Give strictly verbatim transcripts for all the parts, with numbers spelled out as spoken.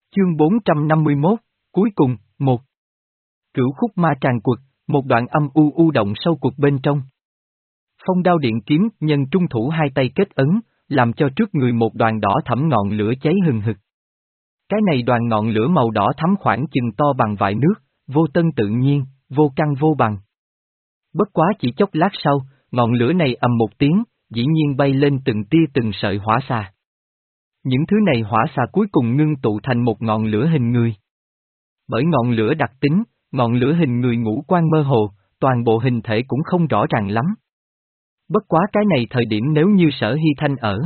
Chương bốn trăm năm mươi mốt, cuối cùng, một. Cửu khúc ma tràng quật, một đoạn âm u u động sâu quật bên trong. Phong đao điện kiếm, nhân trung thủ hai tay kết ấn, làm cho trước người một đoàn đỏ thẫm ngọn lửa cháy hừng hực. Cái này đoàn ngọn lửa màu đỏ thắm khoảng chừng to bằng vại nước, vô tân tự nhiên, vô căn vô bằng. Bất quá chỉ chốc lát sau, ngọn lửa này ầm một tiếng, dĩ nhiên bay lên từng tia từng sợi hỏa xà. Những thứ này hỏa xà cuối cùng ngưng tụ thành một ngọn lửa hình người. Bởi ngọn lửa đặc tính, ngọn lửa hình người ngũ quan mơ hồ, toàn bộ hình thể cũng không rõ ràng lắm. Bất quá cái này thời điểm nếu như Sở Hy Thanh ở,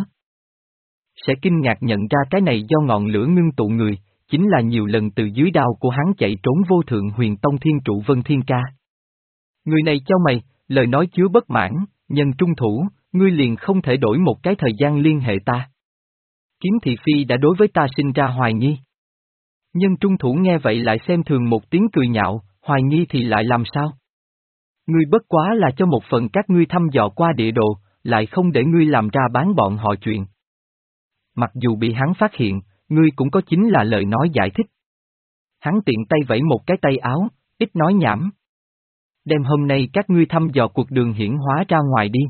sẽ kinh ngạc nhận ra cái này do ngọn lửa ngưng tụ người, chính là nhiều lần từ dưới đao của hắn chạy trốn vô thượng huyền tông thiên trụ Vân Thiên Ca. Người này cho mày, lời nói chứa bất mãn, nhân trung thủ, ngươi liền không thể đổi một cái thời gian liên hệ ta. Kiếm thị phi đã đối với ta sinh ra hoài nghi. Nhân trung thủ nghe vậy lại xem thường một tiếng cười nhạo, hoài nghi thì lại làm sao? Ngươi bất quá là cho một phần các ngươi thăm dò qua địa đồ, lại không để ngươi làm ra bán bọn họ chuyện. Mặc dù bị hắn phát hiện, ngươi cũng có chính là lời nói giải thích. Hắn tiện tay vẫy một cái tay áo, ít nói nhảm. Đem hôm nay các ngươi thăm dò cuộc đường hiển hóa ra ngoài đi.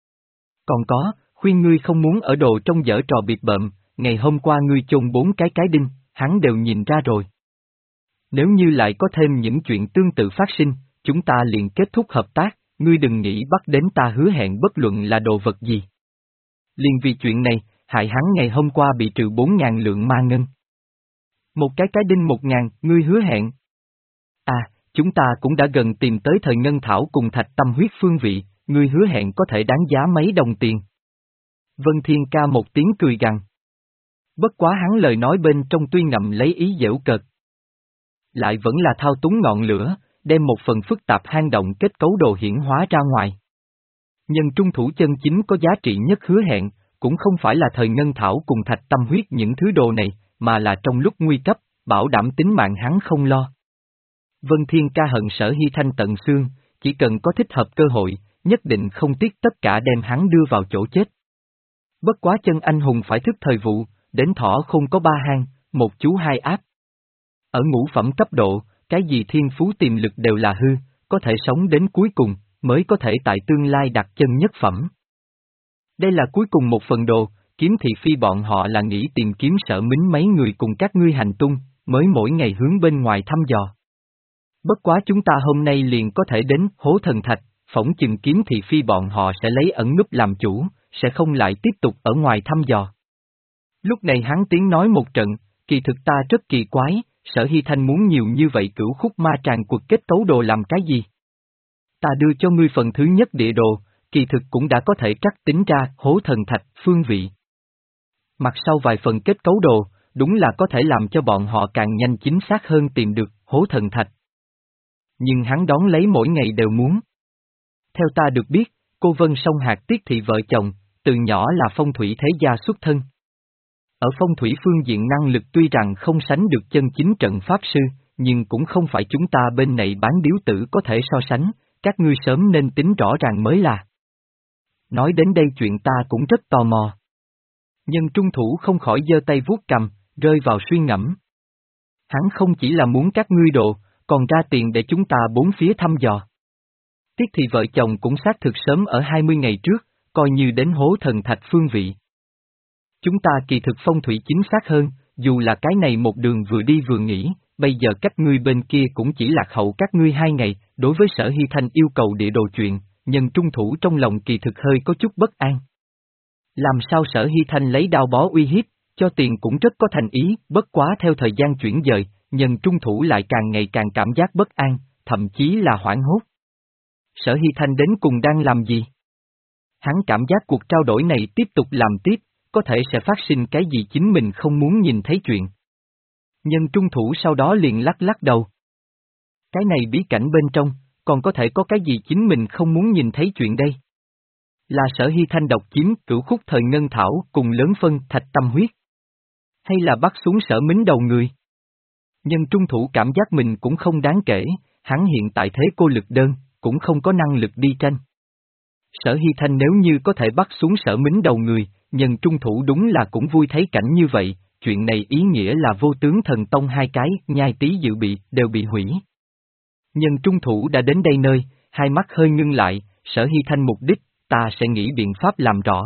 Còn có, khuyên ngươi không muốn ở đồ trong dở trò bịp bợm, ngày hôm qua ngươi chôn bốn cái cái đinh, hắn đều nhìn ra rồi. Nếu như lại có thêm những chuyện tương tự phát sinh, chúng ta liền kết thúc hợp tác, ngươi đừng nghĩ bắt đến ta hứa hẹn bất luận là đồ vật gì. Liền vì chuyện này, hại hắn ngày hôm qua bị trừ bốn ngàn lượng ma ngân. Một cái cái đinh một ngàn, ngươi hứa hẹn. À, chúng ta cũng đã gần tìm tới thời ngân thảo cùng thạch tâm huyết phương vị, ngươi hứa hẹn có thể đáng giá mấy đồng tiền. Vân Thiên Ca một tiếng cười gằn. Bất quá hắn lời nói bên trong tuy ngậm lấy ý giễu cợt, lại vẫn là thao túng ngọn lửa, đem một phần phức tạp hang động kết cấu đồ hiển hóa ra ngoài. Nhân trung thủ chân chính có giá trị nhất hứa hẹn, cũng không phải là thời ngân thảo cùng thạch tâm huyết những thứ đồ này, mà là trong lúc nguy cấp, bảo đảm tính mạng hắn không lo. Vân Thiên Ca hận Sở Hy Thanh tận xương, chỉ cần có thích hợp cơ hội, nhất định không tiếc tất cả đem hắn đưa vào chỗ chết. Bất quá chân anh hùng phải thức thời vụ, đến thỏ không có ba hang, một chú hai áp. Ở ngũ phẩm cấp độ, cái gì thiên phú tiềm lực đều là hư, có thể sống đến cuối cùng, mới có thể tại tương lai đặt chân nhất phẩm. Đây là cuối cùng một phần đồ, kiếm thị phi bọn họ là nghĩ tìm kiếm Sở Mính mấy người cùng các ngươi hành tung, mới mỗi ngày hướng bên ngoài thăm dò. Bất quá chúng ta hôm nay liền có thể đến Hố Thần Thạch, phỏng chừng kiếm thị phi bọn họ sẽ lấy ẩn núp làm chủ, sẽ không lại tiếp tục ở ngoài thăm dò. Lúc này hắn tiếng nói một trận, kỳ thực ta rất kỳ quái, Sở Hy Thanh muốn nhiều như vậy cửu khúc ma tràng quật kết cấu đồ làm cái gì? Ta đưa cho ngươi phần thứ nhất địa đồ, kỳ thực cũng đã có thể trắc tính ra Hố Thần Thạch phương vị. Mặt sau vài phần kết cấu đồ, đúng là có thể làm cho bọn họ càng nhanh chính xác hơn tìm được Hố Thần Thạch. Nhưng hắn đón lấy mỗi ngày đều muốn. Theo ta được biết, cô Vân Song Hạc Tiết thị vợ chồng, từ nhỏ là phong thủy thế gia xuất thân. Ở phong thủy phương diện năng lực tuy rằng không sánh được chân chính trận pháp sư, nhưng cũng không phải chúng ta bên này bán điếu tử có thể so sánh, các ngươi sớm nên tính rõ ràng mới là. Nói đến đây chuyện ta cũng rất tò mò. Nhân trung thủ không khỏi giơ tay vuốt cằm, rơi vào suy ngẫm. Hắn không chỉ là muốn các ngươi độ, còn ra tiền để chúng ta bốn phía thăm dò. Tiết thì vợ chồng cũng xác thực sớm ở hai mươi ngày trước, coi như đến Hố Thần Thạch phương vị. Chúng ta kỳ thực phong thủy chính xác hơn, dù là cái này một đường vừa đi vừa nghỉ, bây giờ các ngươi bên kia cũng chỉ lạc hậu các ngươi hai ngày, đối với Sở Hy Thanh yêu cầu địa đồ chuyện, nhân trung thủ trong lòng kỳ thực hơi có chút bất an. Làm sao Sở Hy Thanh lấy đao bó uy hiếp, cho tiền cũng rất có thành ý, bất quá theo thời gian chuyển dời, nhân trung thủ lại càng ngày càng cảm giác bất an, thậm chí là hoảng hốt. Sở Hy Thanh đến cùng đang làm gì? Hắn cảm giác cuộc trao đổi này tiếp tục làm tiếp, có thể sẽ phát sinh cái gì chính mình không muốn nhìn thấy chuyện. Nhân trung thủ sau đó liền lắc lắc đầu. Cái này bí cảnh bên trong, còn có thể có cái gì chính mình không muốn nhìn thấy chuyện đây? Là Sở Hy Thanh độc chiếm cửu khúc thời ngân thảo cùng lớn phân thạch tâm huyết? Hay là bắt xuống Sở Mính đầu người? Nhân trung thủ cảm giác mình cũng không đáng kể, hắn hiện tại thế cô lực đơn, cũng không có năng lực đi tranh. Sở Hy Thanh nếu như có thể bắt xuống Sở Mính đầu người, nhân trung thủ đúng là cũng vui thấy cảnh như vậy, chuyện này ý nghĩa là vô tướng thần tông hai cái, nhai tí dự bị, đều bị hủy. Nhân trung thủ đã đến đây nơi, hai mắt hơi ngưng lại, Sở Hy Thanh mục đích, ta sẽ nghĩ biện pháp làm rõ.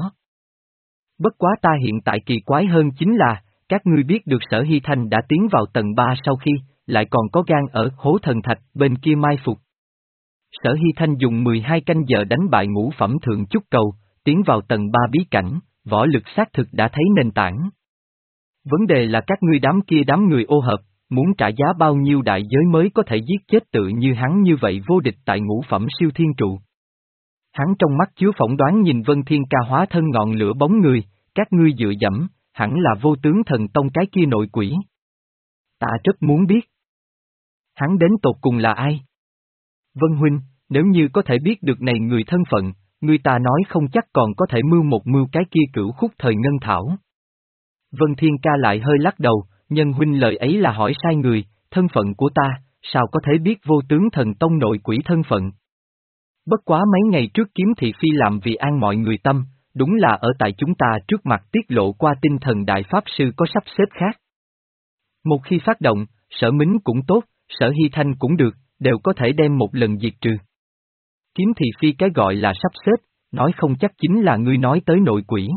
Bất quá ta hiện tại kỳ quái hơn chính là, các ngươi biết được Sở Hy Thanh đã tiến vào tầng ba sau khi, lại còn có gan ở Hố Thần Thạch bên kia mai phục. Sở Hy Thanh dùng mười hai canh giờ đánh bại ngũ phẩm thượng chúc cầu, tiến vào tầng ba bí cảnh, võ lực xác thực đã thấy nền tảng. Vấn đề là các ngươi đám kia đám người ô hợp, muốn trả giá bao nhiêu đại giới mới có thể giết chết tự như hắn như vậy vô địch tại ngũ phẩm siêu thiên trụ. Hắn trong mắt chứa phỏng đoán nhìn Vân Thiên Ca hóa thân ngọn lửa bóng người, các ngươi dựa dẫm, hẳn là vô tướng thần tông cái kia nội quỷ. Ta rất muốn biết. Hắn đến tột cùng là ai? Vân huynh, nếu như có thể biết được này người thân phận, người ta nói không chắc còn có thể mưu một mưu cái kia cửu khúc thời ngân thảo. Vân Thiên Ca lại hơi lắc đầu, nhân huynh lời ấy là hỏi sai người, thân phận của ta, sao có thể biết vô tướng thần tông nội quỷ thân phận. Bất quá mấy ngày trước kiếm thị phi làm vì an mọi người tâm, đúng là ở tại chúng ta trước mặt tiết lộ qua tinh thần đại pháp sư có sắp xếp khác. Một khi phát động, Sở Mính cũng tốt, Sở Hy Thanh cũng được, đều có thể đem một lần diệt trừ. Kiếm thị phi cái gọi là sắp xếp, nói không chắc chính là ngươi nói tới nội quỷ.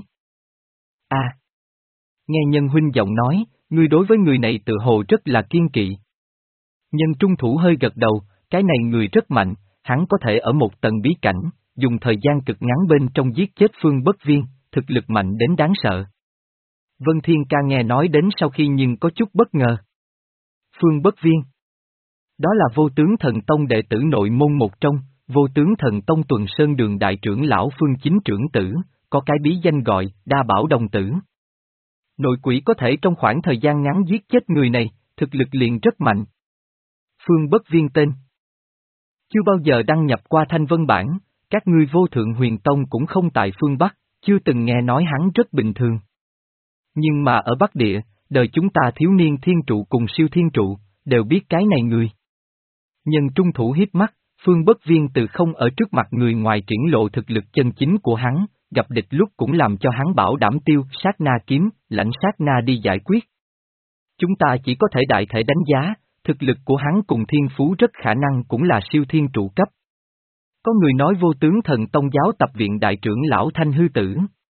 À! Nghe nhân huynh giọng nói, ngươi đối với người này tự hồ rất là kiên kỵ. Nhân trung thủ hơi gật đầu, cái này người rất mạnh, hắn có thể ở một tầng bí cảnh, dùng thời gian cực ngắn bên trong giết chết Phương Bất Viên, thực lực mạnh đến đáng sợ. Vân Thiên Ca nghe nói đến sau khi nhưng có chút bất ngờ. Phương Bất Viên. Đó là vô tướng thần tông đệ tử nội môn một trong, vô tướng thần tông Tuần Sơn Đường đại trưởng lão Phương Chính trưởng tử, có cái bí danh gọi Đa Bảo Đồng Tử. Nội quỷ có thể trong khoảng thời gian ngắn giết chết người này, thực lực liền rất mạnh. Phương Bất Viên tên. Chưa bao giờ đăng nhập qua Thanh Vân Bản, các ngươi vô thượng huyền tông cũng không tại phương Bắc, chưa từng nghe nói hắn rất bình thường. Nhưng mà ở Bắc Địa, đời chúng ta thiếu niên thiên trụ cùng siêu thiên trụ, đều biết cái này người. Nhân trung thủ hiếp mắt, Phương Bất Viên từ không ở trước mặt người ngoài triển lộ thực lực chân chính của hắn, gặp địch lúc cũng làm cho hắn bảo đảm tiêu sát na kiếm, lãnh sát na đi giải quyết. Chúng ta chỉ có thể đại thể đánh giá, thực lực của hắn cùng thiên phú rất khả năng cũng là siêu thiên trụ cấp. Có người nói vô tướng thần tông giáo tập viện đại trưởng lão Thanh Hư Tử.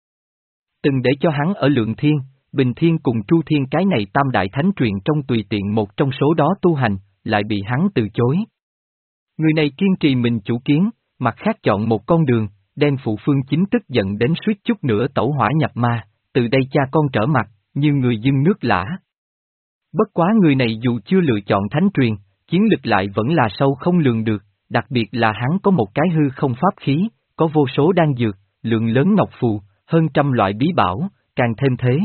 Từng để cho hắn ở Lượng Thiên, Bình Thiên cùng Tru Thiên cái này tam đại thánh truyền trong tùy tiện một trong số đó tu hành, lại bị hắn từ chối. Người này kiên trì mình chủ kiến, mặt khác chọn một con đường, đem phụ Phương Chính tức giận đến suýt chút nữa tẩu hỏa nhập ma, từ đây cha con trở mặt, như người dưng nước lã. Bất quá người này dù chưa lựa chọn thánh truyền, chiến lực lại vẫn là sâu không lường được, đặc biệt là hắn có một cái hư không pháp khí, có vô số đan dược, lượng lớn ngọc phù, hơn trăm loại bí bảo, càng thêm thế.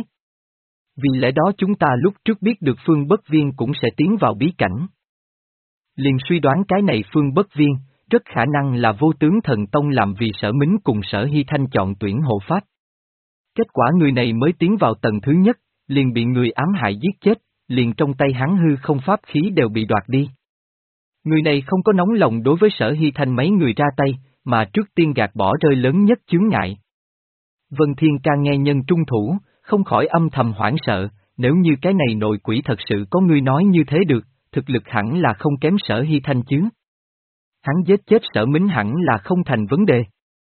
Vì lẽ đó chúng ta lúc trước biết được Phương Bất Viên cũng sẽ tiến vào bí cảnh. Liền suy đoán cái này Phương Bất Viên, rất khả năng là vô tướng thần tông làm vì Sở Mính cùng Sở Hy Thanh chọn tuyển hộ pháp. Kết quả người này mới tiến vào tầng thứ nhất, liền bị người ám hại giết chết, liền trong tay hắn hư không pháp khí đều bị đoạt đi. Người này không có nóng lòng đối với Sở Hy Thanh mấy người ra tay, mà trước tiên gạt bỏ rơi lớn nhất chướng ngại. Vân Thiên Ca nghe nhân trung thủ, không khỏi âm thầm hoảng sợ, nếu như cái này nội quỷ thật sự có người nói như thế được, thực lực hẳn là không kém Sở Hy Thanh chứ. Hắn giết chết Sở Mính hẳn là không thành vấn đề.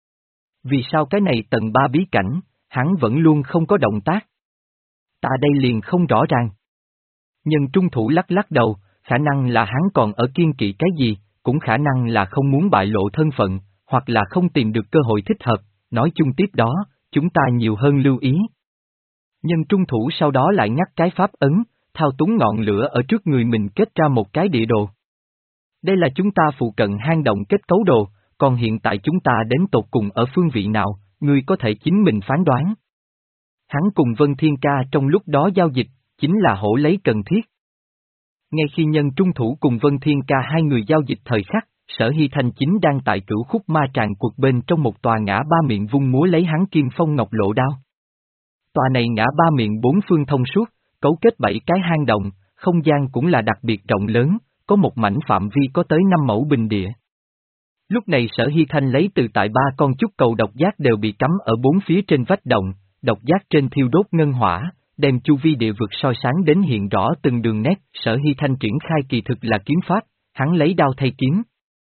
Vì sao cái này tầng ba bí cảnh, hắn vẫn luôn không có động tác? Ta đây liền không rõ ràng. Nhân trung thủ lắc lắc đầu, khả năng là hắn còn ở kiên kỵ cái gì, cũng khả năng là không muốn bại lộ thân phận, hoặc là không tìm được cơ hội thích hợp, nói chung tiếp đó, chúng ta nhiều hơn lưu ý. Nhân trung thủ sau đó lại ngắt cái pháp ấn, thao túng ngọn lửa ở trước người mình kết ra một cái địa đồ. Đây là chúng ta phụ cận hang động kết cấu đồ, còn hiện tại chúng ta đến tột cùng ở phương vị nào, ngươi có thể chính mình phán đoán. Hắn cùng Vân Thiên Ca trong lúc đó giao dịch, chính là hổ lấy cần thiết. Ngay khi nhân trung thủ cùng Vân Thiên Ca hai người giao dịch thời khắc, Sở Hy Thanh chính đang tại cửu khúc ma tràng cuộc bên trong một tòa ngã ba miệng vung múa lấy hắn kim phong ngọc lộ đao. Tòa này ngã ba miệng bốn phương thông suốt, cấu kết bảy cái hang động, không gian cũng là đặc biệt rộng lớn, có một mảnh phạm vi có tới năm mẫu bình địa. Lúc này Sở Hy Thanh lấy từ tại ba con chúc cầu độc giác đều bị cắm ở bốn phía trên vách động, độc giác trên thiêu đốt ngân hỏa, đem chu vi địa vực soi sáng đến hiện rõ từng đường nét. Sở Hy Thanh triển khai kỳ thực là kiếm pháp, hắn lấy đao thay kiếm.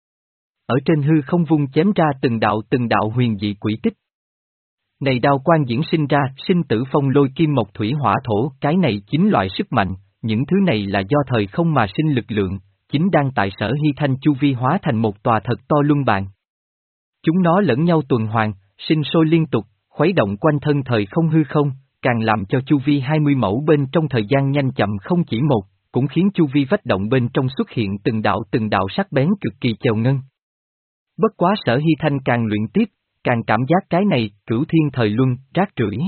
Ở trên hư không vung chém ra từng đạo từng đạo huyền dị quỷ tích. Này đao quan diễn sinh ra, sinh tử phong lôi kim mộc thủy hỏa thổ, cái này chính loại sức mạnh, những thứ này là do thời không mà sinh lực lượng, chính đang tại Sở Hy Thanh chu vi hóa thành một tòa thật to luân bàn. Chúng nó lẫn nhau tuần hoàn, sinh sôi liên tục, khuấy động quanh thân thời không hư không, càng làm cho chu vi hai mươi mẫu bên trong thời gian nhanh chậm không chỉ một, cũng khiến chu vi vách động bên trong xuất hiện từng đạo từng đạo sắc bén cực kỳ chầu ngân. Bất quá Sở Hy Thanh càng luyện tiếp, càng cảm giác cái này, cửu thiên thời luân, rác rưởi.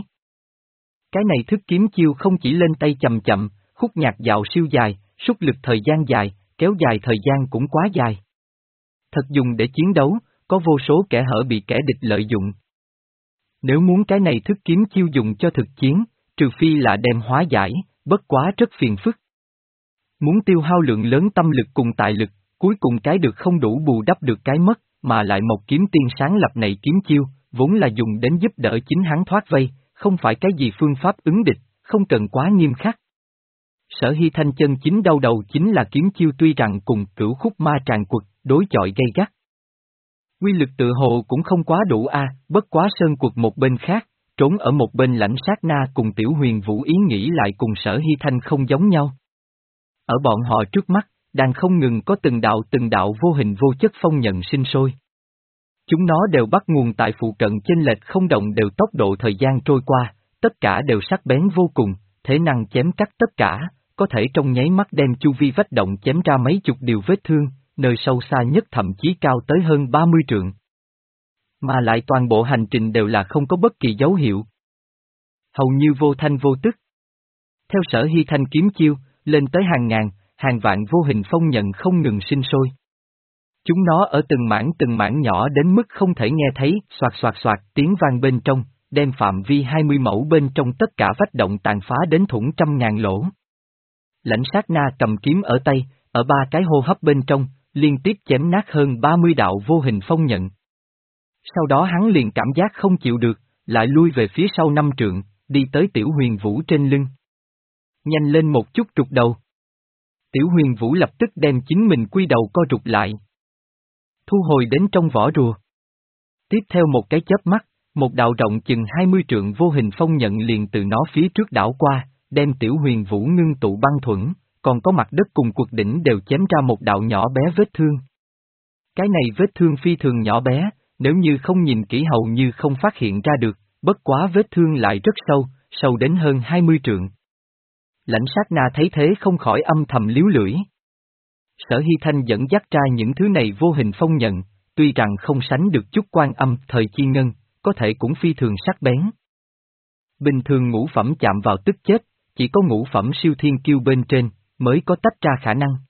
Cái này thức kiếm chiêu không chỉ lên tay chậm chậm, khúc nhạc dạo siêu dài, sút lực thời gian dài, kéo dài thời gian cũng quá dài. Thật dùng để chiến đấu, có vô số kẻ hở bị kẻ địch lợi dụng. Nếu muốn cái này thức kiếm chiêu dùng cho thực chiến, trừ phi là đem hóa giải, bất quá rất phiền phức. Muốn tiêu hao lượng lớn tâm lực cùng tài lực, cuối cùng cái được không đủ bù đắp được cái mất, mà lại một kiếm tiên sáng lập này kiếm chiêu, vốn là dùng đến giúp đỡ chính hắn thoát vây, không phải cái gì phương pháp ứng địch, không cần quá nghiêm khắc. Sở Hy Thanh chân chính đau đầu chính là kiếm chiêu tuy rằng cùng cửu khúc ma tràng quật, đối chọi gay gắt. Quy lực tự hồ cũng không quá đủ a, bất quá sơn quật một bên khác, trốn ở một bên Lãnh Sát Na cùng Tiểu Huyền Vũ ý nghĩ lại cùng Sở Hy Thanh không giống nhau. Ở bọn họ trước mắt, đang không ngừng có từng đạo từng đạo vô hình vô chất phong nhận sinh sôi. Chúng nó đều bắt nguồn tại phụ cận chênh lệch không động đều tốc độ thời gian trôi qua, tất cả đều sắc bén vô cùng, thể năng chém cắt tất cả, có thể trong nháy mắt đem chu vi vách động chém ra mấy chục điều vết thương, nơi sâu xa nhất thậm chí cao tới hơn ba mươi trượng. Mà lại toàn bộ hành trình đều là không có bất kỳ dấu hiệu. Hầu như vô thanh vô tức. Theo Sở Hy Thanh kiếm chiêu, lên tới hàng ngàn, hàng vạn vô hình phong nhận không ngừng sinh sôi. Chúng nó ở từng mảng từng mảng nhỏ đến mức không thể nghe thấy, soạt soạt soạt tiếng vang bên trong, đem phạm vi hai mươi mẫu bên trong tất cả vách động tàn phá đến thủng trăm ngàn lỗ. Lãnh Sát Na cầm kiếm ở tay, ở ba cái hô hấp bên trong, liên tiếp chém nát hơn ba mươi đạo vô hình phong nhận. Sau đó hắn liền cảm giác không chịu được, lại lui về phía sau năm trượng, đi tới Tiểu Huyền Vũ trên lưng. Nhanh lên một chút trục đầu. Tiểu Huyền Vũ lập tức đem chính mình quy đầu co rụt lại. Thu hồi đến trong vỏ rùa. Tiếp theo một cái chớp mắt, một đạo rộng chừng hai mươi trượng vô hình phong nhận liền từ nó phía trước đảo qua, đem Tiểu Huyền Vũ ngưng tụ băng thuẫn, còn có mặt đất cùng quật đỉnh đều chém ra một đạo nhỏ bé vết thương. Cái này vết thương phi thường nhỏ bé, nếu như không nhìn kỹ hầu như không phát hiện ra được, bất quá vết thương lại rất sâu, sâu đến hơn hai mươi trượng. Lãnh Sát Na thấy thế không khỏi âm thầm líu lưỡi. Sở Hy Thanh dẫn dắt ra những thứ này vô hình phong nhận, tuy rằng không sánh được chút quan âm thời chi ngân, có thể cũng phi thường sắc bén. Bình thường ngũ phẩm chạm vào tức chết, chỉ có ngũ phẩm siêu thiên kiêu bên trên, mới có tách ra khả năng.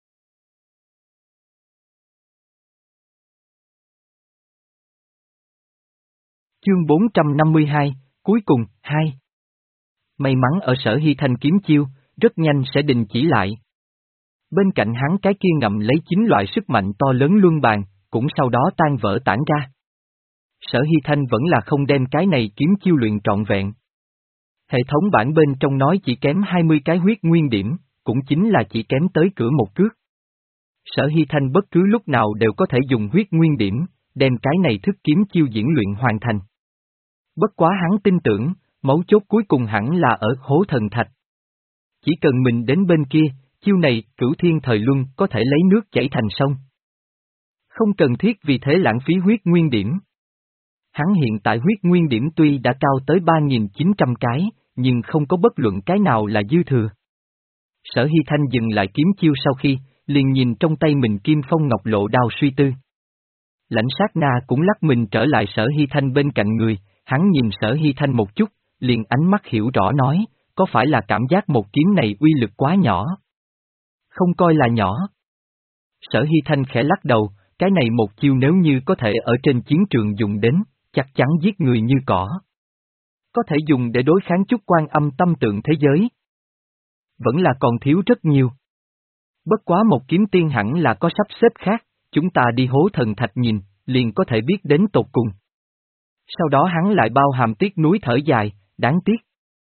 Chương bốn trăm năm mươi hai, cuối cùng, hai. May mắn ở Sở Hy Thanh kiếm chiêu, rất nhanh sẽ đình chỉ lại. Bên cạnh hắn cái kia ngậm lấy chín loại sức mạnh to lớn luân bàn, cũng sau đó tan vỡ tản ra. Sở Hy Thanh vẫn là không đem cái này kiếm chiêu luyện trọn vẹn. Hệ thống bản bên trong nói chỉ kém hai mươi cái huyết nguyên điểm, cũng chính là chỉ kém tới cửa một cước. Sở Hy Thanh bất cứ lúc nào đều có thể dùng huyết nguyên điểm, đem cái này thức kiếm chiêu diễn luyện hoàn thành. Bất quá hắn tin tưởng, mấu chốt cuối cùng hẳn là ở Hố Thần Thạch. Chỉ cần mình đến bên kia, chiêu này, cửu thiên thời luân có thể lấy nước chảy thành sông. Không cần thiết vì thế lãng phí huyết nguyên điểm. Hắn hiện tại huyết nguyên điểm tuy đã cao tới ba nghìn chín trăm cái, nhưng không có bất luận cái nào là dư thừa. Sở Hy Thanh dừng lại kiếm chiêu sau khi, liền nhìn trong tay mình kim phong ngọc lộ đao suy tư. Lãnh Sát Na cũng lắc mình trở lại Sở Hy Thanh bên cạnh người, hắn nhìn Sở Hy Thanh một chút, liền ánh mắt hiểu rõ nói, có phải là cảm giác một kiếm này uy lực quá nhỏ? Không coi là nhỏ. Sở Hy Thanh khẽ lắc đầu, cái này một chiêu nếu như có thể ở trên chiến trường dùng đến, chắc chắn giết người như cỏ. Có thể dùng để đối kháng chút quan âm tâm tượng thế giới. Vẫn là còn thiếu rất nhiều. Bất quá một kiếm tiên hẳn là có sắp xếp khác, chúng ta đi Hố Thần Thạch nhìn, liền có thể biết đến tột cùng. Sau đó hắn lại bao hàm tiếc núi thở dài, đáng tiếc.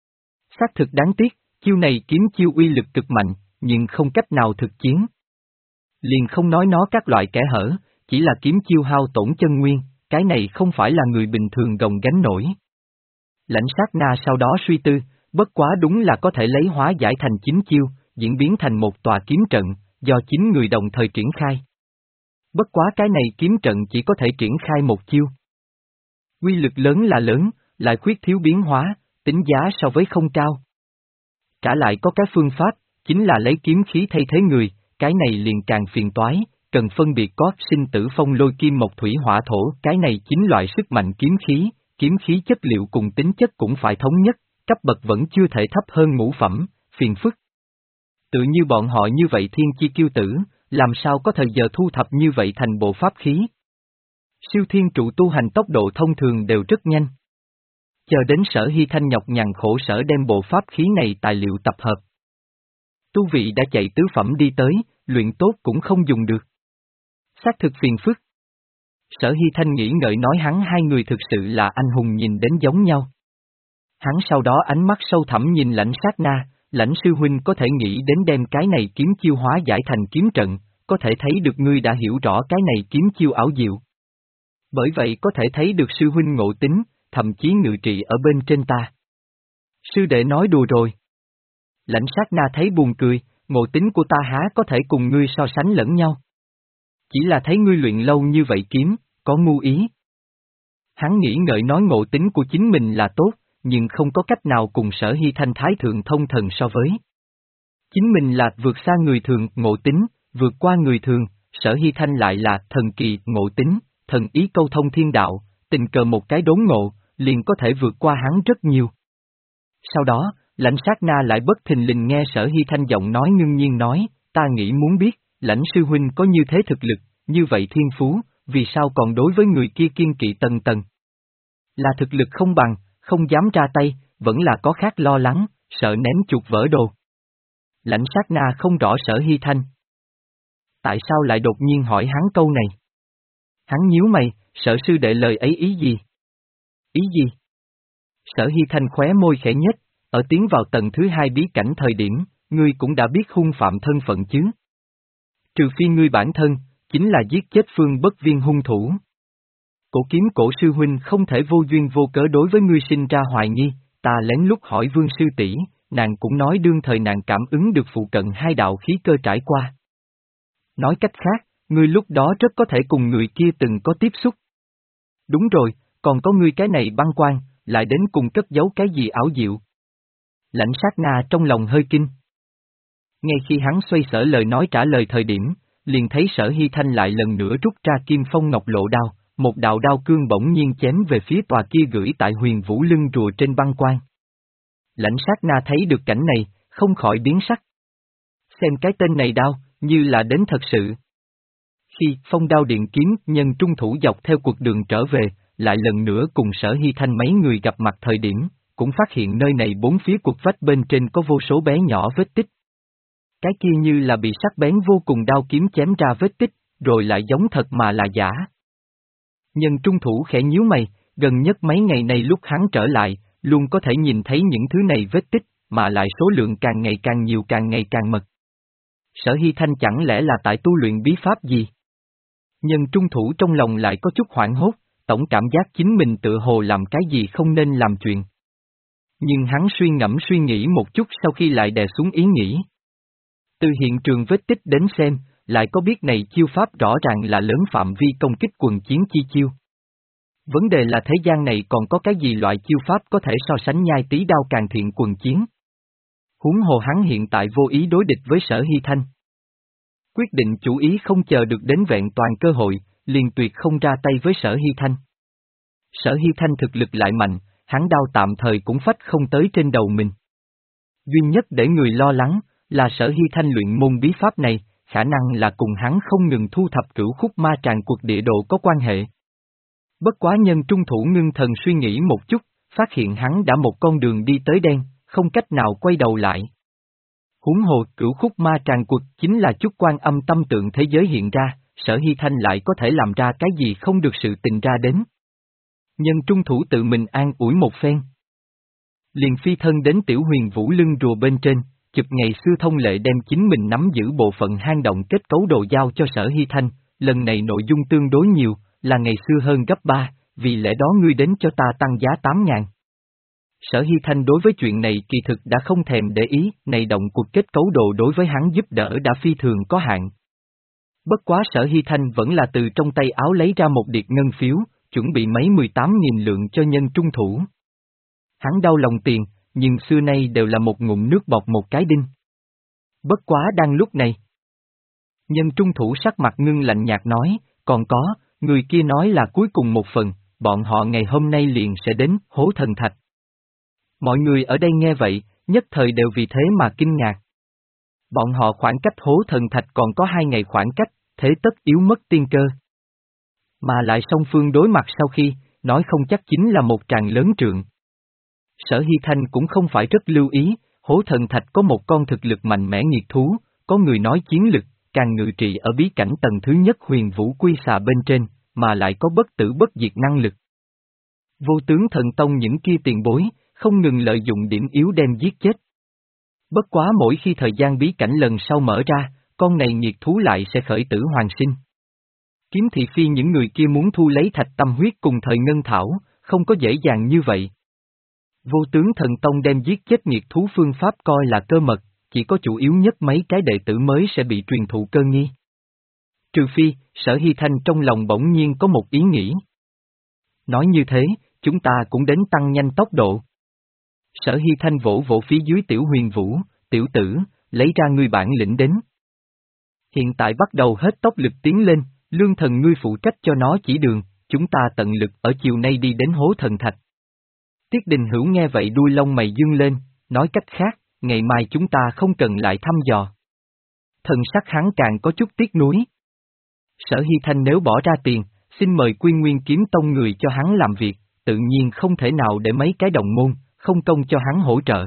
Xác thực đáng tiếc, chiêu này kiếm chiêu uy lực cực mạnh, nhưng không cách nào thực chiến. Liền không nói nó các loại kẽ hở, chỉ là kiếm chiêu hao tổn chân nguyên, cái này không phải là người bình thường gồng gánh nổi. Lãnh sát na sau đó suy tư, bất quá đúng là có thể lấy hóa giải thành chín chiêu, diễn biến thành một tòa kiếm trận, do chín người đồng thời triển khai. Bất quá cái này kiếm trận chỉ có thể triển khai một chiêu. Quy lực lớn là lớn, lại khuyết thiếu biến hóa, tính giá so với không cao. Trả lại có cái phương pháp, chính là lấy kiếm khí thay thế người, cái này liền càng phiền toái, cần phân biệt có sinh tử phong lôi kim mộc thủy hỏa thổ, cái này chính loại sức mạnh kiếm khí, kiếm khí chất liệu cùng tính chất cũng phải thống nhất, cấp bậc vẫn chưa thể thấp hơn ngũ phẩm, phiền phức. Tự như bọn họ như vậy thiên chi kiêu tử, làm sao có thời giờ thu thập như vậy thành bộ pháp khí. Siêu thiên trụ tu hành tốc độ thông thường đều rất nhanh. Chờ đến Sở Hy Thanh nhọc nhằn khổ sở đem bộ pháp khí này tài liệu tập hợp. Tu vị đã chạy tứ phẩm đi tới, luyện tốt cũng không dùng được. Xác thực phiền phức. Sở Hy Thanh nghĩ ngợi nói hắn hai người thực sự là anh hùng nhìn đến giống nhau. Hắn sau đó ánh mắt sâu thẳm nhìn Lãnh sát na, Lãnh sư huynh có thể nghĩ đến đem cái này kiếm chiêu hóa giải thành kiếm trận, có thể thấy được ngươi đã hiểu rõ cái này kiếm chiêu ảo diệu. Bởi vậy có thể thấy được sư huynh ngộ tính, thậm chí ngự trị ở bên trên ta. Sư đệ nói đùa rồi. Lãnh sát na thấy buồn cười, ngộ tính của ta há có thể cùng ngươi so sánh lẫn nhau. Chỉ là thấy ngươi luyện lâu như vậy kiếm, có ngu ý. Hắn nghĩ ngợi nói ngộ tính của chính mình là tốt, nhưng không có cách nào cùng Sở Hy Thanh thái thượng thông thần so với. Chính mình là vượt xa người thường, ngộ tính, vượt qua người thường, Sở Hy Thanh lại là thần kỳ, ngộ tính, thần ý câu thông thiên đạo, tình cờ một cái đốn ngộ, liền có thể vượt qua hắn rất nhiều. Sau đó, Lãnh sát na lại bất thình lình nghe Sở Hy Thanh giọng nói ngưng nhiên nói, ta nghĩ muốn biết, Lãnh sư huynh có như thế thực lực, như vậy thiên phú, vì sao còn đối với người kia kiên kỵ tầng tầng. Là thực lực không bằng, không dám ra tay, vẫn là có khác lo lắng, sợ ném chuột vỡ đồ. Lãnh sát na không rõ Sở Hy Thanh. Tại sao lại đột nhiên hỏi hắn câu này? Hắn nhíu mày, Sở sư đệ lời ấy ý gì? Ý gì? Sở Hy Thanh khóe môi khẽ nhếch, ở tiến vào tầng thứ hai bí cảnh thời điểm, ngươi cũng đã biết hung phạm thân phận chứ? Trừ phi ngươi bản thân, chính là giết chết Phương Bất Viên hung thủ. Cổ kiếm cổ sư huynh không thể vô duyên vô cớ đối với ngươi sinh ra hoài nghi, ta lén lút hỏi Vương sư tỷ, nàng cũng nói đương thời nàng cảm ứng được phụ cận hai đạo khí cơ trải qua. Nói cách khác, ngươi lúc đó rất có thể cùng người kia từng có tiếp xúc. Đúng rồi, còn có ngươi cái này băng quan, lại đến cùng cất giấu cái gì ảo diệu. Lãnh sát na trong lòng hơi kinh. Ngay khi hắn xoay sở lời nói trả lời thời điểm, liền thấy Sở Hy Thanh lại lần nữa rút ra kim phong ngọc lộ đao, một đạo đao cương bỗng nhiên chém về phía tòa kia gửi tại huyền vũ lưng rùa trên băng quan. Lãnh sát na thấy được cảnh này, không khỏi biến sắc. Xem cái tên này đao, như là đến thật sự. Khi phong đao điện kiếm nhân trung thủ dọc theo cuộc đường trở về, lại lần nữa cùng Sở Hy Thanh mấy người gặp mặt thời điểm, cũng phát hiện nơi này bốn phía cột vách bên trên có vô số bé nhỏ vết tích. Cái kia như là bị sắc bén vô cùng đao kiếm chém ra vết tích, rồi lại giống thật mà là giả. Nhân trung thủ khẽ nhíu mày, gần nhất mấy ngày này lúc hắn trở lại, luôn có thể nhìn thấy những thứ này vết tích, mà lại số lượng càng ngày càng nhiều càng ngày càng mật. Sở Hy Thanh chẳng lẽ là tại tu luyện bí pháp gì? Nhân trung thủ trong lòng lại có chút hoảng hốt, tổng cảm giác chính mình tự hồ làm cái gì không nên làm chuyện. Nhưng hắn suy ngẫm suy nghĩ một chút sau khi lại đè xuống ý nghĩ. Từ hiện trường vết tích đến xem, lại có biết này chiêu pháp rõ ràng là lớn phạm vi công kích quần chiến chi chiêu. Vấn đề là thế gian này còn có cái gì loại chiêu pháp có thể so sánh nhai tí đao càng thiện quần chiến. Huống hồ hắn hiện tại vô ý đối địch với Sở Hy Thanh. Quyết định chủ ý không chờ được đến vẹn toàn cơ hội, liền tuyệt không ra tay với Sở Hy Thanh. Sở Hy Thanh thực lực lại mạnh, hắn đao tạm thời cũng phách không tới trên đầu mình. Duy nhất để người lo lắng, là Sở Hy Thanh luyện môn bí pháp này, khả năng là cùng hắn không ngừng thu thập cửu khúc ma tràng cuộc địa độ có quan hệ. Bất quá nhân trung thủ ngưng thần suy nghĩ một chút, phát hiện hắn đã một con đường đi tới đen, không cách nào quay đầu lại. Huống hồ cửu khúc ma tràng cuộc chính là chút quan âm tâm tượng thế giới hiện ra, Sở Hy Thanh lại có thể làm ra cái gì không được sự tình ra đến. Nhân trung thủ tự mình an ủi một phen. Liền phi thân đến Tiểu Huyền Vũ lưng rùa bên trên, chụp ngày xưa thông lệ đem chính mình nắm giữ bộ phận hang động kết cấu đồ giao cho Sở Hy Thanh, lần này nội dung tương đối nhiều, là ngày xưa hơn gấp ba, vì lẽ đó ngươi đến cho ta tăng giá tám ngàn. Sở Hy Thanh đối với chuyện này kỳ thực đã không thèm để ý, này động cuộc kết cấu đồ đối với hắn giúp đỡ đã phi thường có hạn. Bất quá Sở Hy Thanh vẫn là từ trong tay áo lấy ra một điệp ngân phiếu, chuẩn bị mấy mười tám nghìn lượng cho nhân trung thủ. Hắn đau lòng tiền, nhưng xưa nay đều là một ngụm nước bọt một cái đinh. Bất quá đang lúc này. Nhân trung thủ sắc mặt ngưng lạnh nhạt nói, còn có, người kia nói là cuối cùng một phần, bọn họ ngày hôm nay liền sẽ đến Hố Thần Thạch. Mọi người ở đây nghe vậy, nhất thời đều vì thế mà kinh ngạc. Bọn họ khoảng cách Hố Thần Thạch còn có hai ngày khoảng cách, thế tất yếu mất tiên cơ. Mà lại song phương đối mặt sau khi, nói không chắc chính là một tràng lớn trượng. Sở Hy Thanh cũng không phải rất lưu ý, Hố Thần Thạch có một con thực lực mạnh mẽ nghiệt thú, có người nói chiến lực, càng ngự trị ở bí cảnh tầng thứ nhất Huyền Vũ Quy Xà bên trên, mà lại có bất tử bất diệt năng lực. Vô tướng thần tông những kia tiền bối, không ngừng lợi dụng điểm yếu đem giết chết. Bất quá mỗi khi thời gian bí cảnh lần sau mở ra, con này nghiệt thú lại sẽ khởi tử hoàn sinh. Kiếm thị phi những người kia muốn thu lấy thạch tâm huyết cùng thời ngân thảo, không có dễ dàng như vậy. Vô tướng thần tông đem giết chết nghiệt thú phương pháp coi là cơ mật, chỉ có chủ yếu nhất mấy cái đệ tử mới sẽ bị truyền thụ cơ nghi. Trừ phi, Sở Hy Thanh trong lòng bỗng nhiên có một ý nghĩ. Nói như thế, chúng ta cũng đến tăng nhanh tốc độ. Sở Hy Thanh vỗ vỗ phía dưới Tiểu Huyền Vũ, tiểu tử, lấy ra ngươi bản lĩnh đến. Hiện tại bắt đầu hết tốc lực tiến lên, Lương Thần ngươi phụ trách cho nó chỉ đường, chúng ta tận lực ở chiều nay đi đến Hố Thần Thạch. Tiết Đình Hữu nghe vậy đuôi lông mày dương lên, nói cách khác, ngày mai chúng ta không cần lại thăm dò. Thần sắc hắn càng có chút tiếc nuối. Sở Hy Thanh nếu bỏ ra tiền, xin mời Quy Nguyên Kiếm Tông người cho hắn làm việc, tự nhiên không thể nào để mấy cái đồng môn, không công cho hắn hỗ trợ.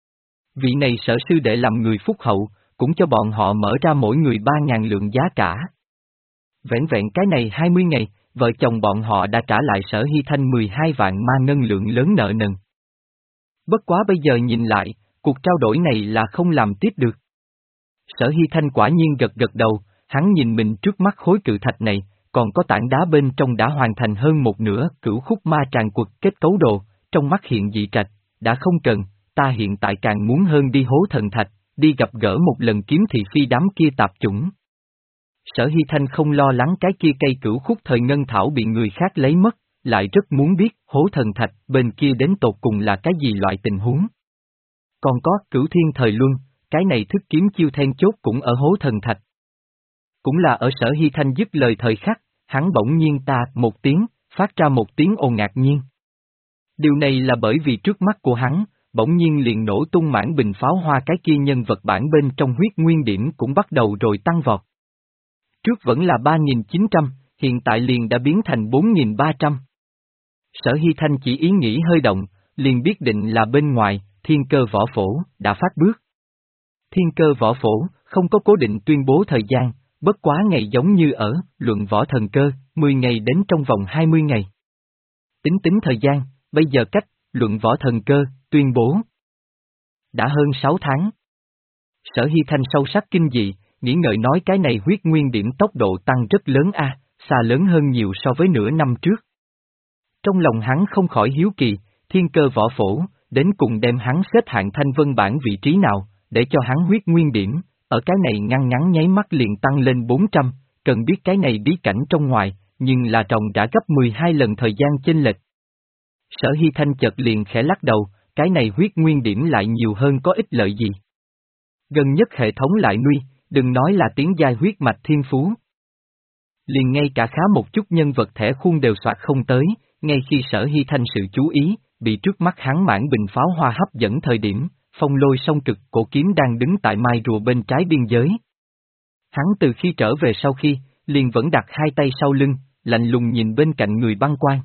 Vị này sở sư đệ làm người phúc hậu, cũng cho bọn họ mở ra mỗi người ba ngàn lượng giá cả. Vẹn vẹn cái này hai mươi ngày, vợ chồng bọn họ đã trả lại Sở Hy Thanh mười hai vạn ma ngân lượng lớn nợ nần. Bất quá bây giờ nhìn lại, cuộc trao đổi này là không làm tiếp được. Sở Hy Thanh quả nhiên gật gật đầu, hắn nhìn mình trước mắt khối cự thạch này, còn có tảng đá bên trong đã hoàn thành hơn một nửa cửu khúc ma tràng quật kết cấu đồ, trong mắt hiện dị trạch, đã không cần, ta hiện tại càng muốn hơn đi Hố Thần Thạch, đi gặp gỡ một lần kiếm thị phi đám kia tạp chủng. Sở Hy Thanh không lo lắng cái kia cây cửu khúc thời ngân thảo bị người khác lấy mất, lại rất muốn biết Hố Thần Thạch bên kia đến tột cùng là cái gì loại tình huống. Còn có Cửu Thiên Thời Luân, cái này thức kiếm chiêu then chốt cũng ở Hố Thần Thạch. Cũng là ở Sở Hy Thanh dứt lời thời khắc, hắn bỗng nhiên ta một tiếng, phát ra một tiếng ồn ngạc nhiên. Điều này là bởi vì trước mắt của hắn, bỗng nhiên liền nổ tung mảng bình pháo hoa cái kia nhân vật bản bên trong huyết nguyên điểm cũng bắt đầu rồi tăng vọt. Trước vẫn là ba nghìn chín trăm, hiện tại liền đã biến thành bốn nghìn ba trăm. Sở Hy Thanh chỉ ý nghĩ hơi động, liền biết định là bên ngoài, thiên cơ võ phổ, đã phát bước. Thiên cơ võ phổ, không có cố định tuyên bố thời gian, bất quá ngày giống như ở, luận võ thần cơ, mười ngày đến trong vòng hai mươi ngày. Tính tính thời gian, bây giờ cách, luận võ thần cơ, tuyên bố. Đã hơn sáu tháng. Sở Hy Thanh sâu sắc kinh dị, nghĩ ngợi nói cái này huyết nguyên điểm tốc độ tăng rất lớn a, xa lớn hơn nhiều so với nửa năm trước. Trong lòng hắn không khỏi hiếu kỳ, thiên cơ võ phổ, đến cùng đem hắn xếp hạng thanh vân bản vị trí nào, để cho hắn huyết nguyên điểm, ở cái này ngăn ngắn nháy mắt liền tăng lên bốn trăm, cần biết cái này bí cảnh trong ngoài, nhưng là ròng đã gấp mười hai lần thời gian chênh lệch. Sở Hy Thanh chợt liền khẽ lắc đầu, cái này huyết nguyên điểm lại nhiều hơn có ích lợi gì. Gần nhất hệ thống lại nuôi, đừng nói là tiếng giai huyết mạch thiên phú. Liền ngay cả khá một chút nhân vật thẻ khuôn đều soạt không tới, ngay khi Sở Hy Thanh sự chú ý, bị trước mắt hắn mãn bình pháo hoa hấp dẫn thời điểm, phong lôi song cực cổ kiếm đang đứng tại mai rùa bên trái biên giới. Hắn từ khi trở về sau khi, liền vẫn đặt hai tay sau lưng, lạnh lùng nhìn bên cạnh người băng quan.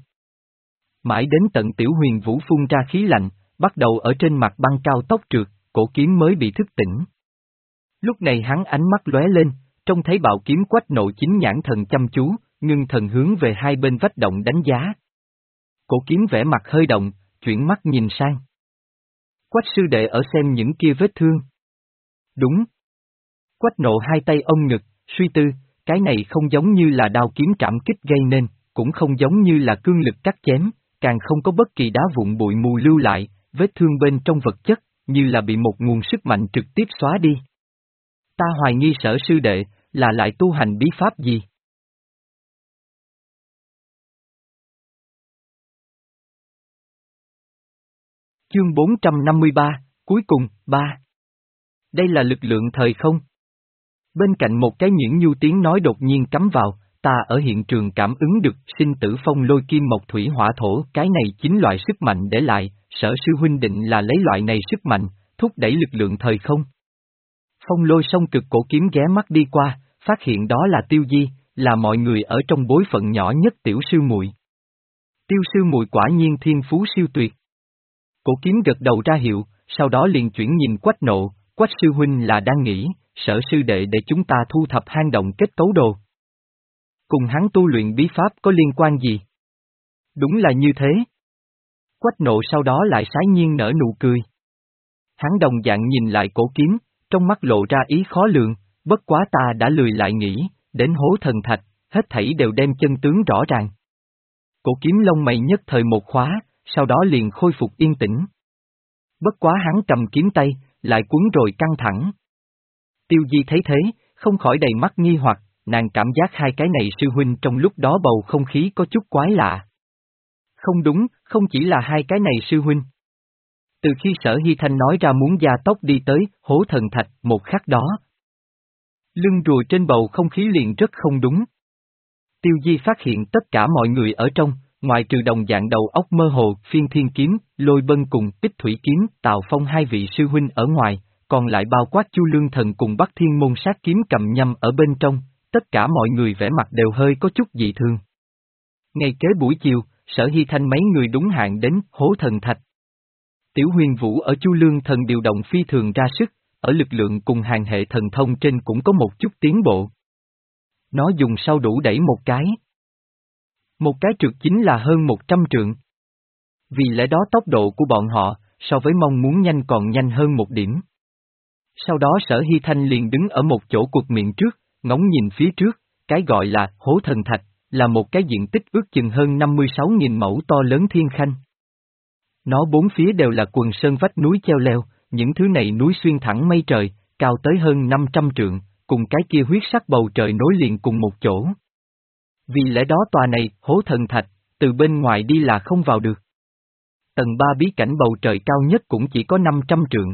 Mãi đến tận Tiểu Huyền Vũ phun ra khí lạnh, bắt đầu ở trên mặt băng cao tốc trượt, cổ kiếm mới bị thức tỉnh. Lúc này hắn ánh mắt lóe lên, trông thấy bạo kiếm quách nộ chính nhãn thần chăm chú, ngưng thần hướng về hai bên vách động đánh giá. Cổ kiếm vẽ mặt hơi động, chuyển mắt nhìn sang. Quách sư đệ ở xem những kia vết thương. Đúng. Quách Nộ hai tay ôm ngực, suy tư, cái này không giống như là đao kiếm trảm kích gây nên, cũng không giống như là cương lực cắt chém, càng không có bất kỳ đá vụn bụi mù lưu lại, vết thương bên trong vật chất, như là bị một nguồn sức mạnh trực tiếp xóa đi. Ta hoài nghi Sở sư đệ, là lại tu hành bí pháp gì? Chương bốn trăm năm mươi ba, cuối cùng, ba. Đây là lực lượng thời không? Bên cạnh một cái Nguyễn Nhu tiếng nói đột nhiên cắm vào, ta ở hiện trường cảm ứng được sinh tử phong lôi kim mộc thủy hỏa thổ, cái này chính loại sức mạnh để lại, Sở sư huynh định là lấy loại này sức mạnh, thúc đẩy lực lượng thời không. Phong lôi song cực cổ kiếm ghé mắt đi qua, phát hiện đó là Tiêu Di, là mọi người ở trong bối phận nhỏ nhất tiểu sư muội. Tiêu sư muội quả nhiên thiên phú siêu tuyệt. Cổ kiếm gật đầu ra hiệu, sau đó liền chuyển nhìn Quách Nộ, Quách sư huynh là đang nghĩ, Sở sư đệ để chúng ta thu thập hang động kết cấu đồ. Cùng hắn tu luyện bí pháp có liên quan gì? Đúng là như thế. Quách Nộ sau đó lại sái nhiên nở nụ cười. Hắn đồng dạng nhìn lại cổ kiếm, trong mắt lộ ra ý khó lường, bất quá ta đã lười lại nghĩ, đến hố thần thạch, hết thảy đều đem chân tướng rõ ràng. Cổ kiếm lông mày nhất thời một khóa, sau đó liền khôi phục yên tĩnh. Bất quá hắn cầm kiếm tay, lại cuốn rồi căng thẳng. Tiêu Di thấy thế, không khỏi đầy mắt nghi hoặc, nàng cảm giác hai cái này sư huynh trong lúc đó bầu không khí có chút quái lạ. Không đúng, không chỉ là hai cái này sư huynh. Từ khi Sở Hy Thanh nói ra muốn gia tốc đi tới hố thần thạch một khắc đó, lưng rùa trên bầu không khí liền rất không đúng. Tiêu Di phát hiện tất cả mọi người ở trong, ngoài trừ đồng dạng đầu óc mơ hồ, Phiên Thiên Kiếm, Lôi Bân cùng Tích Thủy Kiếm, Tào Phong hai vị sư huynh ở ngoài, còn lại bao quát Chu Lương Thần cùng Bắc Thiên Môn Sát Kiếm cầm nhâm ở bên trong, tất cả mọi người vẻ mặt đều hơi có chút dị thường. Ngày kế buổi chiều, Sở Hy Thanh mấy người đúng hạn đến hố thần thạch. Tiểu Huyền Vũ ở Chu Lương Thần điều động phi thường ra sức, ở lực lượng cùng hàng hệ thần thông trên cũng có một chút tiến bộ. Nó dùng sau đủ đẩy một cái. Một cái trượt chính là hơn một trăm trượng. Vì lẽ đó tốc độ của bọn họ, so với mong muốn nhanh còn nhanh hơn một điểm. Sau đó Sở Hy Thanh liền đứng ở một chỗ cột miệng trước, ngóng nhìn phía trước, cái gọi là hố thần thạch, là một cái diện tích ước chừng hơn năm mươi sáu nghìn mẫu to lớn thiên khanh. Nó bốn phía đều là quần sơn vách núi treo leo, những thứ này núi xuyên thẳng mây trời, cao tới hơn năm trăm trượng, cùng cái kia huyết sắc bầu trời nối liền cùng một chỗ. Vì lẽ đó tòa này, hố thần thạch, từ bên ngoài đi là không vào được. Tầng ba bí cảnh bầu trời cao nhất cũng chỉ có năm trăm trượng.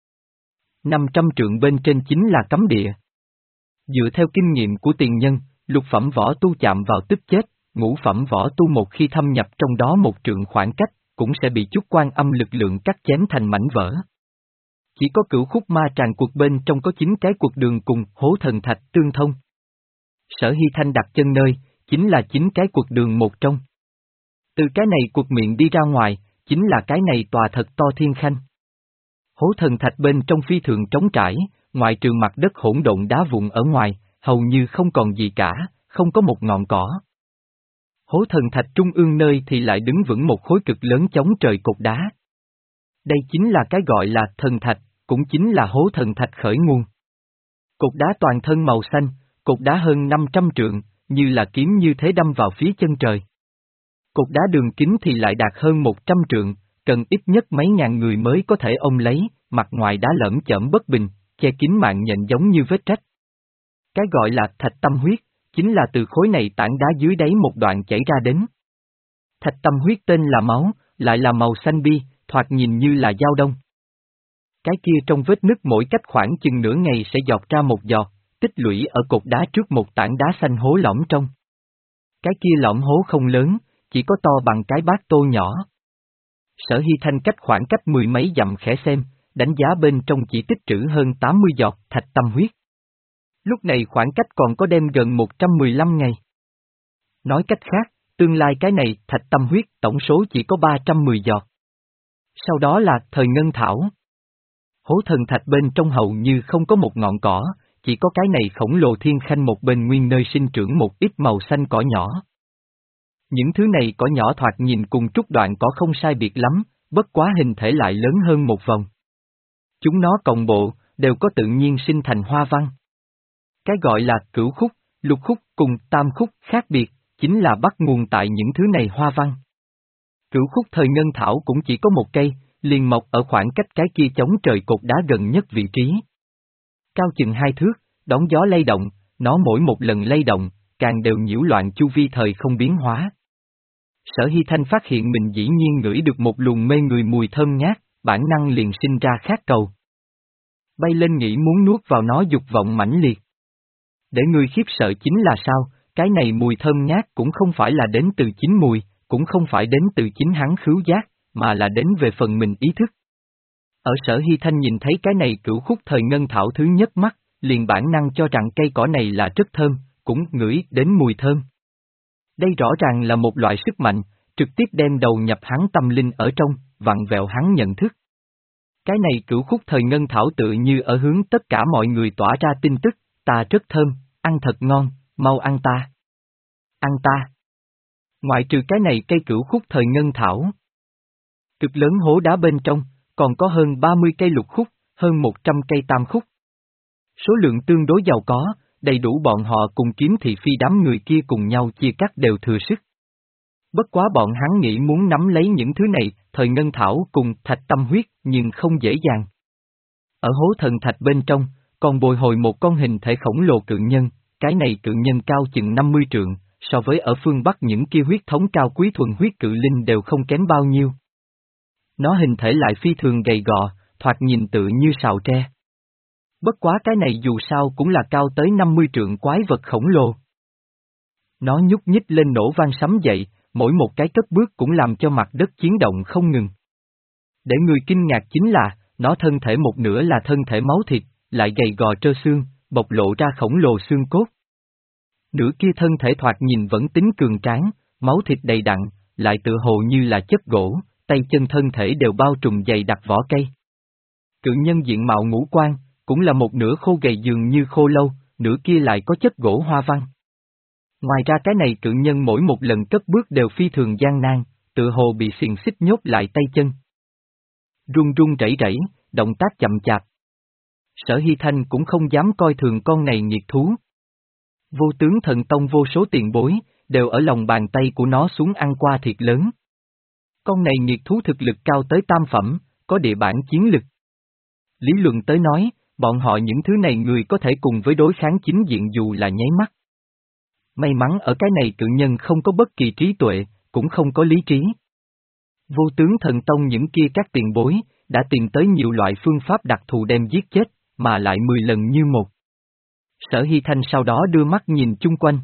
năm trăm trượng bên trên chính là cấm địa. Dựa theo kinh nghiệm của tiền nhân, lục phẩm võ tu chạm vào tức chết, ngũ phẩm võ tu một khi thâm nhập trong đó một trượng khoảng cách, cũng sẽ bị chút quan âm lực lượng cắt chém thành mảnh vỡ. Chỉ có cửu khúc ma tràng cuộc bên trong có chín cái cuộc đường cùng hố thần thạch tương thông. Sở Hy Thanh đặt chân nơi, chính là chín cái cuộc đường một trong. Từ cái này cuộc miệng đi ra ngoài, chính là cái này tòa thật to thiên khanh. Hố thần thạch bên trong phi thường trống trải, ngoại trừ mặt đất hỗn độn đá vụn ở ngoài, hầu như không còn gì cả, không có một ngọn cỏ. Hố thần thạch trung ương nơi thì lại đứng vững một khối cực lớn chống trời cột đá. Đây chính là cái gọi là thần thạch, cũng chính là hố thần thạch khởi nguồn. Cột đá toàn thân màu xanh, cột đá hơn năm trăm trượng, như là kiếm như thế đâm vào phía chân trời. Cột đá đường kính thì lại đạt hơn một trăm trượng, cần ít nhất mấy ngàn người mới có thể ôm lấy, mặt ngoài đá lởm chởm bất bình, che kín mạng nhện giống như vết rách. Cái gọi là thạch tâm huyết, chính là từ khối này tảng đá dưới đáy một đoạn chảy ra đến. Thạch tâm huyết tên là máu, lại là màu xanh bi, thoạt nhìn như là dao đông. Cái kia trong vết nứt mỗi cách khoảng chừng nửa ngày sẽ giọt ra một giọt, tích lũy ở cột đá trước một tảng đá xanh hố lõm trong. Cái kia lõm hố không lớn, chỉ có to bằng cái bát tô nhỏ. Sở Hy Thanh cách khoảng cách mười mấy dặm khẽ xem, đánh giá bên trong chỉ tích trữ hơn tám mươi giọt thạch tâm huyết. Lúc này khoảng cách còn có đem gần một trăm mười lăm ngày. Nói cách khác, tương lai cái này thạch tâm huyết tổng số chỉ có ba trăm mười giọt. Sau đó là thời ngân thảo. Hố thần thạch bên trong hầu như không có một ngọn cỏ, chỉ có cái này khổng lồ thiên khanh một bên nguyên nơi sinh trưởng một ít màu xanh cỏ nhỏ. Những thứ này cỏ nhỏ thoạt nhìn cùng trúc đoạn cỏ không sai biệt lắm, bất quá hình thể lại lớn hơn một vòng. Chúng nó cộng bộ, đều có tự nhiên sinh thành hoa văn. Cái gọi là cửu khúc, lục khúc cùng tam khúc khác biệt, chính là bắt nguồn tại những thứ này hoa văn. Cửu khúc thời ngân thảo cũng chỉ có một cây, liền mọc ở khoảng cách cái kia chống trời cột đá gần nhất vị trí. Cao chừng hai thước, đón gió lay động, nó mỗi một lần lay động, càng đều nhiễu loạn chu vi thời không biến hóa. Sở Hy Thanh phát hiện mình dĩ nhiên ngửi được một luồng mê người mùi thơm ngát, bản năng liền sinh ra khát cầu. Bay lên nghĩ muốn nuốt vào nó dục vọng mãnh liệt. Để người khiếp sợ chính là sao, cái này mùi thơm ngát cũng không phải là đến từ chính mùi, cũng không phải đến từ chính hắn khứu giác, mà là đến về phần mình ý thức. Ở Sở Hy Thanh nhìn thấy cái này cửu khúc thời ngân thảo thứ nhất mắt, liền bản năng cho rằng cây cỏ này là rất thơm, cũng ngửi đến mùi thơm. Đây rõ ràng là một loại sức mạnh, trực tiếp đem đầu nhập hắn tâm linh ở trong, vặn vẹo hắn nhận thức. Cái này cửu khúc thời ngân thảo tự như ở hướng tất cả mọi người tỏa ra tin tức, ta rất thơm, ăn thật ngon, mau ăn ta. Ăn ta. Ngoại trừ cái này cây cửu khúc thời ngân thảo. Cực lớn hố đá bên trong, còn có hơn ba mươi cây lục khúc, hơn một trăm cây tam khúc. Số lượng tương đối giàu có, đầy đủ bọn họ cùng kiếm thị phi đám người kia cùng nhau chia cắt đều thừa sức. Bất quá bọn hắn nghĩ muốn nắm lấy những thứ này, thời ngân thảo cùng thạch tâm huyết, nhưng không dễ dàng. Ở hố thần thạch bên trong, còn bồi hồi một con hình thể khổng lồ cự nhân, cái này cự nhân cao chừng năm mươi trượng, so với ở phương Bắc những kia huyết thống cao quý thuần huyết cự linh đều không kém bao nhiêu. Nó hình thể lại phi thường gầy gò, thoạt nhìn tự như sào tre. Bất quá cái này dù sao cũng là cao tới năm mươi trượng quái vật khổng lồ. Nó nhúc nhích lên nổ vang sấm dậy, mỗi một cái cất bước cũng làm cho mặt đất chiến động không ngừng. Để người kinh ngạc chính là, nó thân thể một nửa là thân thể máu thịt, lại gầy gò trơ xương, bộc lộ ra khổng lồ xương cốt. Nửa kia thân thể thoạt nhìn vẫn tính cường tráng, máu thịt đầy đặn, lại tựa hồ như là chất gỗ, tay chân thân thể đều bao trùm dày đặc vỏ cây. Cự nhân diện mạo ngũ quan, cũng là một nửa khô gầy dường như khô lâu, nửa kia lại có chất gỗ hoa văn. Ngoài ra cái này cự nhân mỗi một lần cất bước đều phi thường gian nan, tựa hồ bị xiềng xích nhốt lại tay chân. Run run rẩy rẩy, động tác chậm chạp. Sở Hy Thanh cũng không dám coi thường con này nghiệt thú. Vô tướng thần tông vô số tiền bối, đều ở lòng bàn tay của nó xuống ăn qua thiệt lớn. Con này nghiệt thú thực lực cao tới tam phẩm, có địa bản chiến lực. Lý luận tới nói, bọn họ những thứ này người có thể cùng với đối kháng chính diện dù là nháy mắt. May mắn ở cái này cự nhân không có bất kỳ trí tuệ, cũng không có lý trí. Vô tướng thần tông những kia các tiền bối, đã tìm tới nhiều loại phương pháp đặc thù đem giết chết, mà lại mười lần như một. Sở Hy Thanh sau đó đưa mắt nhìn chung quanh.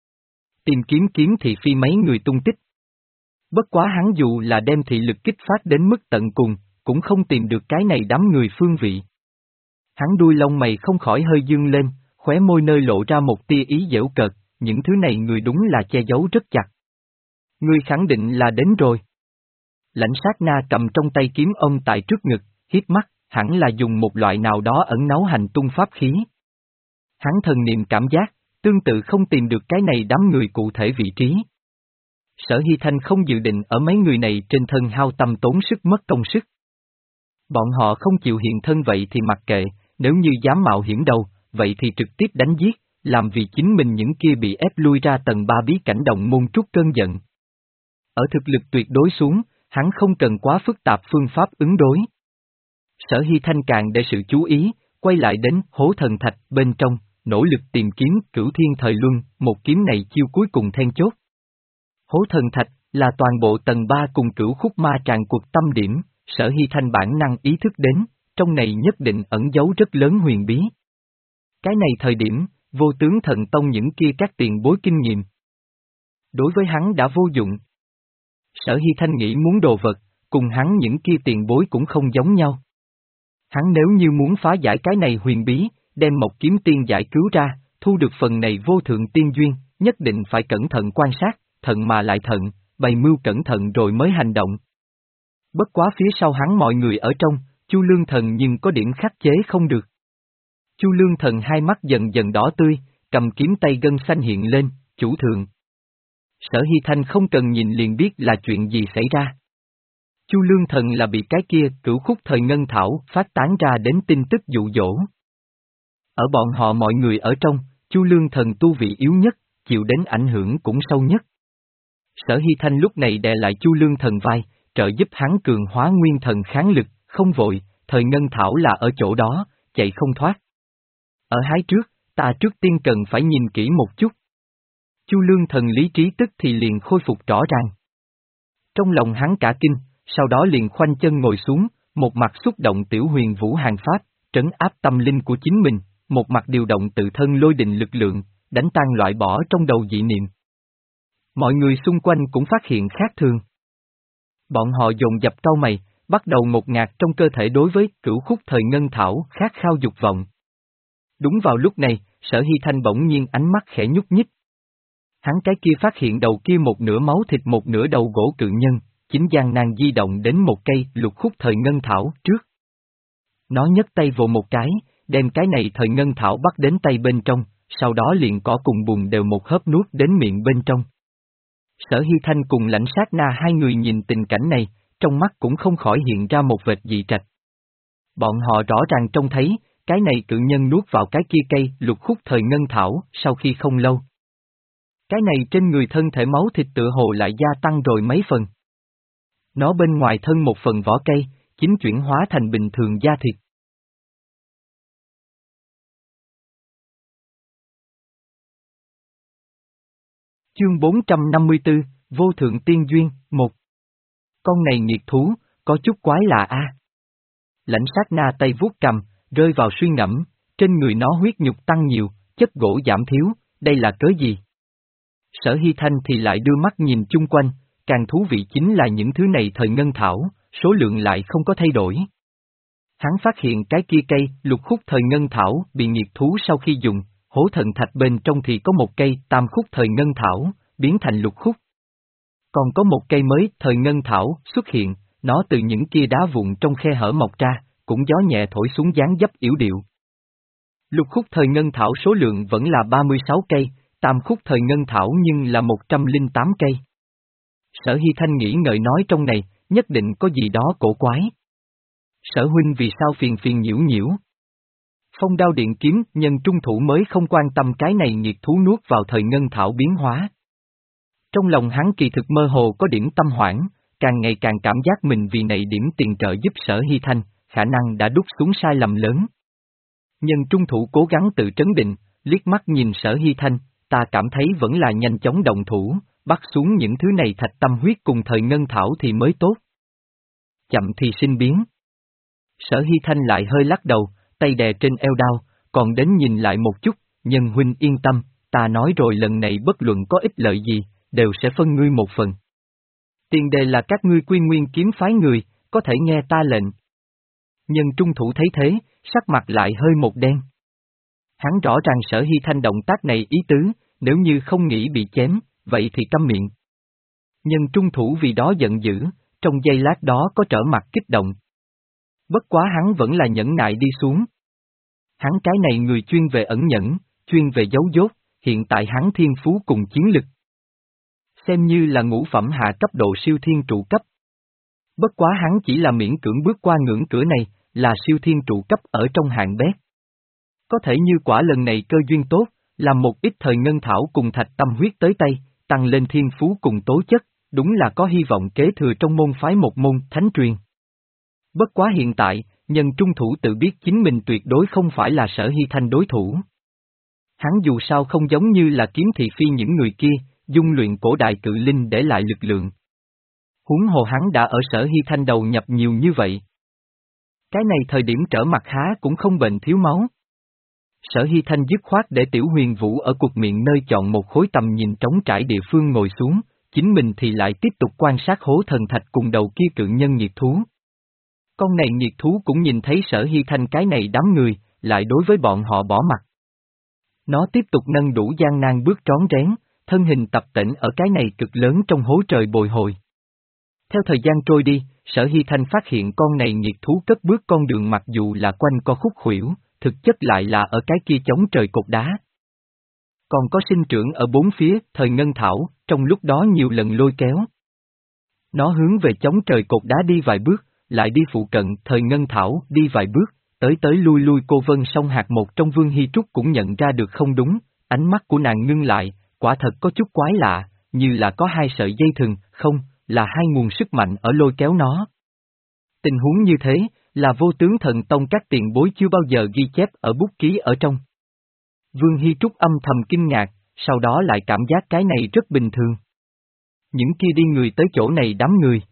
Tìm kiếm kiếm thị phi mấy người tung tích. Bất quá hắn dù là đem thị lực kích phát đến mức tận cùng, cũng không tìm được cái này đám người phương vị. Hắn đuôi lông mày không khỏi hơi dương lên, khóe môi nơi lộ ra một tia ý giễu cợt, những thứ này người đúng là che giấu rất chặt. Ngươi khẳng định là đến rồi. Lãnh sát na cầm trong tay kiếm ông tại trước ngực, hiếp mắt, hẳn là dùng một loại nào đó ẩn náu hành tung pháp khí. Hắn thần niệm cảm giác, tương tự không tìm được cái này đám người cụ thể vị trí. Sở Hy Thanh không dự định ở mấy người này trên thân hao tâm tốn sức mất công sức. Bọn họ không chịu hiện thân vậy thì mặc kệ, nếu như dám mạo hiểm đâu, vậy thì trực tiếp đánh giết, làm vì chính mình những kia bị ép lui ra tầng ba bí cảnh động môn trút cơn giận. Ở thực lực tuyệt đối xuống, hắn không cần quá phức tạp phương pháp ứng đối. Sở Hy Thanh càng để sự chú ý, quay lại đến hố thần thạch bên trong, nỗ lực tìm kiếm cửu thiên thời luân, một kiếm này chiêu cuối cùng then chốt. Hố thần thạch là toàn bộ tầng ba cùng cửu khúc ma tràn cuộc tâm điểm, Sở Hy Thanh bản năng ý thức đến, trong này nhất định ẩn giấu rất lớn huyền bí. Cái này thời điểm, vô tướng thần tông những kia các tiền bối kinh nghiệm. Đối với hắn đã vô dụng. Sở Hy Thanh nghĩ muốn đồ vật, cùng hắn những kia tiền bối cũng không giống nhau. Hắn nếu như muốn phá giải cái này huyền bí, đem Mộc Kiếm Tiên giải cứu ra, thu được phần này vô thượng tiên duyên, nhất định phải cẩn thận quan sát, thận mà lại thận, bày mưu cẩn thận rồi mới hành động. Bất quá phía sau hắn mọi người ở trong, Chu Lương Thần nhưng có điểm khắc chế không được. Chu Lương Thần hai mắt dần dần đỏ tươi, cầm kiếm tay gân xanh hiện lên, chủ thượng. Sở Hy Thanh không cần nhìn liền biết là chuyện gì xảy ra. Chu Lương Thần là bị cái kia cửu khúc thời ngân thảo phát tán ra đến tin tức dụ dỗ. Ở bọn họ mọi người ở trong, Chu Lương Thần tu vị yếu nhất, chịu đến ảnh hưởng cũng sâu nhất. Sở Hy Thanh lúc này đè lại Chu Lương Thần vai, trợ giúp hắn cường hóa nguyên thần kháng lực, không vội, thời ngân thảo là ở chỗ đó, chạy không thoát. Ở hái trước, ta trước tiên cần phải nhìn kỹ một chút. Chu Lương Thần lý trí tức thì liền khôi phục rõ ràng. Trong lòng hắn cả kinh, sau đó liền khoanh chân ngồi xuống, một mặt xúc động tiểu huyền vũ hàng pháp, trấn áp tâm linh của chính mình, một mặt điều động tự thân lôi đình lực lượng, đánh tan loại bỏ trong đầu dị niệm. Mọi người xung quanh cũng phát hiện khác thường. Bọn họ dồn dập cau mày, bắt đầu ngột ngạt trong cơ thể đối với cửu khúc thời ngân thảo khát khao dục vọng. Đúng vào lúc này, Sở Hy Thanh bỗng nhiên ánh mắt khẽ nhúc nhích. Hắn cái kia phát hiện đầu kia một nửa máu thịt một nửa đầu gỗ cự nhân, chính gian nan di động đến một cây lục khúc thời ngân thảo trước. Nó nhấc tay vồ một cái, đem cái này thời ngân thảo bắt đến tay bên trong, sau đó liền cỏ cùng bùn đều một hớp nuốt đến miệng bên trong. Sở Hy Thanh cùng Lãnh Sát Na hai người nhìn tình cảnh này, trong mắt cũng không khỏi hiện ra một vệt dị trạch. Bọn họ rõ ràng trông thấy, cái này cự nhân nuốt vào cái kia cây lục khúc thời ngân thảo, sau khi không lâu. Cái này trên người thân thể máu thịt tựa hồ lại gia tăng rồi mấy phần. Nó bên ngoài thân một phần vỏ cây, chính chuyển hóa thành bình thường da thịt. Chương bốn trăm năm mươi tư, Vô Thượng Tiên Duyên, một. Con này nghiệt thú, có chút quái lạ a. Lãnh Sát Na tay vuốt cầm, rơi vào suy ngẫm, trên người nó huyết nhục tăng nhiều, chất gỗ giảm thiếu, đây là cớ gì? Sở Hy Thanh thì lại đưa mắt nhìn chung quanh, càng thú vị chính là những thứ này thời ngân thảo, số lượng lại không có thay đổi. Hắn phát hiện cái kia cây lục khúc thời ngân thảo bị nghiệt thú sau khi dùng, hố thần thạch bên trong thì có một cây tam khúc thời ngân thảo, biến thành lục khúc. Còn có một cây mới thời ngân thảo xuất hiện, nó từ những kia đá vụn trong khe hở mọc ra, cũng gió nhẹ thổi xuống dáng dấp yểu điệu. Lục khúc thời ngân thảo số lượng vẫn là ba mươi sáu cây, tam khúc thời ngân thảo nhưng là một trăm lẻ tám cây. Sở Hy Thanh nghĩ ngợi nói trong này, nhất định có gì đó cổ quái. Sở huynh vì sao phiền phiền nhiễu nhiễu? Phong Đao Điện kiếm nhân trung thủ mới không quan tâm cái này nghiệt thú nuốt vào thời ngân thảo biến hóa. Trong lòng hắn kỳ thực mơ hồ có điểm tâm hoảng, càng ngày càng cảm giác mình vì này điểm tiền trợ giúp Sở Hy Thanh, khả năng đã đút xuống sai lầm lớn. Nhân trung thủ cố gắng tự trấn định, liếc mắt nhìn Sở Hy Thanh, ta cảm thấy vẫn là nhanh chóng động thủ, bắt xuống những thứ này thạch tâm huyết cùng thời ngân thảo thì mới tốt. Chậm thì sinh biến. Sở Hy Thanh lại hơi lắc đầu, tay đè trên eo đao, còn đến nhìn lại một chút, nhân huynh yên tâm, ta nói rồi lần này bất luận có ích lợi gì, đều sẽ phân ngươi một phần. Tiền đề là các ngươi Quy Nguyên kiếm phái người, có thể nghe ta lệnh. Nhân trung thủ thấy thế, sắc mặt lại hơi một đen. Hắn rõ ràng Sở Hy Thanh động tác này ý tứ, nếu như không nghĩ bị chém, vậy thì câm miệng. Nhân trung thủ vì đó giận dữ, trong giây lát đó có trở mặt kích động. Bất quá hắn vẫn là nhẫn nại đi xuống. Hắn cái này người chuyên về ẩn nhẫn, chuyên về giấu dốt, hiện tại hắn thiên phú cùng chiến lực. Xem như là ngũ phẩm hạ cấp độ siêu thiên trụ cấp. Bất quá hắn chỉ là miễn cưỡng bước qua ngưỡng cửa này, là siêu thiên trụ cấp ở trong hạng bét. Có thể như quả lần này cơ duyên tốt, làm một ít thời ngân thảo cùng thạch tâm huyết tới tay, tăng lên thiên phú cùng tố chất, đúng là có hy vọng kế thừa trong môn phái một môn thánh truyền. Bất quá hiện tại, nhân trung thủ tự biết chính mình tuyệt đối không phải là Sở Hy Thanh đối thủ. Hắn dù sao không giống như là kiếm thị phi những người kia, dung luyện cổ đại cự linh để lại lực lượng. Huống hồ hắn đã ở Sở Hy Thanh đầu nhập nhiều như vậy. Cái này thời điểm trở mặt há cũng không bệnh thiếu máu. Sở Hy Thanh dứt khoát để Tiểu Huyền Vũ ở cục miệng nơi chọn một khối tầm nhìn trống trải địa phương ngồi xuống, chính mình thì lại tiếp tục quan sát hố thần thạch cùng đầu kia cự nhân nghiệt thú. Con này nghiệt thú cũng nhìn thấy Sở Hy Thanh cái này đám người, lại đối với bọn họ bỏ mặt. Nó tiếp tục nâng đủ gian nan bước trón rén, thân hình tập tễnh ở cái này cực lớn trong hố trời bồi hồi. Theo thời gian trôi đi, Sở Hy Thanh phát hiện con này nghiệt thú cất bước con đường mặc dù là quanh co khúc khuỷu, thực chất lại là ở cái kia chống trời cột đá. Còn có sinh trưởng ở bốn phía, thời ngân thảo, trong lúc đó nhiều lần lôi kéo. Nó hướng về chống trời cột đá đi vài bước, lại đi phụ cận thời ngân thảo đi vài bước, tới tới lui lui. Cô Vân Song Hạc một trong Vương Hy Trúc cũng nhận ra được không đúng, ánh mắt của nàng ngưng lại, quả thật có chút quái lạ, như là có hai sợi dây thừng, không, là hai nguồn sức mạnh ở lôi kéo nó. Tình huống như thế, là Vô Tướng Thần Tông các tiền bối chưa bao giờ ghi chép ở bút ký ở trong. Vương Hy Trúc âm thầm kinh ngạc, sau đó lại cảm giác cái này rất bình thường. Những kia đi người tới chỗ này đám người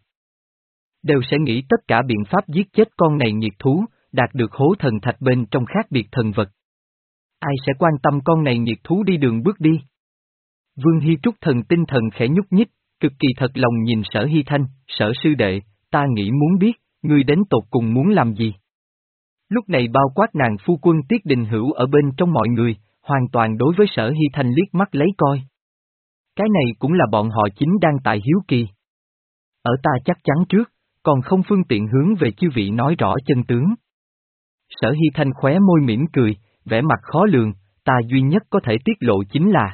đều sẽ nghĩ tất cả biện pháp giết chết con này nghiệt thú, đạt được hố thần thạch bên trong khác biệt thần vật. Ai sẽ quan tâm con này nghiệt thú đi đường bước đi? Vương Hy Trúc thần tinh thần khẽ nhúc nhích, cực kỳ thật lòng nhìn Sở Hy Thanh, Sở sư đệ, ta nghĩ muốn biết, ngươi đến tột cùng muốn làm gì? Lúc này bao quát nàng phu quân Tiết Đình Hữu ở bên trong mọi người, hoàn toàn đối với Sở Hy Thanh liếc mắt lấy coi. Cái này cũng là bọn họ chính đang tại hiếu kỳ. Ở ta chắc chắn trước, còn không phương tiện hướng về chư vị nói rõ chân tướng. Sở Hy Thanh khóe môi mỉm cười, vẻ mặt khó lường, ta duy nhất có thể tiết lộ chính là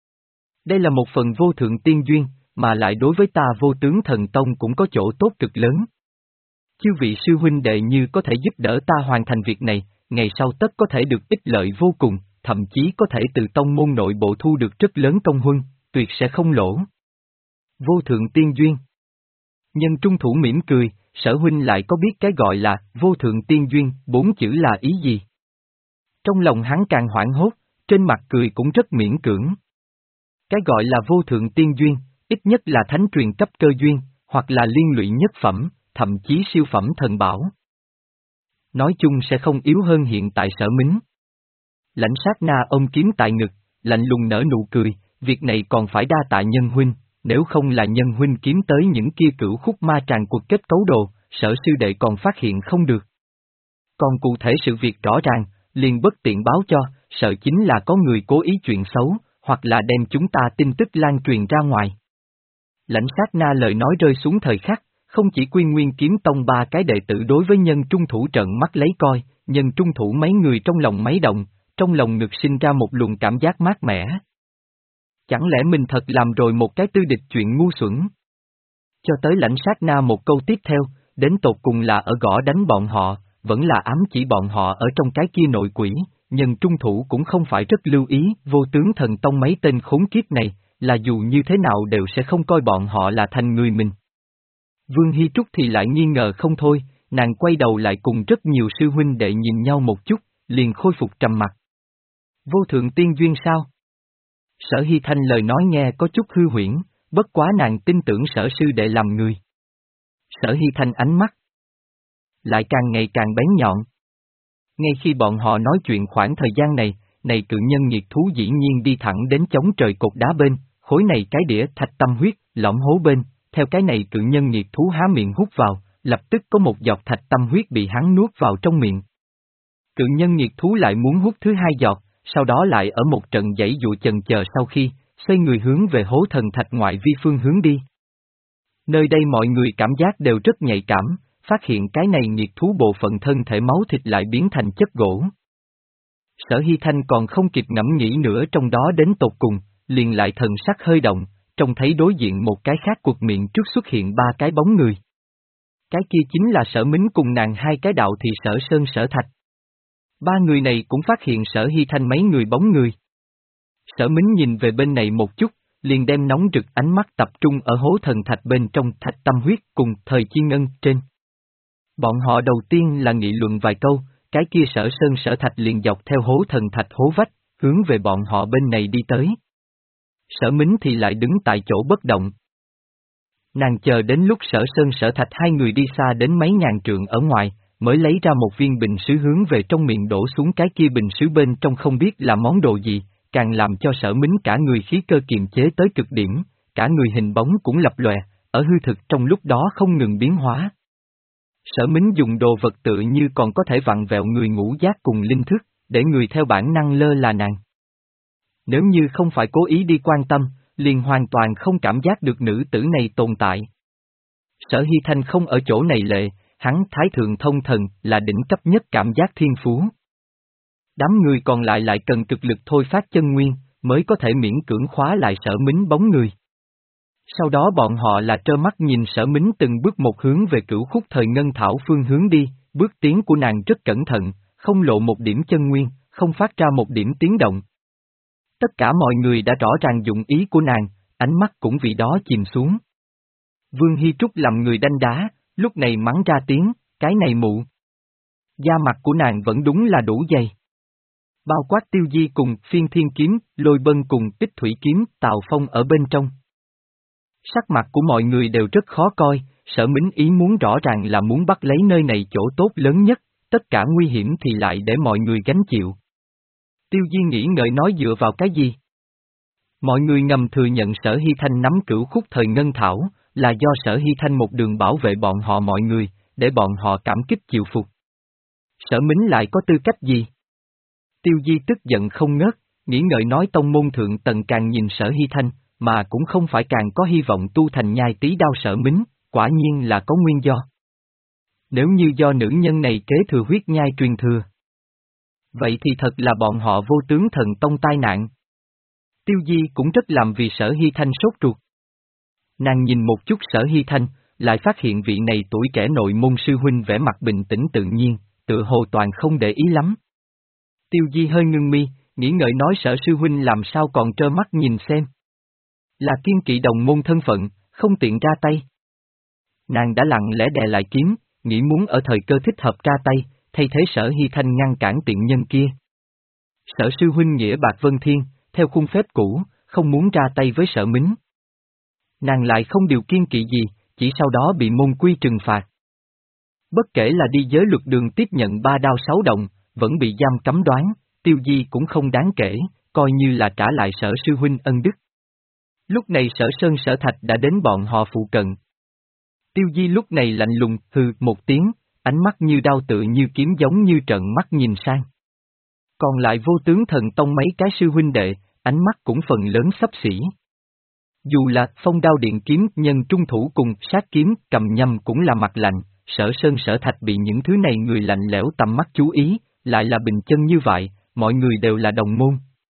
đây là một phần vô thượng tiên duyên, mà lại đối với ta Vô Tướng Thần Tông cũng có chỗ tốt cực lớn. Chư vị sư huynh đệ như có thể giúp đỡ ta hoàn thành việc này, ngày sau tất có thể được ích lợi vô cùng, thậm chí có thể từ tông môn nội bộ thu được rất lớn công huân, tuyệt sẽ không lỗ. Vô thượng tiên duyên. Nhân trung thủ mỉm cười, Sở huynh lại có biết cái gọi là vô thượng tiên duyên, bốn chữ là ý gì? Trong lòng hắn càng hoảng hốt, trên mặt cười cũng rất miễn cưỡng. Cái gọi là vô thượng tiên duyên, ít nhất là thánh truyền cấp cơ duyên, hoặc là liên lụy nhất phẩm, thậm chí siêu phẩm thần bảo. Nói chung sẽ không yếu hơn hiện tại Sở Mính. Lãnh sát na ôm kiếm tại ngực, lạnh lùng nở nụ cười, việc này còn phải đa tạ Nhân huynh, nếu không là Nhân huynh kiếm tới những kia cửu khúc ma tràng cuộc kết cấu đồ, Sở sư đệ còn phát hiện không được. Còn cụ thể sự việc rõ ràng, liền bất tiện báo cho, sợ chính là có người cố ý chuyện xấu, hoặc là đem chúng ta tin tức lan truyền ra ngoài. Lãnh sát na lời nói rơi xuống thời khắc, không chỉ Quy Nguyên Kiếm Tông ba cái đệ tử đối với nhân trung thủ trợn mắt lấy coi, nhân trung thủ mấy người trong lòng máy động, trong lòng ngực sinh ra một luồng cảm giác mát mẻ. Chẳng lẽ mình thật làm rồi một cái tư địch chuyện ngu xuẩn? Cho tới lãnh sát na một câu tiếp theo, đến tột cùng là ở gõ đánh bọn họ, vẫn là ám chỉ bọn họ ở trong cái kia nội quỷ, nhân trung thủ cũng không phải rất lưu ý, Vô Tướng Thần Tông mấy tên khốn kiếp này, là dù như thế nào đều sẽ không coi bọn họ là thành người mình. Vương Hy Trúc thì lại nghi ngờ không thôi, nàng quay đầu lại cùng rất nhiều sư huynh đệ nhìn nhau một chút, liền khôi phục trầm mặt. Vô thượng tiên duyên sao? Sở Hy Thanh lời nói nghe có chút hư huyễn, bất quá nàng tin tưởng Sở sư đệ làm người. Sở Hy Thanh ánh mắt lại càng ngày càng bén nhọn. Ngay khi bọn họ nói chuyện khoảng thời gian này, này cự nhân nghiệt thú dĩ nhiên đi thẳng đến chống trời cột đá bên, khối này cái đĩa thạch tâm huyết, lõm hố bên, theo cái này cự nhân nghiệt thú há miệng hút vào, lập tức có một giọt thạch tâm huyết bị hắn nuốt vào trong miệng. Cự nhân nghiệt thú lại muốn hút thứ hai giọt, sau đó lại ở một trận giãy dụa chần chờ sau khi, xoay người hướng về hố thần thạch ngoại vi phương hướng đi. Nơi đây mọi người cảm giác đều rất nhạy cảm, phát hiện cái này nghiệt thú bộ phận thân thể máu thịt lại biến thành chất gỗ. Sở Hy Thanh còn không kịp ngẫm nghĩ nữa trong đó đến tột cùng, liền lại thần sắc hơi động, trông thấy đối diện một cái khác quật miệng trước xuất hiện ba cái bóng người. Cái kia chính là Sở Mính cùng nàng hai cái đạo thì Sở Sơn Sở Thạch. Ba người này cũng phát hiện Sở Hy Thanh mấy người bóng người. Sở Mính nhìn về bên này một chút, liền đem nóng rực ánh mắt tập trung ở hố thần thạch bên trong thạch tâm huyết cùng thời chi ngân trên. Bọn họ đầu tiên là nghị luận vài câu, cái kia Sở Sơn Sở Thạch liền dọc theo hố thần thạch hố vách, hướng về bọn họ bên này đi tới. Sở Mính thì lại đứng tại chỗ bất động. Nàng chờ đến lúc Sở Sơn Sở Thạch hai người đi xa đến mấy ngàn trượng ở ngoài, mới lấy ra một viên bình sứ hướng về trong miệng đổ xuống cái kia bình sứ bên trong không biết là món đồ gì, càng làm cho Sở Mính cả người khí cơ kiềm chế tới cực điểm, cả người hình bóng cũng lập lòe, ở hư thực trong lúc đó không ngừng biến hóa. Sở Mính dùng đồ vật tự như còn có thể vặn vẹo người ngũ giác cùng linh thức, để người theo bản năng lơ là nàng. Nếu như không phải cố ý đi quan tâm, liền hoàn toàn không cảm giác được nữ tử này tồn tại. Sở Hy Thanh không ở chỗ này lệ, hắn thái thượng thông thần là đỉnh cấp nhất cảm giác thiên phú. Đám người còn lại lại cần cực lực thôi phát chân nguyên, mới có thể miễn cưỡng khóa lại Sở Mính bóng người. Sau đó bọn họ là trơ mắt nhìn Sở Mính từng bước một hướng về cửu khúc thời ngân thảo phương hướng đi, bước tiến của nàng rất cẩn thận, không lộ một điểm chân nguyên, không phát ra một điểm tiếng động. Tất cả mọi người đã rõ ràng dụng ý của nàng, ánh mắt cũng vì đó chìm xuống. Vương Hy Trúc làm người đanh đá, lúc này mắng ra tiếng, cái này mụ. Da mặt của nàng vẫn đúng là đủ dày. Bao quát Tiêu Di cùng Phiên Thiên Kiếm, Lôi Bân cùng Tích Thủy Kiếm, Tào Phong ở bên trong. Sắc mặt của mọi người đều rất khó coi, Sở Mính ý muốn rõ ràng là muốn bắt lấy nơi này chỗ tốt lớn nhất, tất cả nguy hiểm thì lại để mọi người gánh chịu. Tiêu Di nghĩ ngợi nói dựa vào cái gì? Mọi người ngầm thừa nhận Sở Hy Thanh nắm cửu khúc thời ngân thảo, là do Sở Hy Thanh một đường bảo vệ bọn họ mọi người, để bọn họ cảm kích chịu phục. Sở Mính lại có tư cách gì? Tiêu Di tức giận không ngớt, nghĩ ngợi nói tông môn thượng tầng càng nhìn Sở Hy Thanh, mà cũng không phải càng có hy vọng tu thành nhai tí đao Sở Mính, quả nhiên là có nguyên do. Nếu như do nữ nhân này kế thừa huyết nhai truyền thừa, vậy thì thật là bọn họ vô tướng thần tông tai nạn. Tiêu Di cũng rất làm vì Sở Hy Thanh sốt ruột. Nàng nhìn một chút Sở Hy Thanh, lại phát hiện vị này tuổi trẻ nội môn sư huynh vẻ mặt bình tĩnh tự nhiên, tự hồ toàn không để ý lắm. Tiêu Di hơi ngưng mi, nghĩ ngợi nói Sở sư huynh làm sao còn trơ mắt nhìn xem. Là kiên kỵ đồng môn thân phận, không tiện ra tay. Nàng đã lặng lẽ đè lại kiếm, nghĩ muốn ở thời cơ thích hợp ra tay, thay thế Sở Hy Thanh ngăn cản tiện nhân kia. Sở sư huynh nghĩa bạc vân thiên, theo khuôn phép cũ, không muốn ra tay với Sở Mính. Nàng lại không điều kiên kỵ gì, chỉ sau đó bị môn quy trừng phạt. Bất kể là đi giới luật đường tiếp nhận ba đao sáu đồng, vẫn bị giam cấm đoán, Tiêu Di cũng không đáng kể, coi như là trả lại Sở sư huynh ân đức. Lúc này Sở Sơn Sở Thạch đã đến bọn họ phụ cận. Tiêu Di lúc này lạnh lùng, hừ một tiếng, ánh mắt như đao tự như kiếm giống như trợn mắt nhìn sang. Còn lại vô tướng thần tông mấy cái sư huynh đệ, ánh mắt cũng phần lớn xấp xỉ. Dù là Phong Đao Điện Kiếm nhân trung thủ cùng sát kiếm cầm nhâm cũng là mặt lạnh, Sở Sơn Sở Thạch bị những thứ này người lạnh lẽo tầm mắt chú ý, lại là bình chân như vậy, mọi người đều là đồng môn.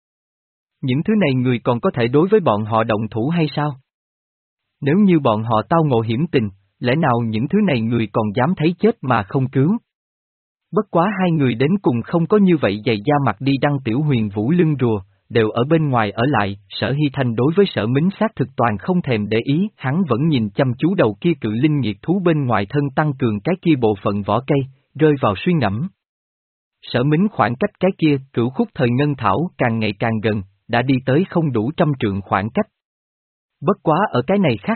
Những thứ này người còn có thể đối với bọn họ động thủ hay sao? Nếu như bọn họ tao ngộ hiểm tình, lẽ nào những thứ này người còn dám thấy chết mà không cứu? Bất quá hai người đến cùng không có như vậy dày da mặt đi đăng tiểu huyền vũ lưng rùa, đều ở bên ngoài ở lại, Sở Hy Thanh đối với Sở Mính xác thực toàn không thèm để ý, hắn vẫn nhìn chăm chú đầu kia cự linh nghiệt thú bên ngoài thân tăng cường cái kia bộ phận vỏ cây, rơi vào suy ngẫm. Sở Mính khoảng cách cái kia cửu khúc thời ngân thảo càng ngày càng gần, đã đi tới không đủ trăm trượng khoảng cách. Bất quá ở cái này khác.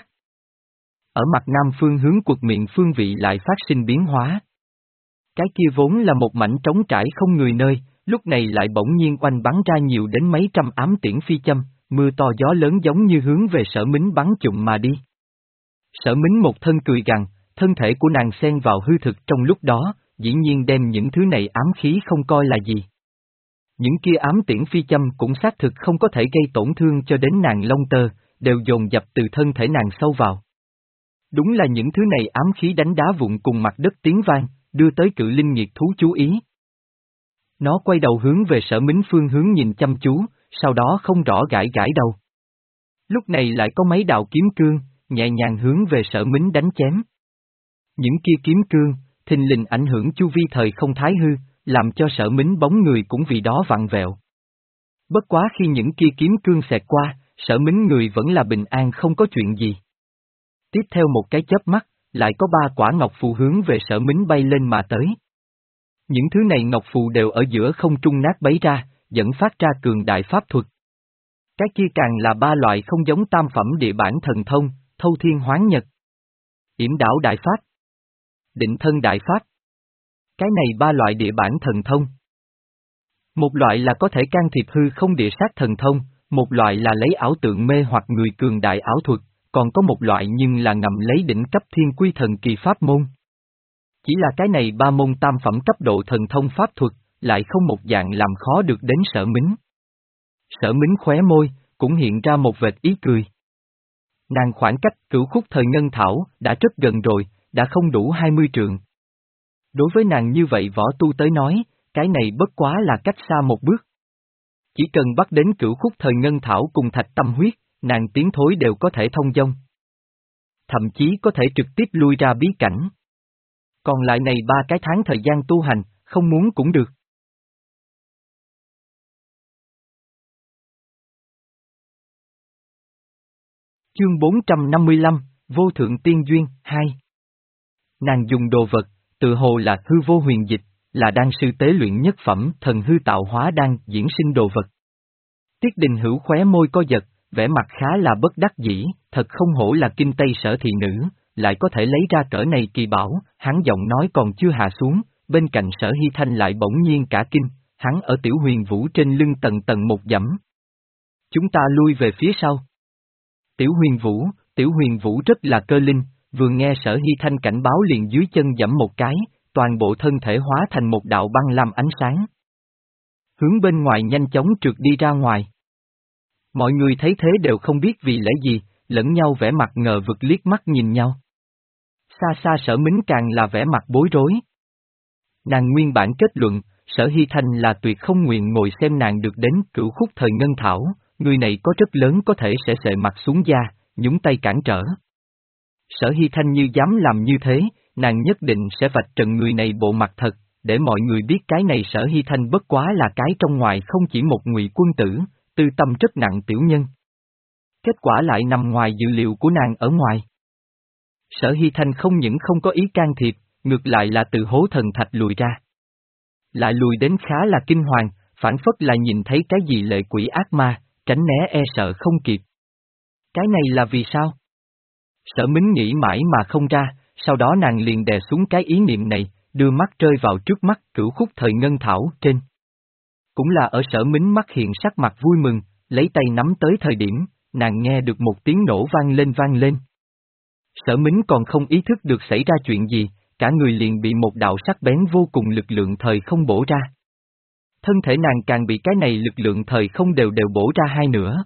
Ở mặt nam phương hướng quật miệng phương vị lại phát sinh biến hóa. Cái kia vốn là một mảnh trống trải không người nơi, lúc này lại bỗng nhiên oanh bắn ra nhiều đến mấy trăm ám tiễn phi châm, mưa to gió lớn giống như hướng về Sở Mính bắn trụm mà đi. Sở Mính một thân cười gằn, thân thể của nàng xen vào hư thực trong lúc đó, dĩ nhiên đem những thứ này ám khí không coi là gì. Những kia ám tiễn phi châm cũng xác thực không có thể gây tổn thương cho đến nàng lông tơ, đều dồn dập từ thân thể nàng sâu vào. Đúng là những thứ này ám khí đánh đá vụn cùng mặt đất tiếng vang, đưa tới cự linh nghiệt thú chú ý. Nó quay đầu hướng về Sở Mính phương hướng nhìn chăm chú, sau đó không rõ gãi gãi đầu. Lúc này lại có mấy đạo kiếm cương, nhẹ nhàng hướng về Sở Mính đánh chém. Những kia kiếm cương, thình lình ảnh hưởng chu vi thời không thái hư, làm cho Sở Mính bóng người cũng vì đó vặn vẹo. Bất quá khi những kia kiếm cương xẹt qua, Sở Mính người vẫn là bình an không có chuyện gì. Tiếp theo một cái chớp mắt, lại có ba quả ngọc phù hướng về Sở Mính bay lên mà tới. Những thứ này ngọc phù đều ở giữa không trung nát bấy ra, dẫn phát ra cường đại pháp thuật. Cái kia càng là ba loại không giống tam phẩm địa bản thần thông, thâu thiên hoán nhật, yểm đảo đại pháp, định thân đại pháp. Cái này ba loại địa bản thần thông. Một loại là có thể can thiệp hư không địa sát thần thông, một loại là lấy ảo tượng mê hoặc người cường đại ảo thuật, còn có một loại nhưng là ngầm lấy đỉnh cấp thiên quy thần kỳ pháp môn. Chỉ là cái này ba môn tam phẩm cấp độ thần thông pháp thuật, lại không một dạng làm khó được đến Sở Mính. Sở Mính khóe môi, cũng hiện ra một vệt ý cười. Nàng khoảng cách cửu khúc thời ngân thảo, đã rất gần rồi, đã không đủ hai mươi trượng. Đối với nàng như vậy võ tu tới nói, cái này bất quá là cách xa một bước. Chỉ cần bắt đến cửu khúc thời ngân thảo cùng thạch tâm huyết, nàng tiến thối đều có thể thông dong, thậm chí có thể trực tiếp lui ra bí cảnh. Còn lại này ba cái tháng thời gian tu hành, không muốn cũng được. Chương bốn trăm năm mươi lăm, Vô Thượng Tiên Duyên, hai. Nàng dùng đồ vật, tự hồ là hư vô huyền dịch, là đan sư tế luyện nhất phẩm thần hư tạo hóa đan diễn sinh đồ vật. Tiết Đình Hữu khóe môi co giật, vẻ mặt khá là bất đắc dĩ, thật không hổ là kinh tây sở thị nữ, lại có thể lấy ra cỡ này kỳ bảo, hắn giọng nói còn chưa hạ xuống, bên cạnh Sở Hy Thanh lại bỗng nhiên cả kinh, hắn ở Tiểu Huyền Vũ trên lưng tầng tầng một dẫm. Chúng ta lui về phía sau. Tiểu Huyền Vũ, Tiểu Huyền Vũ rất là cơ linh, vừa nghe Sở Hy Thanh cảnh báo liền dưới chân dẫm một cái, toàn bộ thân thể hóa thành một đạo băng lam ánh sáng. Hướng bên ngoài nhanh chóng trượt đi ra ngoài. Mọi người thấy thế đều không biết vì lẽ gì, lẫn nhau vẻ mặt ngờ vực liếc mắt nhìn nhau. Xa xa Sở Mính càng là vẻ mặt bối rối. Nàng nguyên bản kết luận, Sở Hy Thanh là tuyệt không nguyện ngồi xem nàng được đến Cửu Khúc Thời Ngân Thảo, người này có rất lớn có thể sẽ sệ mặt xuống da, nhúng tay cản trở. Sở Hy Thanh như dám làm như thế, nàng nhất định sẽ vạch trần người này bộ mặt thật, để mọi người biết cái này Sở Hy Thanh bất quá là cái trong ngoài không chỉ một ngụy quân tử, tư tâm rất nặng tiểu nhân. Kết quả lại nằm ngoài dự liệu của nàng ở ngoài. Sở Hy Thanh không những không có ý can thiệp, ngược lại là từ hố thần thạch lùi ra. Lại lùi đến khá là kinh hoàng, phản phất là nhìn thấy cái gì lệ quỷ ác ma, tránh né e sợ không kịp. Cái này là vì sao? Sở Mính nghĩ mãi mà không ra, sau đó nàng liền đè xuống cái ý niệm này, đưa mắt rơi vào trước mắt Cửu Khúc Thời Ngân Thảo trên. Cũng là ở Sở Mính mắt hiện sắc mặt vui mừng, lấy tay nắm tới thời điểm, nàng nghe được một tiếng nổ vang lên vang lên. Sở Mính còn không ý thức được xảy ra chuyện gì, cả người liền bị một đạo sắc bén vô cùng lực lượng thời không bổ ra. Thân thể nàng càng bị cái này lực lượng thời không đều đều bổ ra hai nửa.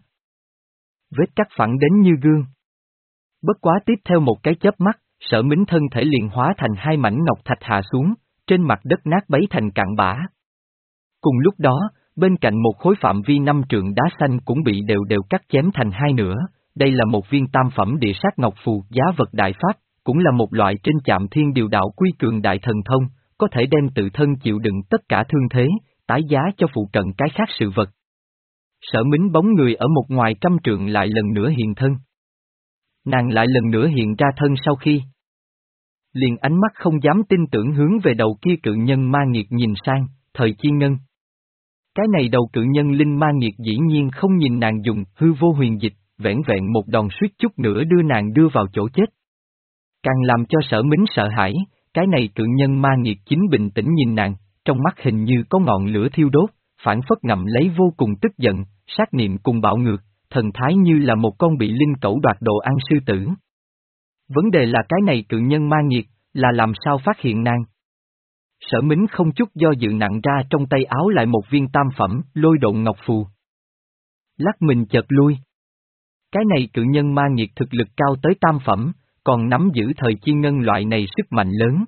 Vết cắt phẳng đến như gương. Bất quá tiếp theo một cái chớp mắt, Sở Mính thân thể liền hóa thành hai mảnh ngọc thạch hạ xuống, trên mặt đất nát bấy thành cạn bã. Cùng lúc đó, bên cạnh một khối phạm vi năm trượng đá xanh cũng bị đều đều cắt chém thành hai nửa, đây là một viên tam phẩm địa sát ngọc phù giá vật đại pháp, cũng là một loại trên chạm thiên điều đạo quy cường đại thần thông, có thể đem tự thân chịu đựng tất cả thương thế, tái giá cho phụ cận cái khác sự vật. Sở Mính bóng người ở một ngoài trăm trượng lại lần nữa hiện thân. Nàng lại lần nữa hiện ra thân sau khi. Liền ánh mắt không dám tin tưởng hướng về đầu kia cự nhân ma nghiệt nhìn sang, Thời Chi Ngân. Cái này đầu cự nhân linh ma nghiệt dĩ nhiên không nhìn nàng dùng hư vô huyền dịch, vẻn vẹn một đòn suýt chút nữa đưa nàng đưa vào chỗ chết. Càng làm cho Sở Mính sợ hãi, cái này cự nhân ma nghiệt chính bình tĩnh nhìn nàng, trong mắt hình như có ngọn lửa thiêu đốt, phản phất ngậm lấy vô cùng tức giận, sát niệm cùng bạo ngược, thần thái như là một con bị linh cẩu đoạt đồ ăn sư tử. Vấn đề là cái này cự nhân ma nghiệt, là làm sao phát hiện nàng? Sở Mính không chút do dự nặng ra trong tay áo lại một viên tam phẩm, lôi độn ngọc phù. Lắc mình chợt lui. Cái này cự nhân ma nghiệt thực lực cao tới tam phẩm, còn nắm giữ Thời Chi Ngân loại này sức mạnh lớn.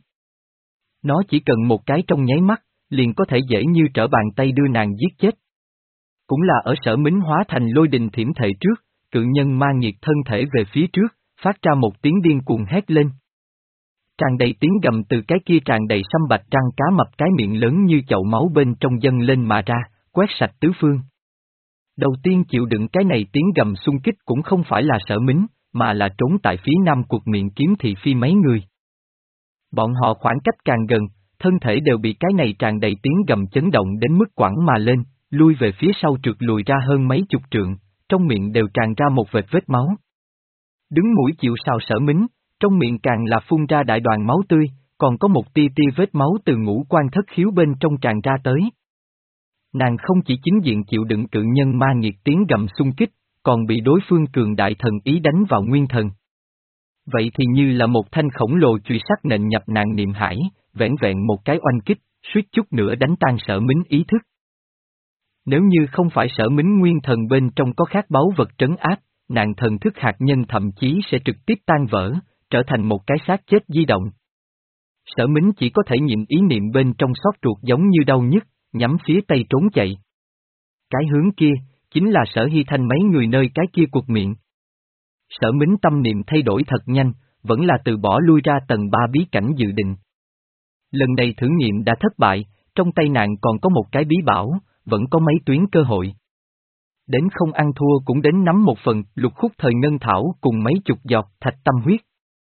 Nó chỉ cần một cái trong nháy mắt, liền có thể dễ như trở bàn tay đưa nàng giết chết. Cũng là ở Sở Mính hóa thành lôi đình thiểm thệ trước, cự nhân ma nghiệt thân thể về phía trước, phát ra một tiếng điên cuồng hét lên. Tràn đầy tiếng gầm từ cái kia tràn đầy sâm bạch răng cá mập cái miệng lớn như chậu máu bên trong dâng lên mà ra, quét sạch tứ phương. Đầu tiên chịu đựng cái này tiếng gầm xung kích cũng không phải là Sở Mính, mà là trốn tại phía nam cuộc miệng kiếm thị phi mấy người. Bọn họ khoảng cách càng gần, thân thể đều bị cái này tràn đầy tiếng gầm chấn động đến mức quẳng mà lên, lui về phía sau trượt lùi ra hơn mấy chục trượng, trong miệng đều tràn ra một vệt vết máu. Đứng mũi chịu sào Sở Mính, trong miệng càng là phun ra đại đoàn máu tươi, còn có một tia tia vết máu từ ngũ quan thất khiếu bên trong tràn ra tới. Nàng không chỉ chính diện chịu đựng cự nhân ma nghiệt tiếng gầm xung kích, còn bị đối phương cường đại thần ý đánh vào nguyên thần. Vậy thì như là một thanh khổng lồ chùy sắt nện nhập nàng niệm hải, vẻn vẹn một cái oanh kích, suýt chút nữa đánh tan Sở Mính ý thức. Nếu như không phải Sở Mính nguyên thần bên trong có khác báu vật trấn áp, nàng thần thức hạt nhân thậm chí sẽ trực tiếp tan vỡ, trở thành một cái xác chết di động. Sở Mính chỉ có thể nhịn ý niệm bên trong xót ruột giống như đau nhức, nhắm phía tây trốn chạy. Cái hướng kia, chính là Sở Hy Thanh mấy người nơi cái kia cuộc miệng. Sở Mính tâm niệm thay đổi thật nhanh, vẫn là từ bỏ lui ra tầng ba bí cảnh dự định. Lần này thử nghiệm đã thất bại, trong tay nàng còn có một cái bí bảo, vẫn có mấy tuyến cơ hội. Đến không ăn thua cũng đến nắm một phần lục khúc thời ngân thảo cùng mấy chục giọt thạch tâm huyết.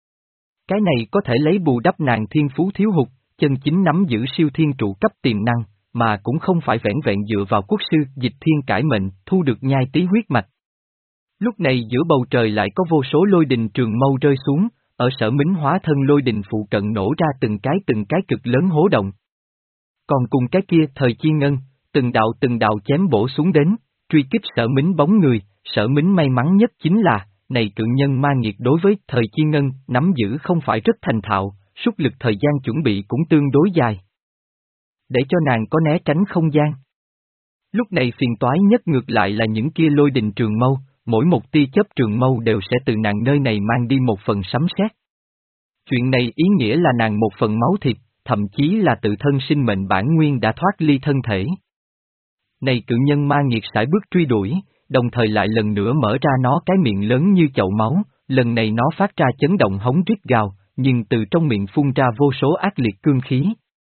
Cái này có thể lấy bù đắp nàng thiên phú thiếu hụt, chân chính nắm giữ siêu thiên trụ cấp tiềm năng, mà cũng không phải vẻn vẹn dựa vào quốc sư dịch thiên cải mệnh thu được nhai tí huyết mạch. Lúc này giữa bầu trời lại có vô số lôi đình trường mâu rơi xuống, ở Sở Mính hóa thân lôi đình phụ cận nổ ra từng cái từng cái cực lớn hố động. Còn cùng cái kia thời chi ngân, từng đạo từng đạo chém bổ xuống đến, truy kích Sở Mính bóng người. Sở Mính may mắn nhất chính là, này cự nhân ma nghiệt đối với thời chi ngân nắm giữ không phải rất thành thạo, sút lực thời gian chuẩn bị cũng tương đối dài. Để cho nàng có né tránh không gian. Lúc này phiền toái nhất ngược lại là những kia lôi đình trường mâu, mỗi một tia chớp trường mâu đều sẽ từ nàng nơi này mang đi một phần sấm sét. Chuyện này ý nghĩa là nàng một phần máu thịt, thậm chí là tự thân sinh mệnh bản nguyên đã thoát ly thân thể. Này cự nhân ma nghiệt sải bước truy đuổi, đồng thời lại lần nữa mở ra nó cái miệng lớn như chậu máu, lần này nó phát ra chấn động hống rít gào, nhưng từ trong miệng phun ra vô số ác liệt cương khí.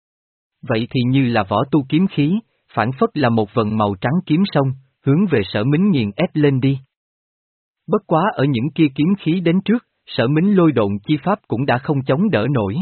Vậy thì như là võ tu kiếm khí, phản phất là một vần màu trắng kiếm sông, hướng về Sở Mính nghiền ép lên đi. Bất quá ở những kia kiếm khí đến trước, Sở Mính lôi độn chi pháp cũng đã không chống đỡ nổi.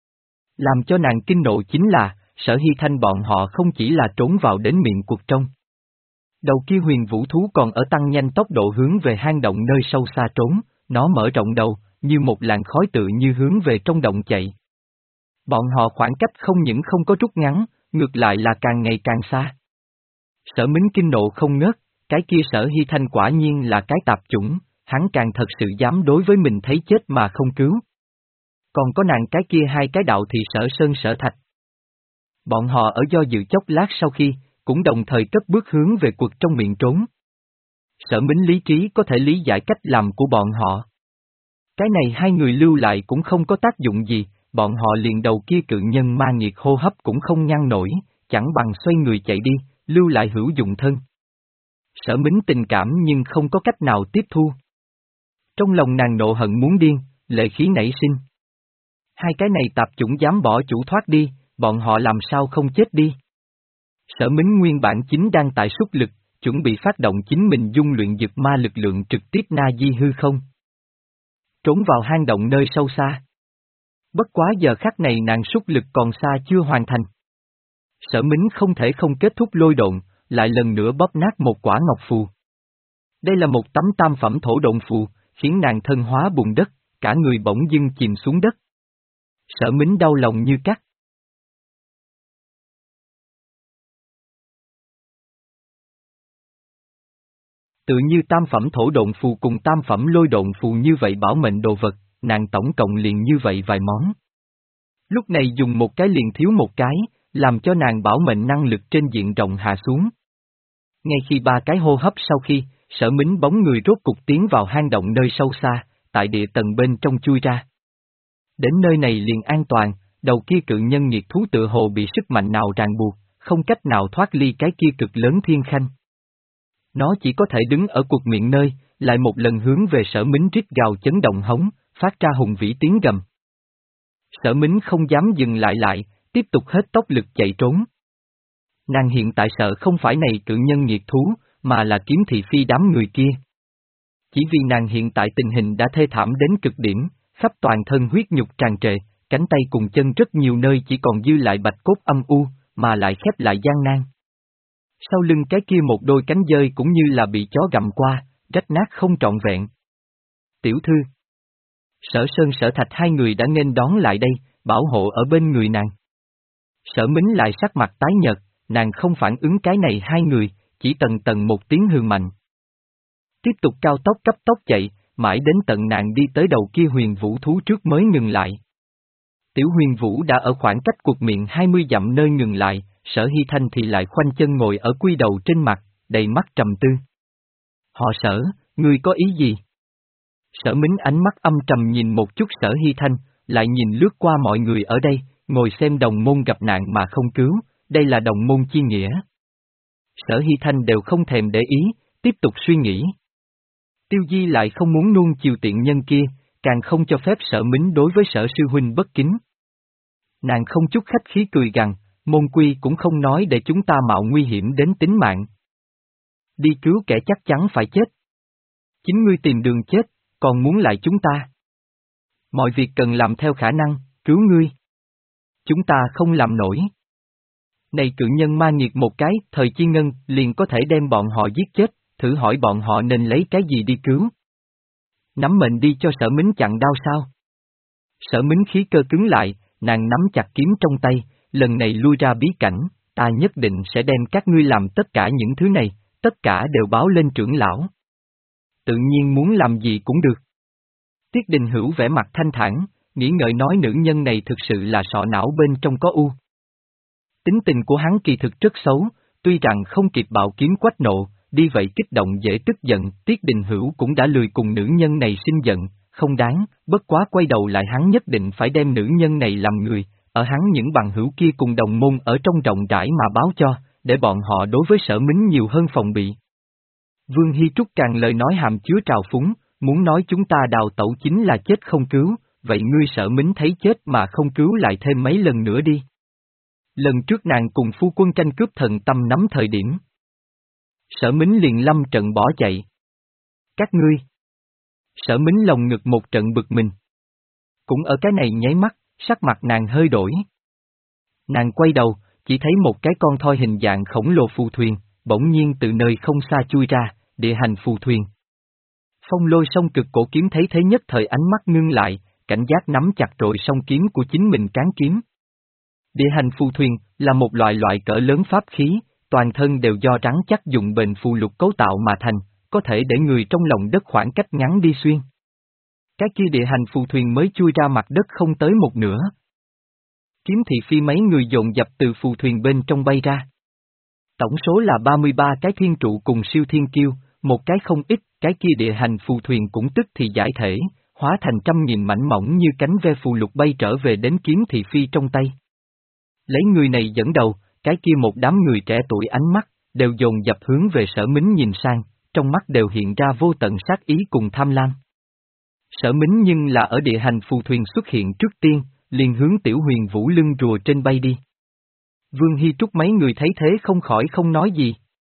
Làm cho nàng kinh nộ chính là, Sở Hy Thanh bọn họ không chỉ là trốn vào đến miệng cuộc trong. Đầu kia huyền vũ thú còn ở tăng nhanh tốc độ hướng về hang động nơi sâu xa trốn, nó mở rộng đầu, như một làn khói tự như hướng về trong động chạy. Bọn họ khoảng cách không những không có rút ngắn, ngược lại là càng ngày càng xa. Sở Mính kinh nộ không ngớt, cái kia Sở Hy Thanh quả nhiên là cái tạp chủng, hắn càng thật sự dám đối với mình thấy chết mà không cứu. Còn có nàng cái kia hai cái đạo thì Sở Sơn Sở Thạch. Bọn họ ở do dự chốc lát sau khi, cũng đồng thời cất bước hướng về quật trong miệng trốn. Sở Mính lý trí có thể lý giải cách làm của bọn họ. Cái này hai người lưu lại cũng không có tác dụng gì, bọn họ liền đầu kia cự nhân ma nghiệt hô hấp cũng không ngăn nổi, chẳng bằng xoay người chạy đi, lưu lại hữu dụng thân. Sở Mính tình cảm nhưng không có cách nào tiếp thu. Trong lòng nàng nộ hận muốn điên, lệ khí nảy sinh. Hai cái này tạp chủng dám bỏ chủ thoát đi, bọn họ làm sao không chết đi. Sở Mính nguyên bản chính đang tại xuất lực, chuẩn bị phát động chính mình dung luyện dực ma lực lượng trực tiếp na di hư không. Trốn vào hang động nơi sâu xa. Bất quá giờ khắc này nàng xuất lực còn xa chưa hoàn thành. Sở Mính không thể không kết thúc lôi độn, lại lần nữa bóp nát một quả ngọc phù. Đây là một tấm tam phẩm thổ độn phù, khiến nàng thân hóa bùn đất, cả người bỗng dưng chìm xuống đất. Sở Mính đau lòng như cắt. Tự như tam phẩm thổ độn phù cùng tam phẩm lôi độn phù như vậy bảo mệnh đồ vật, nàng tổng cộng liền như vậy vài món. Lúc này dùng một cái liền thiếu một cái, làm cho nàng bảo mệnh năng lực trên diện rộng hạ xuống. Ngay khi ba cái hô hấp sau khi, Sở Mính bóng người rốt cục tiến vào hang động nơi sâu xa, tại địa tầng bên trong chui ra. Đến nơi này liền an toàn, đầu kia cự nhân nghiệt thú tự hồ bị sức mạnh nào ràng buộc, không cách nào thoát ly cái kia cực lớn thiên khanh. Nó chỉ có thể đứng ở cuộc miệng nơi, lại một lần hướng về Sở Mính rít gào chấn động hống, phát ra hùng vĩ tiếng gầm. Sở Mính không dám dừng lại lại, tiếp tục hết tốc lực chạy trốn. Nàng hiện tại sợ không phải này cự nhân nghiệt thú, mà là kiếm thị phi đám người kia. Chỉ vì nàng hiện tại tình hình đã thê thảm đến cực điểm, khắp toàn thân huyết nhục tràn trề, cánh tay cùng chân rất nhiều nơi chỉ còn dư lại bạch cốt âm u, mà lại khép lại gian nan. Sau lưng cái kia một đôi cánh dơi cũng như là bị chó gặm qua, rách nát không trọn vẹn. Tiểu thư. Sở Sơn Sở Thạch hai người đã nghênh đón lại đây, bảo hộ ở bên người nàng. Sở Mính lại sắc mặt tái nhợt, nàng không phản ứng cái này hai người, chỉ tần tần một tiếng hừ mạnh. Tiếp tục cao tốc cấp tốc chạy, mãi đến tận nàng đi tới đầu kia huyền vũ thú trước mới ngừng lại. Tiểu huyền vũ đã ở khoảng cách cuộc miệng hai mươi dặm nơi ngừng lại, Sở Hy Thanh thì lại khoanh chân ngồi ở quy đầu trên mặt, đầy mắt trầm tư. Họ Sở, ngươi có ý gì? Sở Mính ánh mắt âm trầm nhìn một chút Sở Hy Thanh, lại nhìn lướt qua mọi người ở đây, ngồi xem đồng môn gặp nạn mà không cứu, đây là đồng môn chi nghĩa. Sở Hy Thanh đều không thèm để ý, tiếp tục suy nghĩ. Tiêu Di lại không muốn nuông chiều tiện nhân kia, càng không cho phép Sở Mính đối với Sở sư huynh bất kính. Nàng không chút khách khí cười gằn, môn quy cũng không nói để chúng ta mạo nguy hiểm đến tính mạng. Đi cứu kẻ chắc chắn phải chết. Chính ngươi tìm đường chết, còn muốn lại chúng ta. Mọi việc cần làm theo khả năng, cứu ngươi. Chúng ta không làm nổi. Này cự nhân ma nghiệt một cái, thời chi ngân, liền có thể đem bọn họ giết chết, thử hỏi bọn họ nên lấy cái gì đi cứu. Nắm mệnh đi cho Sở Mính chặn đao sao? Sở Mính khí cơ cứng lại, nàng nắm chặt kiếm trong tay, lần này lui ra bí cảnh, ta nhất định sẽ đem các ngươi làm tất cả những thứ này, tất cả đều báo lên trưởng lão. Tự nhiên muốn làm gì cũng được. Tiết Đình Hữu vẻ mặt thanh thản, nghĩ ngợi nói nữ nhân này thực sự là sọ não bên trong có u. Tính tình của hắn kỳ thực rất xấu, tuy rằng không kịp bạo kiếm quách nộ, đi vậy kích động dễ tức giận, Tiết Đình Hữu cũng đã lười cùng nữ nhân này sinh giận, không đáng, bất quá quay đầu lại hắn nhất định phải đem nữ nhân này làm người, ở hắn những bằng hữu kia cùng đồng môn ở trong rộng rãi mà báo cho, để bọn họ đối với Sở Mính nhiều hơn phòng bị. Vương Hy Trúc càng lời nói hàm chứa trào phúng, muốn nói chúng ta đào tẩu chính là chết không cứu, vậy ngươi Sở Mính thấy chết mà không cứu lại thêm mấy lần nữa đi. Lần trước nàng cùng phu quân tranh cướp thần tâm nắm thời điểm. Sở Mính liền lâm trận bỏ chạy. Các ngươi. Sở Mính lồng ngực một trận bực mình. Cũng ở cái này nháy mắt, sắc mặt nàng hơi đổi. Nàng quay đầu, chỉ thấy một cái con thoi hình dạng khổng lồ phù thuyền, bỗng nhiên từ nơi không xa chui ra, địa hành phù thuyền. Phong Lôi song cực cổ kiếm thấy thế nhất thời ánh mắt ngưng lại, cảnh giác nắm chặt rồi song kiếm của chính mình cán kiếm. Địa hành phù thuyền là một loại loại cỡ lớn pháp khí, toàn thân đều do rắn chắc dùng bền phù lục cấu tạo mà thành, có thể để người trong lòng đất khoảng cách ngắn đi xuyên. Cái kia địa hành phù thuyền mới chui ra mặt đất không tới một nửa. Kiếm thị phi mấy người dồn dập từ phù thuyền bên trong bay ra. Tổng số là ba mươi ba cái thiên trụ cùng siêu thiên kiêu, một cái không ít, cái kia địa hành phù thuyền cũng tức thì giải thể, hóa thành trăm nghìn mảnh mỏng như cánh ve phù lục bay trở về đến kiếm thị phi trong tay. Lấy người này dẫn đầu, cái kia một đám người trẻ tuổi ánh mắt, đều dồn dập hướng về Sở Mính nhìn sang, trong mắt đều hiện ra vô tận sát ý cùng tham lam. Sở Mính nhưng là ở địa hành phù thuyền xuất hiện trước tiên, liền hướng Tiểu Huyền Vũ lưng rùa trên bay đi. Vương Hy Trúc mấy người thấy thế không khỏi không nói gì.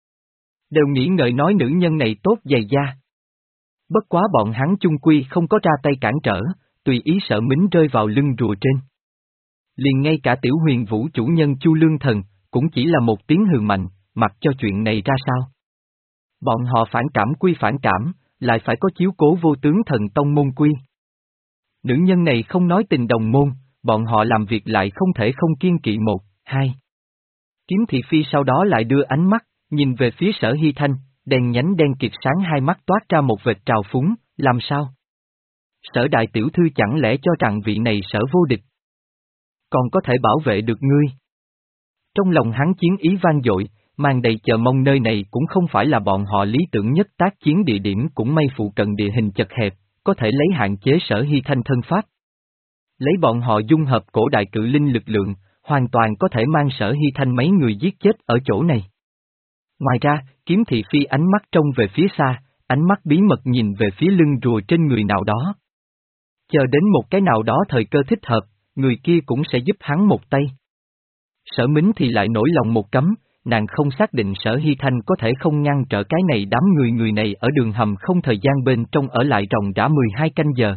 Đều nghĩ ngợi nói nữ nhân này tốt dày da. Bất quá bọn hắn chung quy không có ra tay cản trở, tùy ý Sở Mính rơi vào lưng rùa trên. Liền ngay cả Tiểu Huyền Vũ chủ nhân Chu Lương Thần, cũng chỉ là một tiếng hừ mạnh, mặc cho chuyện này ra sao. Bọn họ phản cảm quy phản cảm, lại phải có chiếu cố vô tướng thần tông môn quy. Nữ nhân này không nói tình đồng môn, bọn họ làm việc lại không thể không kiên kỵ một, hai. Kiếm thị phi sau đó lại đưa ánh mắt, nhìn về phía Sở Hy Thanh, đèn nhánh đen kịt sáng hai mắt toát ra một vệt trào phúng, làm sao? Sở đại tiểu thư chẳng lẽ cho rằng vị này Sở vô địch còn có thể bảo vệ được ngươi? Trong lòng hắn chiến ý vang dội, mang đầy chờ mong nơi này cũng không phải là bọn họ lý tưởng nhất tác chiến địa điểm cũng may phụ cận địa hình chật hẹp, có thể lấy hạn chế Sở Hy Thanh thân pháp. Lấy bọn họ dung hợp cổ đại cự linh lực lượng, hoàn toàn có thể mang Sở Hy Thanh mấy người giết chết ở chỗ này. Ngoài ra, kiếm thị phi ánh mắt trông về phía xa, ánh mắt bí mật nhìn về phía lưng rùa trên người nào đó. Chờ đến một cái nào đó thời cơ thích hợp, người kia cũng sẽ giúp hắn một tay. Sở Mính thì lại nổi lòng một cấm, nàng không xác định Sở Hy Thanh có thể không ngăn trở cái này đám người người này ở đường hầm không thời gian bên trong ở lại ròng rã mười hai canh giờ.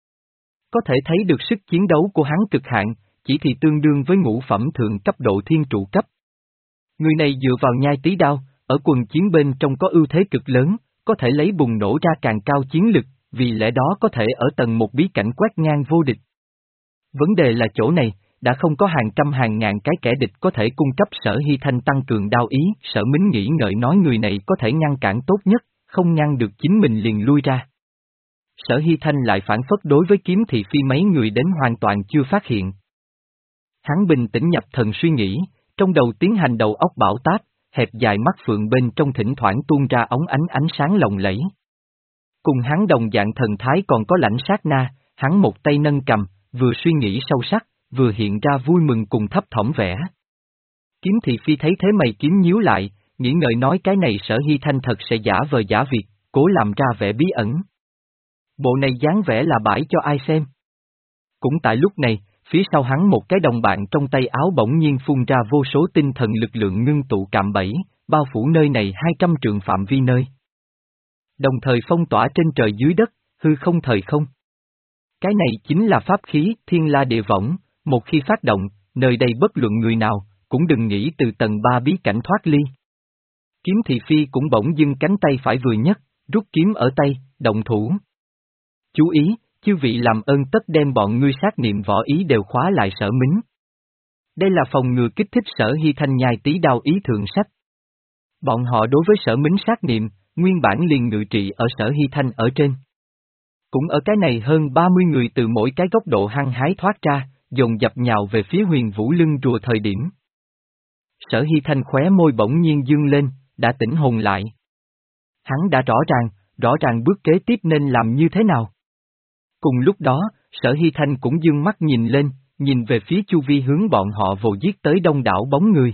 Có thể thấy được sức chiến đấu của hắn cực hạn, chỉ thì tương đương với ngũ phẩm thượng cấp độ thiên trụ cấp. Người này dựa vào nhai tí đao, ở quần chiến bên trong có ưu thế cực lớn, có thể lấy bùng nổ ra càng cao chiến lực, vì lẽ đó có thể ở tầng một bí cảnh quét ngang vô địch. Vấn đề là chỗ này, đã không có hàng trăm hàng ngàn cái kẻ địch có thể cung cấp Sở Hy Thanh tăng cường đao ý, Sở Mính nghĩ ngợi nói người này có thể ngăn cản tốt nhất, không ngăn được chính mình liền lui ra. Sở Hy Thanh lại phản phất đối với kiếm thị phi mấy người đến hoàn toàn chưa phát hiện. Hắn bình tĩnh nhập thần suy nghĩ, trong đầu tiến hành đầu óc bão táp, hẹp dài mắt phượng bên trong thỉnh thoảng tuôn ra ống ánh ánh sáng lộng lẫy. Cùng hắn đồng dạng thần thái còn có lãnh sát na, hắn một tay nâng cầm, vừa suy nghĩ sâu sắc, vừa hiện ra vui mừng cùng thấp thỏm vẻ. Kiếm thị phi thấy thế mày kiếm nhíu lại, nghĩ ngợi nói cái này Sở Hy Thanh thật sẽ giả vờ giả việc, cố làm ra vẻ bí ẩn. Bộ này dáng vẻ là bãi cho ai xem. Cũng tại lúc này, phía sau hắn một cái đồng bạn trong tay áo bỗng nhiên phun ra vô số tinh thần lực lượng ngưng tụ cạm bẫy, bao phủ nơi này hai trăm trượng phạm vi nơi. Đồng thời phong tỏa trên trời dưới đất, hư không thời không. Cái này chính là pháp khí thiên la địa võng, một khi phát động, nơi đây bất luận người nào, cũng đừng nghĩ từ tầng ba bí cảnh thoát ly. Kiếm thị phi cũng bỗng dưng cánh tay phải vừa nhất, rút kiếm ở tay, động thủ. Chú ý, chư vị làm ơn tất đem bọn ngươi sát niệm võ ý đều khóa lại Sở Mính. Đây là phòng ngừa kích thích Sở Hy Thanh nhai tí đao ý thượng sách. Bọn họ đối với Sở Mính sát niệm, nguyên bản liền ngự trị ở Sở Hy Thanh ở trên. Cũng ở cái này hơn ba mươi người từ mỗi cái góc độ hăng hái thoát ra, dồn dập nhào về phía huyền vũ lưng rùa thời điểm. Sở Hy Thanh khóe môi bỗng nhiên dương lên, đã tỉnh hồn lại. Hắn đã rõ ràng, rõ ràng bước kế tiếp nên làm như thế nào. Cùng lúc đó, Sở Hy Thanh cũng dương mắt nhìn lên, nhìn về phía chu vi hướng bọn họ vồ giết tới đông đảo bóng người.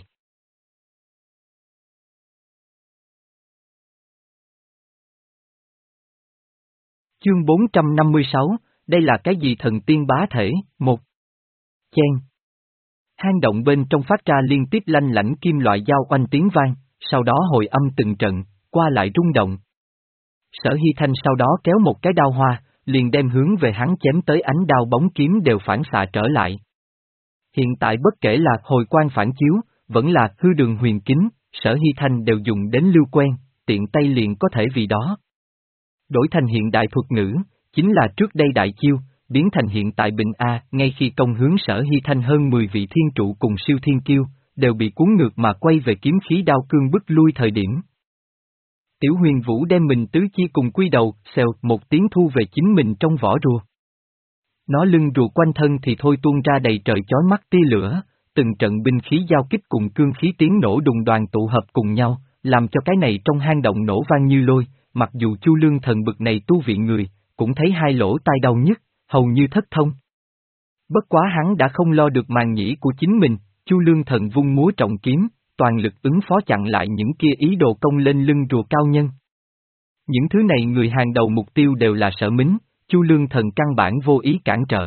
Chương bốn trăm năm mươi sáu, đây là cái gì thần tiên bá thể, một. Chen. Hang động bên trong phát ra liên tiếp lanh lảnh kim loại dao oanh tiếng vang, sau đó hồi âm từng trận, qua lại rung động. Sở Hy Thanh sau đó kéo một cái đao hoa, liền đem hướng về hắn chém tới ánh đao bóng kiếm đều phản xạ trở lại. Hiện tại bất kể là hồi quang phản chiếu, vẫn là hư đường huyền kính, Sở Hy Thanh đều dùng đến lưu quen, tiện tay liền có thể vì đó. Đổi thành hiện đại thuật ngữ, chính là trước đây đại chiêu, biến thành hiện tại bình A, ngay khi công hướng Sở Hy Thanh hơn mười vị thiên trụ cùng siêu thiên kiêu, đều bị cuốn ngược mà quay về kiếm khí đao cương bức lui thời điểm. Tiểu Huyền Vũ đem mình tứ chi cùng quy đầu, xèo một tiếng thu về chính mình trong vỏ rùa. Nó lưng rùa quanh thân thì thôi tuôn ra đầy trời chói mắt tia lửa, từng trận binh khí giao kích cùng cương khí tiếng nổ đùng đoàn tụ hợp cùng nhau, làm cho cái này trong hang động nổ vang như lôi, mặc dù Chu Lương Thần bực này tu viện người, cũng thấy hai lỗ tai đau nhức, hầu như thất thông. Bất quá hắn đã không lo được màn nhĩ của chính mình, Chu Lương Thần vung múa trọng kiếm, toàn lực ứng phó chặn lại những kia ý đồ công lên lưng rùa cao nhân. Những thứ này người hàng đầu mục tiêu đều là Sở Mính, Chu Lương Thần căn bản vô ý cản trở.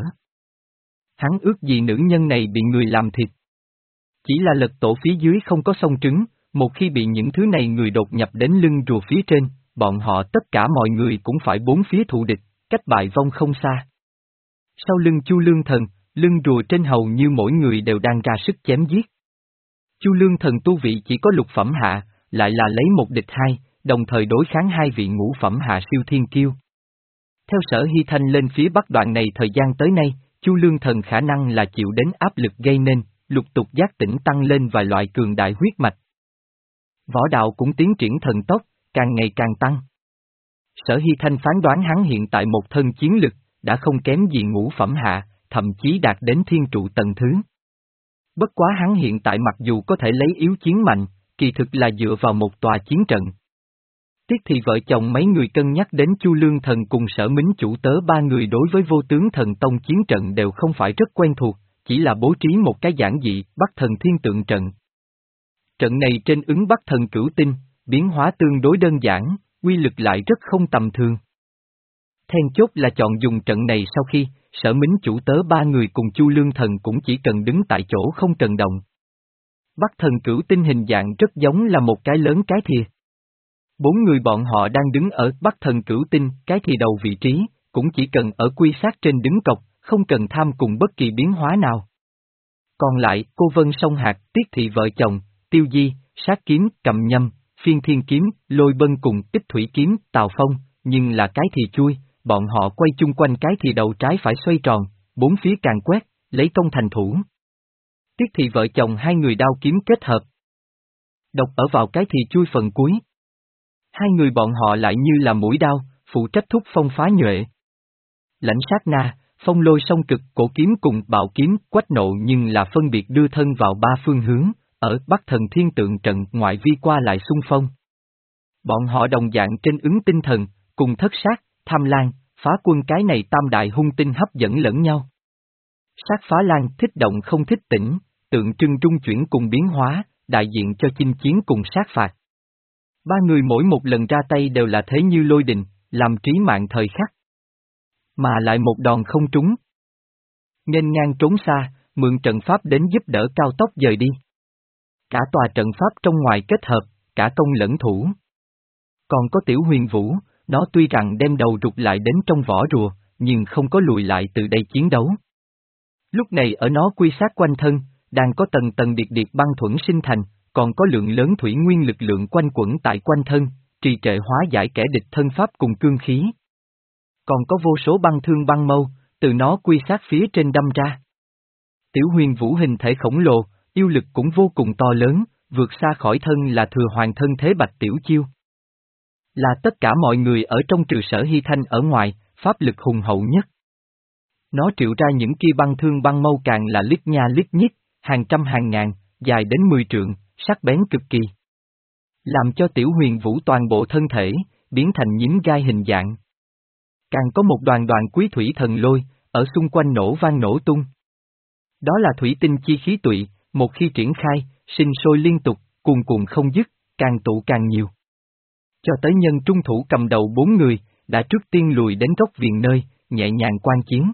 Hắn ước gì nữ nhân này bị người làm thịt. Chỉ là lật tổ phía dưới không có song trứng, một khi bị những thứ này người đột nhập đến lưng rùa phía trên, bọn họ tất cả mọi người cũng phải bốn phía thù địch, cách bại vong không xa. Sau lưng Chu Lương Thần, lưng rùa trên hầu như mỗi người đều đang ra sức chém giết. Chu Lương Thần tu vị chỉ có lục phẩm hạ, lại là lấy một địch hai, đồng thời đối kháng hai vị ngũ phẩm hạ siêu thiên kiêu. Theo Sở Hy Thanh lên phía bắc đoạn này thời gian tới nay, Chu Lương Thần khả năng là chịu đến áp lực gây nên, lục tục giác tỉnh tăng lên vài loại cường đại huyết mạch. Võ đạo cũng tiến triển thần tốc, càng ngày càng tăng. Sở Hy Thanh phán đoán hắn hiện tại một thân chiến lực, đã không kém gì ngũ phẩm hạ, thậm chí đạt đến thiên trụ tầng thứ. Bất quá hắn hiện tại mặc dù có thể lấy yếu chiến mạnh, kỳ thực là dựa vào một tòa chiến trận. Tiếc thì vợ chồng mấy người cân nhắc đến Chu Lương Thần cùng Sở Mính chủ tớ ba người đối với vô tướng thần tông chiến trận đều không phải rất quen thuộc, chỉ là bố trí một cái giản dị, Bắc Thần Thiên Tượng trận. Trận này trên ứng Bắc Thần Cửu Tinh, biến hóa tương đối đơn giản, uy lực lại rất không tầm thường. Then chốt là chọn dùng trận này sau khi, Sở Mính chủ tớ ba người cùng Chu Lương Thần cũng chỉ cần đứng tại chỗ không cần động. Bắc Thần Cửu Tinh hình dạng rất giống là một cái lớn cái thìa. Bốn người bọn họ đang đứng ở Bắc Thần Cửu Tinh, cái thìa đầu vị trí, cũng chỉ cần ở quy sát trên đứng cọc, không cần tham cùng bất kỳ biến hóa nào. Còn lại, Cô Vân Song Hạc, Tiết Thị vợ chồng, Tiêu Di, Sát Kiếm, Cầm Nhâm, Phiên Thiên Kiếm, Lôi Bân cùng Ích Thủy Kiếm, Tào Phong, nhưng là cái thìa chui, bọn họ quay chung quanh cái thìa đầu trái phải xoay tròn, bốn phía càng quét, lấy công thành thủ. Tiết Thị vợ chồng hai người đao kiếm kết hợp. Độc ở vào cái thìa chui phần cuối. Hai người bọn họ lại như là mũi đao, phụ trách thúc phong phá nhuệ. Lãnh sát na, phong lôi song cực, cổ kiếm cùng bạo kiếm, quách nộ nhưng là phân biệt đưa thân vào ba phương hướng, ở Bắc Thần Thiên Tượng trận ngoại vi qua lại xung phong. Bọn họ đồng dạng trên ứng tinh thần, cùng thất sát, tham lan, phá quân cái này tam đại hung tinh hấp dẫn lẫn nhau. Sát phá lan thích động không thích tĩnh, tượng trưng trung chuyển cùng biến hóa, đại diện cho chinh chiến cùng sát phạt. Ba người mỗi một lần ra tay đều là thế như lôi đình, làm trí mạng thời khắc. Mà lại một đòn không trúng. Nghênh ngang trốn xa, mượn trận pháp đến giúp đỡ cao tốc dời đi. Cả tòa trận pháp trong ngoài kết hợp, cả công lẫn thủ. Còn có Tiểu Huyền Vũ, nó tuy rằng đem đầu rụt lại đến trong vỏ rùa, nhưng không có lùi lại từ đây chiến đấu. Lúc này ở nó quy sát quanh thân, đang có tầng tầng điệt điệt băng thuẫn sinh thành, còn có lượng lớn thủy nguyên lực lượng quanh quẩn tại quanh thân, trì trệ hóa giải kẻ địch thân pháp cùng cương khí. Còn có vô số băng thương băng mâu, từ nó quy sát phía trên đâm ra. Tiểu Huyền Vũ hình thể khổng lồ, yêu lực cũng vô cùng to lớn, vượt xa khỏi thân là thừa hoàng thân thế Bạch Tiểu Chiêu. Là tất cả mọi người ở trong trừ Sở Hy Thanh ở ngoài, pháp lực hùng hậu nhất. Nó triệu ra những kia băng thương băng mâu càng là lít nha lít nhít, hàng trăm hàng ngàn, dài đến mười trượng, sắc bén cực kỳ. Làm cho Tiểu Huyền Vũ toàn bộ thân thể, biến thành nhím gai hình dạng. Càng có một đoàn đoàn quý thủy thần lôi, ở xung quanh nổ vang nổ tung. Đó là thủy tinh chi khí tụy, một khi triển khai, sinh sôi liên tục, cuồn cuộn không dứt, càng tụ càng nhiều. Cho tới nhân trung thủ cầm đầu bốn người, đã trước tiên lùi đến góc viện nơi, nhẹ nhàng quan chiến.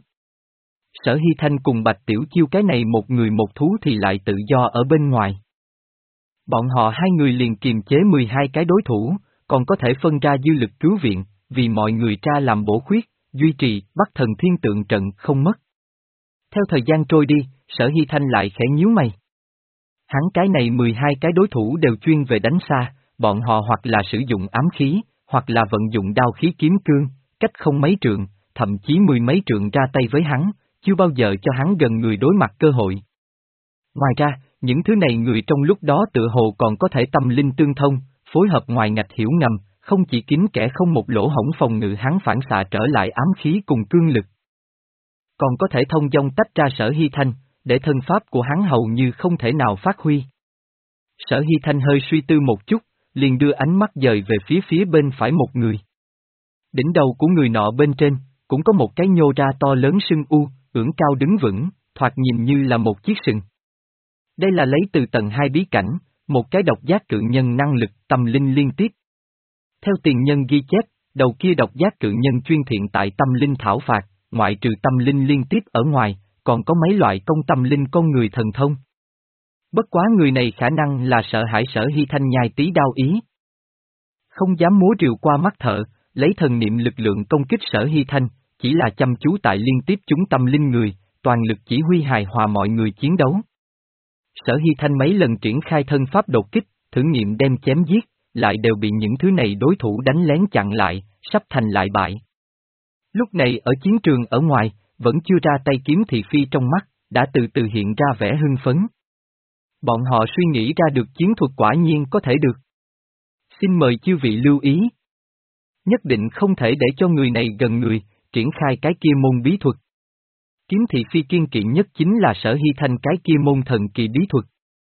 Sở Hy Thanh cùng Bạch Tiểu Chiêu cái này một người một thú thì lại tự do ở bên ngoài. Bọn họ hai người liền kiềm chế mười hai cái đối thủ, còn có thể phân ra dư lực cứu viện, vì mọi người tra làm bổ khuyết, duy trì, bắt thần thiên tượng trận không mất. Theo thời gian trôi đi, Sở Hy Thanh lại khẽ nhíu mày. Hắn cái này mười hai cái đối thủ đều chuyên về đánh xa, bọn họ hoặc là sử dụng ám khí, hoặc là vận dụng đao khí kiếm cương, cách không mấy trượng, thậm chí mười mấy trượng ra tay với hắn, chưa bao giờ cho hắn gần người đối mặt cơ hội. Ngoài ra, những thứ này người trong lúc đó tựa hồ còn có thể tâm linh tương thông, phối hợp ngoài ngạch hiểu ngầm, không chỉ kín kẻ không một lỗ hổng phòng ngự hắn phản xạ trở lại ám khí cùng cương lực. Còn có thể thông dong tách ra Sở Hy Thanh, để thân pháp của hắn hầu như không thể nào phát huy. Sở Hy Thanh hơi suy tư một chút, liền đưa ánh mắt dời về phía phía bên phải một người. Đỉnh đầu của người nọ bên trên, cũng có một cái nhô ra to lớn sưng u, ưỡng cao đứng vững, thoạt nhìn như là một chiếc sừng. Đây là lấy từ tầng hai bí cảnh, một cái độc giác cự nhân năng lực tâm linh liên tiếp. Theo tiền nhân ghi chép, đầu kia độc giác cự nhân chuyên thiện tại tâm linh thảo phạt, ngoại trừ tâm linh liên tiếp ở ngoài, còn có mấy loại công tâm linh con người thần thông. Bất quá người này khả năng là sợ hãi Sở Hy Thanh nhai tí đao ý. Không dám múa rìu qua mắt thợ, lấy thần niệm lực lượng công kích Sở Hy Thanh, chỉ là chăm chú tại liên tiếp chúng tâm linh người, toàn lực chỉ huy hài hòa mọi người chiến đấu. Sở Hy Thanh mấy lần triển khai thân pháp đột kích, thử nghiệm đem chém giết, lại đều bị những thứ này đối thủ đánh lén chặn lại, sắp thành lại bại. Lúc này ở chiến trường ở ngoài, vẫn chưa ra tay kiếm thị phi trong mắt, đã từ từ hiện ra vẻ hưng phấn. Bọn họ suy nghĩ ra được chiến thuật quả nhiên có thể được. Xin mời chư vị lưu ý. Nhất định không thể để cho người này gần người, triển khai cái kia môn bí thuật. Kiếm thị phi kiên kỵ nhất chính là Sở Hy Thanh cái kia môn thần kỳ bí thuật.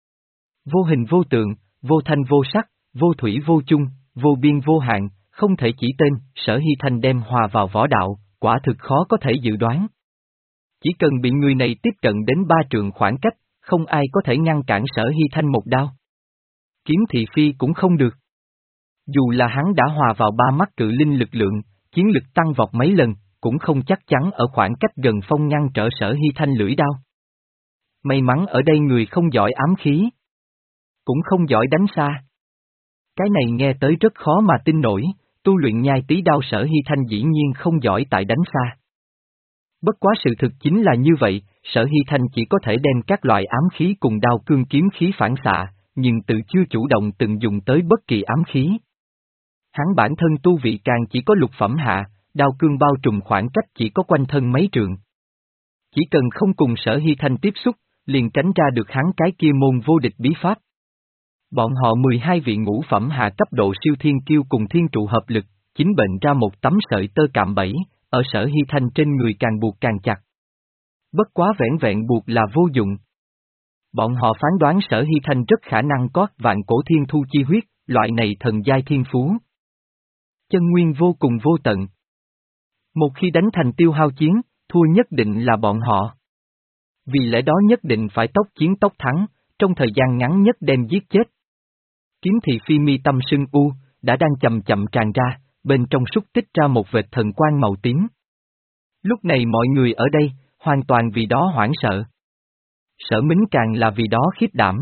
Vô hình vô tượng, vô thanh vô sắc, vô thủy vô chung, vô biên vô hạn, không thể chỉ tên, Sở Hy Thanh đem hòa vào võ đạo, quả thực khó có thể dự đoán. Chỉ cần bị người này tiếp cận đến ba trượng khoảng cách, không ai có thể ngăn cản Sở Hy Thanh một đao. Kiếm thị phi cũng không được. Dù là hắn đã hòa vào ba mắt cự linh lực lượng, chiến lực tăng vọt mấy lần, cũng không chắc chắn ở khoảng cách gần phong ngăn trở Sở Hy Thanh lưỡi đao. May mắn ở đây người không giỏi ám khí, cũng không giỏi đánh xa. Cái này nghe tới rất khó mà tin nổi, tu luyện nhai tí đao Sở Hy Thanh dĩ nhiên không giỏi tại đánh xa. Bất quá sự thực chính là như vậy, Sở Hy Thanh chỉ có thể đem các loại ám khí cùng đao cương kiếm khí phản xạ, nhưng tự chưa chủ động từng dùng tới bất kỳ ám khí. Hắn bản thân tu vị càng chỉ có lục phẩm hạ, đao cương bao trùm khoảng cách chỉ có quanh thân mấy trượng. Chỉ cần không cùng Sở Hy Thanh tiếp xúc, liền tránh ra được hắn cái kia môn vô địch bí pháp. Bọn họ mười hai vị ngũ phẩm hạ cấp độ siêu thiên kiêu cùng thiên trụ hợp lực, chính bệnh ra một tấm sợi tơ cạm bẫy, ở Sở Hy Thanh trên người càng buộc càng chặt. Bất quá vẻn vẹn buộc là vô dụng. Bọn họ phán đoán Sở Hy Thanh rất khả năng có vạn cổ thiên thu chi huyết, loại này thần giai thiên phú. Chân nguyên vô cùng vô tận. Một khi đánh thành tiêu hao chiến, thua nhất định là bọn họ. Vì lẽ đó nhất định phải tốc chiến tốc thắng, trong thời gian ngắn nhất đem giết chết. Kiếm thị phi mi tâm sưng u, đã đang chậm chậm tràn ra, bên trong xúc tích ra một vệt thần quang màu tím. Lúc này mọi người ở đây, hoàn toàn vì đó hoảng sợ. Sở Mính càng là vì đó khiếp đảm.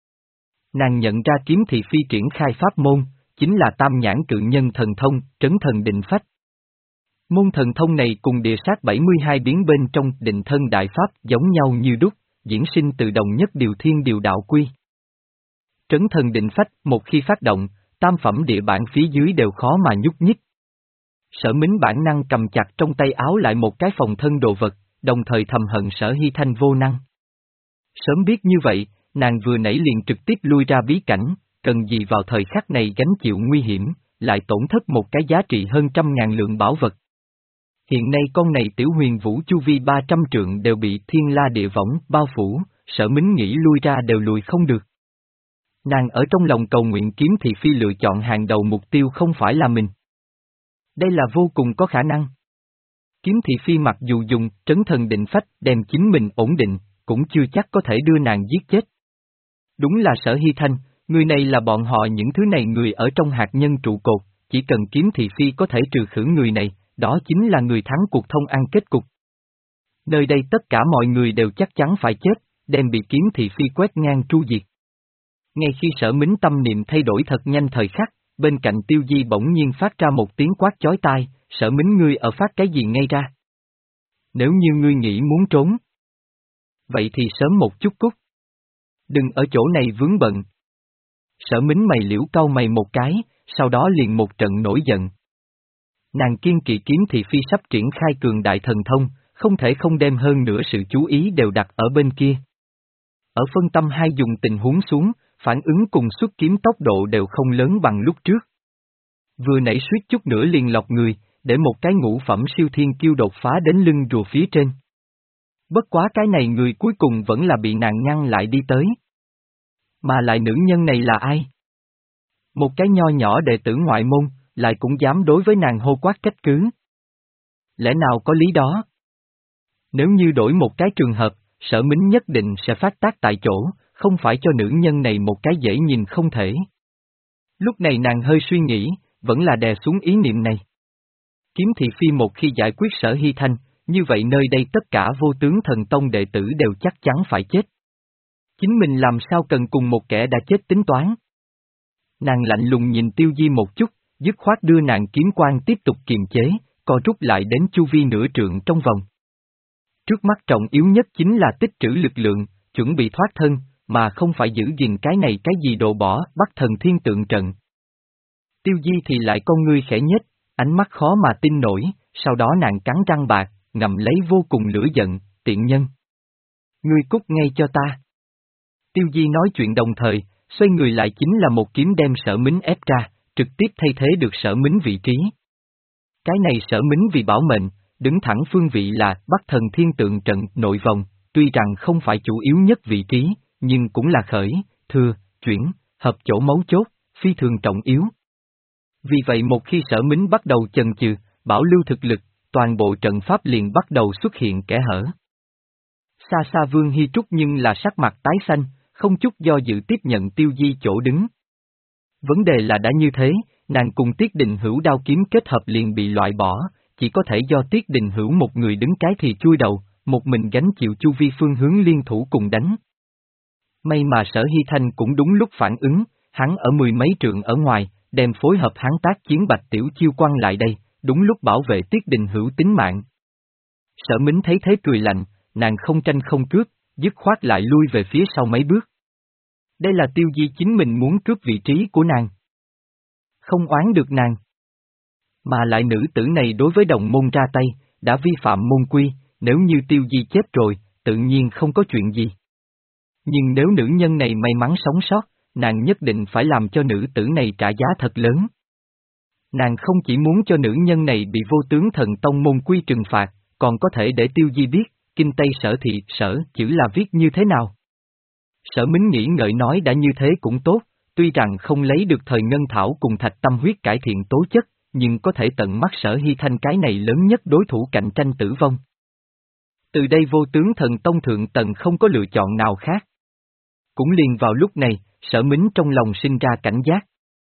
Nàng nhận ra kiếm thị phi triển khai pháp môn, chính là tam nhãn cự nhân thần thông, trấn thần định phách. Môn thần thông này cùng địa sát bảy mươi hai biến bên trong định thân đại pháp giống nhau như đúc, diễn sinh từ đồng nhất điều thiên điều đạo quy. Trấn thần định phách một khi phát động, tam phẩm địa bản phía dưới đều khó mà nhúc nhích. Sở Mính bản năng cầm chặt trong tay áo lại một cái phòng thân đồ vật, đồng thời thầm hận Sở Hy Thanh vô năng. Sớm biết như vậy, nàng vừa nãy liền trực tiếp lui ra bí cảnh, cần gì vào thời khắc này gánh chịu nguy hiểm, lại tổn thất một cái giá trị hơn trăm ngàn lượng bảo vật. Hiện nay con này tiểu huyền vũ chu vi ba trăm trượng đều bị thiên la địa võng bao phủ, Sở Mính nghĩ lui ra đều lùi không được. Nàng ở trong lòng cầu nguyện kiếm thị phi lựa chọn hàng đầu mục tiêu không phải là mình. Đây là vô cùng có khả năng. Kiếm thị phi mặc dù dùng trấn thần định phách đem chính mình ổn định, cũng chưa chắc có thể đưa nàng giết chết. Đúng là Sở Hy Thanh, người này là bọn họ những thứ này người ở trong hạt nhân trụ cột, chỉ cần kiếm thị phi có thể trừ khử người này, đó chính là người thắng cuộc thông ăn kết cục. Nơi đây tất cả mọi người đều chắc chắn phải chết, đem bị kiếm thị phi quét ngang tru diệt. Ngay khi Sở Mính tâm niệm thay đổi thật nhanh thời khắc, bên cạnh Tiêu Di bỗng nhiên phát ra một tiếng quát chói tai, Sở Mính ngươi ở phát cái gì ngay ra? Nếu như ngươi nghĩ muốn trốn, vậy thì sớm một chút cút. Đừng ở chỗ này vướng bận. Sở Mính mày liễu cau mày một cái, sau đó liền một trận nổi giận. Nàng kiên kỵ kiếm thị phi sắp triển khai cường đại thần thông, không thể không đem hơn nữa sự chú ý đều đặt ở bên kia. Ở phân tâm hai dùng tình huống xuống, phản ứng cùng xuất kiếm tốc độ đều không lớn bằng lúc trước. Vừa nãy suýt chút nữa liền lọc người, để một cái ngũ phẩm siêu thiên kiêu đột phá đến lưng rùa phía trên. Bất quá cái này người cuối cùng vẫn là bị nàng ngăn lại đi tới. Mà lại nữ nhân này là ai? Một cái nho nhỏ đệ tử ngoại môn, lại cũng dám đối với nàng hô quát trách cứ. Lẽ nào có lý đó? Nếu như đổi một cái trường hợp, Sở Mính nhất định sẽ phát tác tại chỗ, không phải cho nữ nhân này một cái dễ nhìn không thể. Lúc này nàng hơi suy nghĩ, vẫn là đè xuống ý niệm này. Kiếm thị phi một khi giải quyết Sở Hy Thanh, như vậy nơi đây tất cả vô tướng thần tông đệ tử đều chắc chắn phải chết. Chính mình làm sao cần cùng một kẻ đã chết tính toán. Nàng lạnh lùng nhìn Tiêu Di một chút, dứt khoát đưa nàng kiếm quang tiếp tục kiềm chế, co rút lại đến chu vi nửa trượng trong vòng. Trước mắt trọng yếu nhất chính là tích trữ lực lượng, chuẩn bị thoát thân, mà không phải giữ gìn cái này cái gì đồ bỏ bắt thần thiên tượng trận. Tiêu Di thì lại con ngươi khẽ nhếch, ánh mắt khó mà tin nổi, sau đó nàng cắn răng bạc, ngậm lấy vô cùng lửa giận, tiện nhân. Ngươi cút ngay cho ta. Tiêu Di nói chuyện đồng thời, xoay người lại chính là một kiếm đem Sở Mính ép ra, trực tiếp thay thế được Sở Mính vị trí. Cái này Sở Mính vì bảo mệnh, đứng thẳng phương vị là Bắc Thần Thiên Tượng Trận nội vòng, tuy rằng không phải chủ yếu nhất vị trí, nhưng cũng là khởi, thừa, chuyển, hợp chỗ mấu chốt, phi thường trọng yếu. Vì vậy một khi Sở Mính bắt đầu chần chừ, bảo lưu thực lực, toàn bộ trận pháp liền bắt đầu xuất hiện kẽ hở. Xa xa Vương Hy Trúc nhưng là sắc mặt tái xanh, không chút do dự tiếp nhận Tiêu Di chỗ đứng. Vấn đề là đã như thế, nàng cùng Tiết Đình Hữu đao kiếm kết hợp liền bị loại bỏ, chỉ có thể do Tiết Đình Hữu một người đứng cái thì chui đầu, một mình gánh chịu chu vi phương hướng liên thủ cùng đánh. May mà Sở Hy Thanh cũng đúng lúc phản ứng, hắn ở mười mấy trượng ở ngoài, đem phối hợp hắn tác chiến Bạch Tiểu Chiêu Quang lại đây, đúng lúc bảo vệ Tiết Đình Hữu tính mạng. Sở Mính thấy thế cười lạnh, nàng không tranh không cướp, dứt khoát lại lui về phía sau mấy bước. Đây là Tiêu Di chính mình muốn cướp vị trí của nàng. Không oán được nàng. Mà lại nữ tử này đối với đồng môn ra tay, đã vi phạm môn quy, nếu như Tiêu Di chết rồi, tự nhiên không có chuyện gì. Nhưng nếu nữ nhân này may mắn sống sót, nàng nhất định phải làm cho nữ tử này trả giá thật lớn. Nàng không chỉ muốn cho nữ nhân này bị vô tướng thần tông môn quy trừng phạt, còn có thể để Tiêu Di biết, kinh Tây Sở thị sở chữ là viết như thế nào. Sở Mính nghĩ ngợi nói đã như thế cũng tốt, tuy rằng không lấy được thời ngân thảo cùng thạch tâm huyết cải thiện tố chất, nhưng có thể tận mắt Sở Hy Thanh cái này lớn nhất đối thủ cạnh tranh tử vong. Từ đây vô tướng thần tông thượng tầng không có lựa chọn nào khác. Cũng liền vào lúc này, Sở Mính trong lòng sinh ra cảnh giác.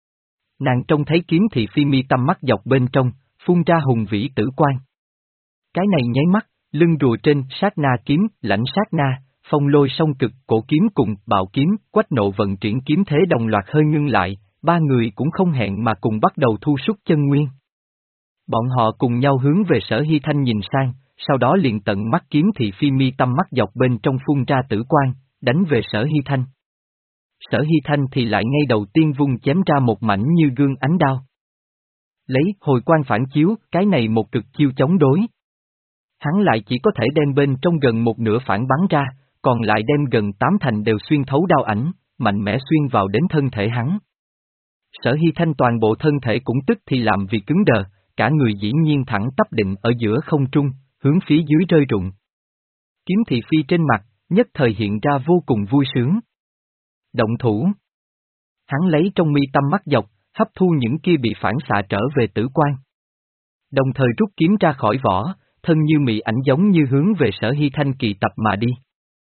Nàng trông thấy kiếm thị phi mi tâm mắt dọc bên trong, phun ra hùng vĩ tử quang. Cái này nháy mắt, lưng rùa trên sát na kiếm, lãnh sát na, phong lôi song cực, cổ kiếm cùng bạo kiếm, quách nộ vận chuyển kiếm thế đồng loạt hơi ngưng lại, ba người cũng không hẹn mà cùng bắt đầu thu sút chân nguyên. Bọn họ cùng nhau hướng về Sở Hy Thanh nhìn sang, sau đó liền tận mắt kiếm thị phi mi tâm mắt dọc bên trong phun ra tử quang, đánh về Sở Hy Thanh. Sở Hy Thanh thì lại ngay đầu tiên vung chém ra một mảnh như gương ánh đao. Lấy hồi quang phản chiếu, cái này một cực chiêu chống đối. Hắn lại chỉ có thể đem bên trong gần một nửa phản bắn ra, còn lại đem gần tám thành đều xuyên thấu đao ảnh, mạnh mẽ xuyên vào đến thân thể hắn. Sở Hy Thanh toàn bộ thân thể cũng tức thì làm vì cứng đờ, cả người dĩ nhiên thẳng tắp định ở giữa không trung, hướng phía dưới rơi rụng. Kiếm thị phi trên mặt, nhất thời hiện ra vô cùng vui sướng. Động thủ. Hắn lấy trong mi tâm mắt dọc, hấp thu những kia bị phản xạ trở về tử quan. Đồng thời rút kiếm ra khỏi vỏ, thân như mị ảnh giống như hướng về Sở Hy Thanh kỳ tập mà đi.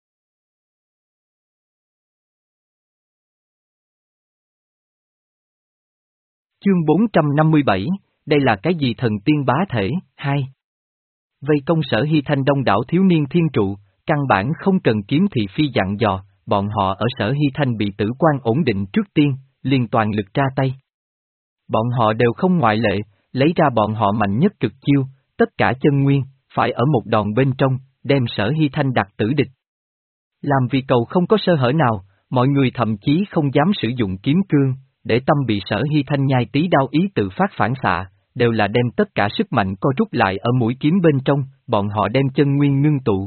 Chương bốn trăm năm mươi bảy, đây là cái gì thần tiên bá thể, hai. Vây công Sở Hy Thanh đông đảo thiếu niên thiên trụ, căn bản không cần kiếm thị phi dặn dò, bọn họ ở Sở Hy Thanh bị tử quan ổn định trước tiên, liền toàn lực ra tay. Bọn họ đều không ngoại lệ, lấy ra bọn họ mạnh nhất cực chiêu, tất cả chân nguyên, phải ở một đòn bên trong, đem Sở Hy Thanh đặt tử địch. Làm vì cầu không có sơ hở nào, mọi người thậm chí không dám sử dụng kiếm cương, để tâm bị Sở Hy Thanh nhai tí đao ý tự phát phản xạ, đều là đem tất cả sức mạnh co rút lại ở mũi kiếm bên trong, bọn họ đem chân nguyên ngưng tụ.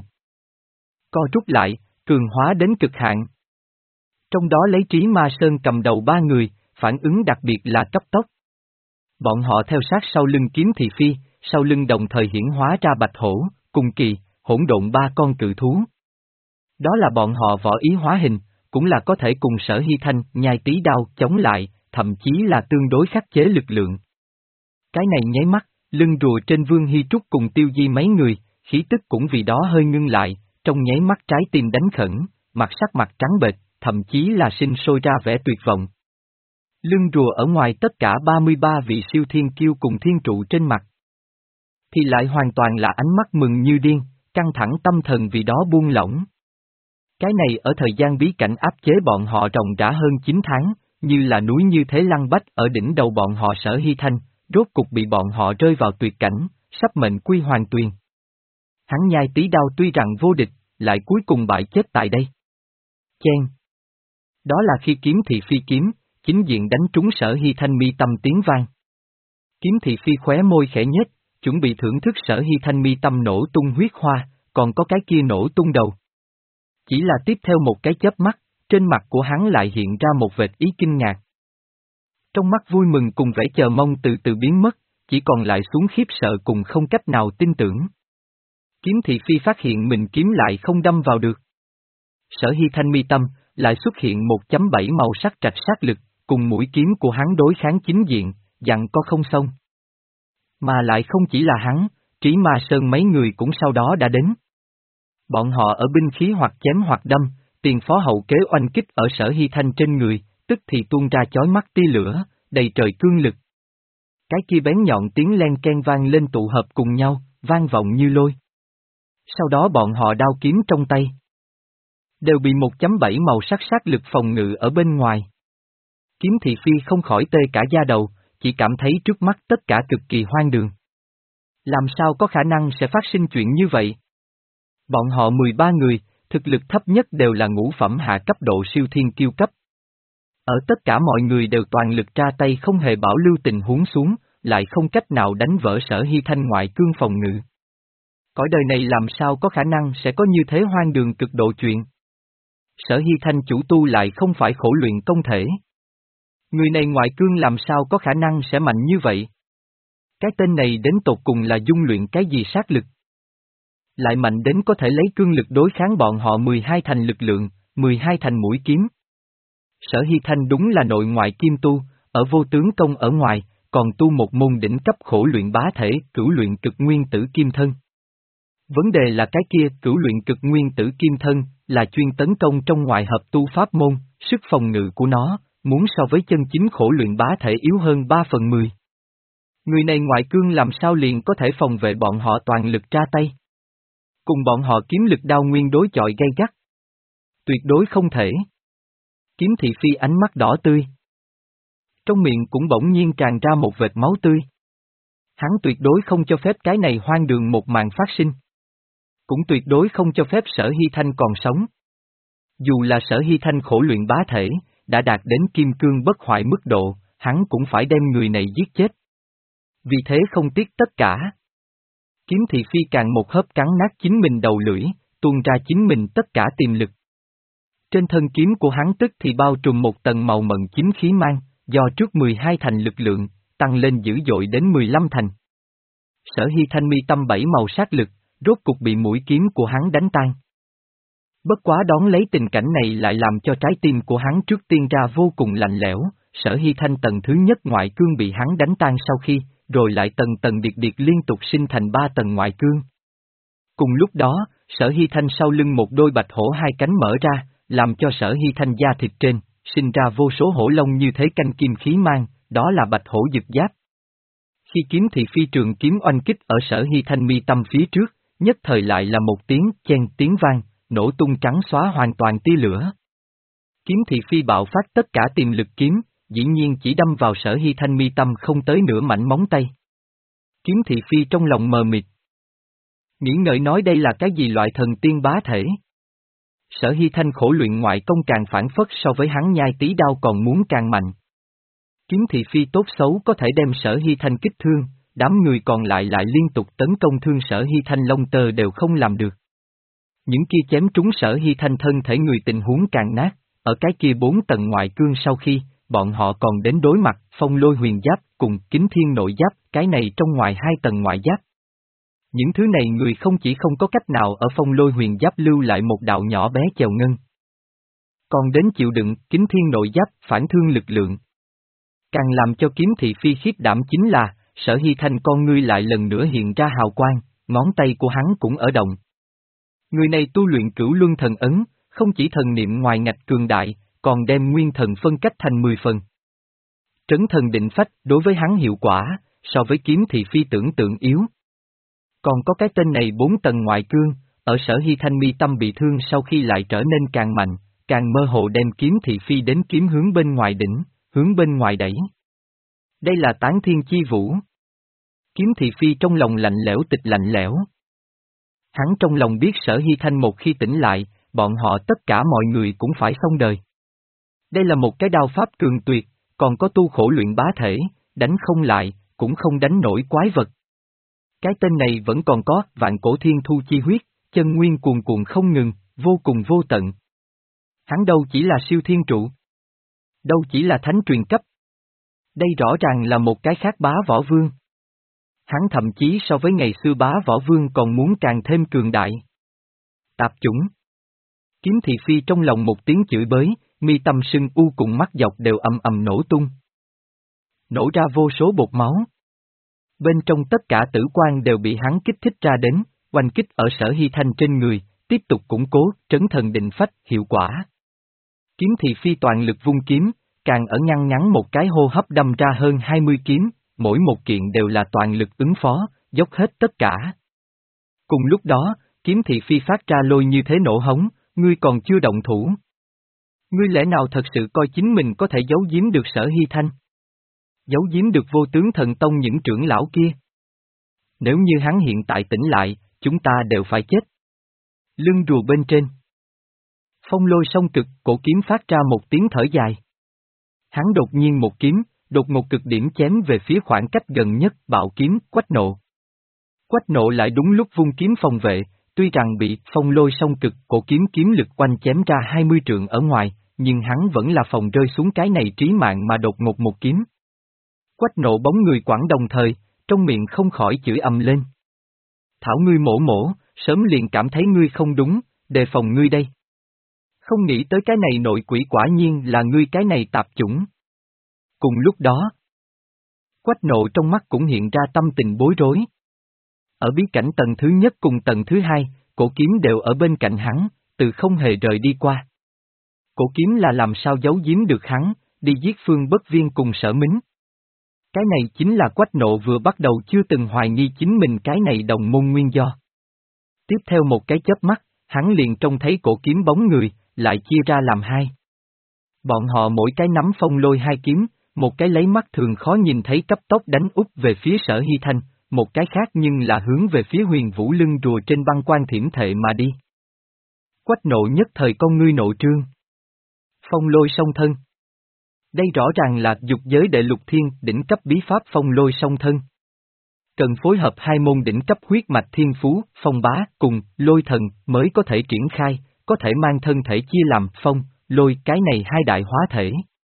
Co rút lại, cường hóa đến cực hạn. Trong đó lấy Trí Ma Sơn cầm đầu ba người, phản ứng đặc biệt là cấp tốc. Bọn họ theo sát sau lưng kiếm thị phi, sau lưng đồng thời hiển hóa ra bạch hổ, cùng kỳ, hỗn độn ba con cự thú. Đó là bọn họ võ ý hóa hình, cũng là có thể cùng Sở Hy Thanh nhai tí đao chống lại, thậm chí là tương đối khắc chế lực lượng. Cái này nháy mắt, lưng rùa trên Vương Hy Trúc cùng Tiêu Di mấy người, khí tức cũng vì đó hơi ngưng lại, trong nháy mắt trái tim đánh khẩn, mặt sắc mặt trắng bệch, thậm chí là sinh sôi ra vẻ tuyệt vọng. Lưng rùa ở ngoài tất cả ba mươi ba vị siêu thiên kiêu cùng thiên trụ trên mặt, thì lại hoàn toàn là ánh mắt mừng như điên, căng thẳng tâm thần vì đó buông lỏng. Cái này ở thời gian bí cảnh áp chế bọn họ ròng rã hơn chín tháng, như là núi như thế lăng bách ở đỉnh đầu bọn họ Sở Hy Thanh, rốt cục bị bọn họ rơi vào tuyệt cảnh, sắp mệnh quy hoàng tuyền. Hắn nhai tí đao tuy rằng vô địch, lại cuối cùng bại chết tại đây. Chen. Đó là khi kiếm thị phi kiếm, chính diện đánh trúng Sở Hy Thanh mi tâm tiếng vang. Kiếm thị phi khóe môi khẽ nhếch, chuẩn bị thưởng thức Sở Hy Thanh mi tâm nổ tung huyết hoa, còn có cái kia nổ tung đầu. Chỉ là tiếp theo một cái chớp mắt, trên mặt của hắn lại hiện ra một vệt ý kinh ngạc. Trong mắt vui mừng cùng vẻ chờ mong từ từ biến mất, chỉ còn lại xuống khiếp sợ cùng không cách nào tin tưởng. Kiếm thị phi phát hiện mình kiếm lại không đâm vào được. Sở Hy Thanh mi tâm, lại xuất hiện một chấm bảy màu sắc trạch sát lực, cùng mũi kiếm của hắn đối kháng chính diện, dặn có không xong. Mà lại không chỉ là hắn, Trí Ma Sơn mấy người cũng sau đó đã đến. Bọn họ ở binh khí hoặc chém hoặc đâm, tiền phó hậu kế oanh kích ở Sở Hy Thanh trên người, tức thì tuôn ra chói mắt tia lửa, đầy trời cương lực. Cái kia bén nhọn tiếng len ken vang lên tụ hợp cùng nhau, vang vọng như lôi. Sau đó bọn họ đao kiếm trong tay đều bị một chấm bảy màu sắc sát lực phòng ngự ở bên ngoài. Kiếm thị phi không khỏi tê cả da đầu, chỉ cảm thấy trước mắt tất cả cực kỳ hoang đường. Làm sao có khả năng sẽ phát sinh chuyện như vậy? Bọn họ mười ba người, thực lực thấp nhất đều là ngũ phẩm hạ cấp độ siêu thiên kiêu cấp. Ở tất cả mọi người đều toàn lực ra tay không hề bảo lưu tình huống xuống, lại không cách nào đánh vỡ Sở Hy Thanh ngoại cương phòng ngự. Cõi đời này làm sao có khả năng sẽ có như thế hoang đường cực độ chuyện? Sở Hy Thanh chủ tu lại không phải khổ luyện công thể. Người này ngoại cương làm sao có khả năng sẽ mạnh như vậy? Cái tên này đến tột cùng là dung luyện cái gì sát lực? Lại mạnh đến có thể lấy cương lực đối kháng bọn họ mười hai thành lực lượng, mười hai thành mũi kiếm. Sở Hy Thanh đúng là nội ngoại kim tu, ở vô tướng công ở ngoài, còn tu một môn đỉnh cấp khổ luyện bá thể, cửu luyện cực nguyên tử kim thân. Vấn đề là cái kia cửu luyện cực nguyên tử kim thân, là chuyên tấn công trong ngoài hợp tu pháp môn, sức phòng ngự của nó, muốn so với chân chính khổ luyện bá thể yếu hơn ba phần mười. Người này ngoại cương làm sao liền có thể phòng vệ bọn họ toàn lực ra tay. Cùng bọn họ kiếm lực đao nguyên đối chọi gay gắt. Tuyệt đối không thể. Kiếm thị phi ánh mắt đỏ tươi. Trong miệng cũng bỗng nhiên tràn ra một vệt máu tươi. Hắn tuyệt đối không cho phép cái này hoang đường một màn phát sinh. Cũng tuyệt đối không cho phép Sở Hy Thanh còn sống. Dù là Sở Hy Thanh khổ luyện bá thể, đã đạt đến kim cương bất hoại mức độ, hắn cũng phải đem người này giết chết. Vì thế không tiếc tất cả. Kiếm thị phi càng một hớp cắn nát chính mình đầu lưỡi, tuôn ra chính mình tất cả tiềm lực. Trên thân kiếm của hắn tức thì bao trùm một tầng màu mận chính khí mang, do trước mười hai thành lực lượng, tăng lên dữ dội đến mười lăm thành. Sở Hy Thanh mi tâm bảy màu sát lực, rốt cục bị mũi kiếm của hắn đánh tan. Bất quá đón lấy tình cảnh này lại làm cho trái tim của hắn trước tiên ra vô cùng lạnh lẽo, Sở Hy Thanh tầng thứ nhất ngoại cương bị hắn đánh tan sau khi, rồi lại tầng tầng điệt điệt liên tục sinh thành ba tầng ngoại cương. Cùng lúc đó, Sở Hy Thanh sau lưng một đôi bạch hổ hai cánh mở ra, làm cho Sở Hy Thanh da thịt trên, sinh ra vô số hổ lông như thế canh kim khí mang, đó là bạch hổ dực giáp. Khi kiếm thị phi trường kiếm oanh kích ở Sở Hy Thanh mi tâm phía trước, nhất thời lại là một tiếng chen tiếng vang, nổ tung trắng xóa hoàn toàn tia lửa. Kiếm thị phi bạo phát tất cả tiềm lực kiếm, dĩ nhiên chỉ đâm vào Sở Hy Thanh mi tâm không tới nửa mảnh móng tay. Kiếm thị phi trong lòng mờ mịt. Nghĩ ngợi nói đây là cái gì loại thần tiên bá thể. Sở Hy Thanh khổ luyện ngoại công càng phản phất so với hắn nhai tí đao còn muốn càng mạnh. Kiếm thị phi tốt xấu có thể đem Sở Hy Thanh kích thương, đám người còn lại lại liên tục tấn công thương Sở Hy Thanh lông tơ đều không làm được. Những kia chém trúng Sở Hy Thanh thân thể người tình huống càng nát, ở cái kia bốn tầng ngoại cương sau khi, bọn họ còn đến đối mặt phong lôi huyền giáp cùng kính thiên nội giáp, cái này trong ngoài hai tầng ngoại giáp. Những thứ này người không chỉ không có cách nào ở phong lôi huyền giáp lưu lại một đạo nhỏ bé chèo ngân. Còn đến chịu đựng kính thiên nội giáp phản thương lực lượng. Càng làm cho kiếm thị phi khiếp đảm chính là, Sở Hy Thanh con ngươi lại lần nữa hiện ra hào quang, ngón tay của hắn cũng ở động. Người này tu luyện cửu luân thần ấn, không chỉ thần niệm ngoài ngạch cường đại, còn đem nguyên thần phân cách thành mười phần. Trấn thần định phách đối với hắn hiệu quả, so với kiếm thị phi tưởng tượng yếu. Còn có cái tên này bốn tầng ngoại cương, ở Sở Hy Thanh mi tâm bị thương sau khi lại trở nên càng mạnh, càng mơ hồ đem kiếm thị phi đến kiếm hướng bên ngoài đỉnh, hướng bên ngoài đẩy. Đây là tán thiên chi vũ. Kiếm thị phi trong lòng lạnh lẽo tịch lạnh lẽo. Hắn trong lòng biết Sở Hy Thanh một khi tỉnh lại, bọn họ tất cả mọi người cũng phải xong đời. Đây là một cái đao pháp cường tuyệt, còn có tu khổ luyện bá thể, đánh không lại, cũng không đánh nổi quái vật. Cái tên này vẫn còn có vạn cổ thiên thu chi huyết, chân nguyên cuồn cuộn không ngừng, vô cùng vô tận. Hắn đâu chỉ là siêu thiên trụ, đâu chỉ là thánh truyền cấp. Đây rõ ràng là một cái khác bá võ vương. Hắn thậm chí so với ngày xưa bá võ vương còn muốn càng thêm cường đại. Tạp chủng. Kiếm thị phi trong lòng một tiếng chửi bới, mi tâm sưng u cùng mắt dọc đều ầm ầm nổ tung. Nổ ra vô số bột máu. Bên trong tất cả tử quan đều bị hắn kích thích ra đến, oanh kích ở Sở Hy Thanh trên người, tiếp tục củng cố, trấn thần định phách, hiệu quả. Kiếm thị phi toàn lực vung kiếm, càng ở ngăn ngắn một cái hô hấp đâm ra hơn hai mươi kiếm, mỗi một kiện đều là toàn lực ứng phó, dốc hết tất cả. Cùng lúc đó, kiếm thị phi phát ra lôi như thế nổ hống, ngươi còn chưa động thủ. Ngươi lẽ nào thật sự coi chính mình có thể giấu giếm được Sở Hy Thanh? Giấu giếm được vô tướng thần tông những trưởng lão kia? Nếu như hắn hiện tại tỉnh lại, chúng ta đều phải chết. Lưng rùa bên trên. Phong lôi song cực, cổ kiếm phát ra một tiếng thở dài. Hắn đột nhiên một kiếm, đột ngột cực điểm chém về phía khoảng cách gần nhất bạo kiếm, Quách Nộ. Quách Nộ lại đúng lúc vung kiếm phòng vệ, tuy rằng bị phong lôi song cực, cổ kiếm kiếm lực quanh chém ra hai mươi trượng ở ngoài, nhưng hắn vẫn là phòng rơi xuống cái này trí mạng mà đột ngột một kiếm. Quách Nộ bóng người quẳng đồng thời, trong miệng không khỏi chửi ầm lên. Thảo ngươi mổ mổ, sớm liền cảm thấy ngươi không đúng, đề phòng ngươi đây. Không nghĩ tới cái này nội quỷ quả nhiên là ngươi cái này tạp chủng. Cùng lúc đó, Quách Nộ trong mắt cũng hiện ra tâm tình bối rối. Ở bí cảnh tầng thứ nhất cùng tầng thứ hai, cổ kiếm đều ở bên cạnh hắn, từ không hề rời đi qua. Cổ kiếm là làm sao giấu giếm được hắn, đi giết Phương Bất Viên cùng Sở Mính. Cái này chính là Quách Nộ vừa bắt đầu chưa từng hoài nghi chính mình cái này đồng môn nguyên do. Tiếp theo một cái chớp mắt, hắn liền trông thấy cổ kiếm bóng người, lại chia ra làm hai. Bọn họ mỗi cái nắm phong lôi hai kiếm, một cái lấy mắt thường khó nhìn thấy cấp tốc đánh úp về phía Sở Hy Thanh, một cái khác nhưng là hướng về phía Huyền Vũ lưng rùa trên băng quan thiểm thệ mà đi. Quách Nộ nhất thời con ngươi nộ trương. Phong lôi song thân. Đây rõ ràng là dục giới đệ lục thiên đỉnh cấp bí pháp phong lôi song thân. Cần phối hợp hai môn đỉnh cấp huyết mạch thiên phú, phong bá, cùng, lôi thần, mới có thể triển khai, có thể mang thân thể chia làm, phong, lôi, cái này hai đại hóa thể.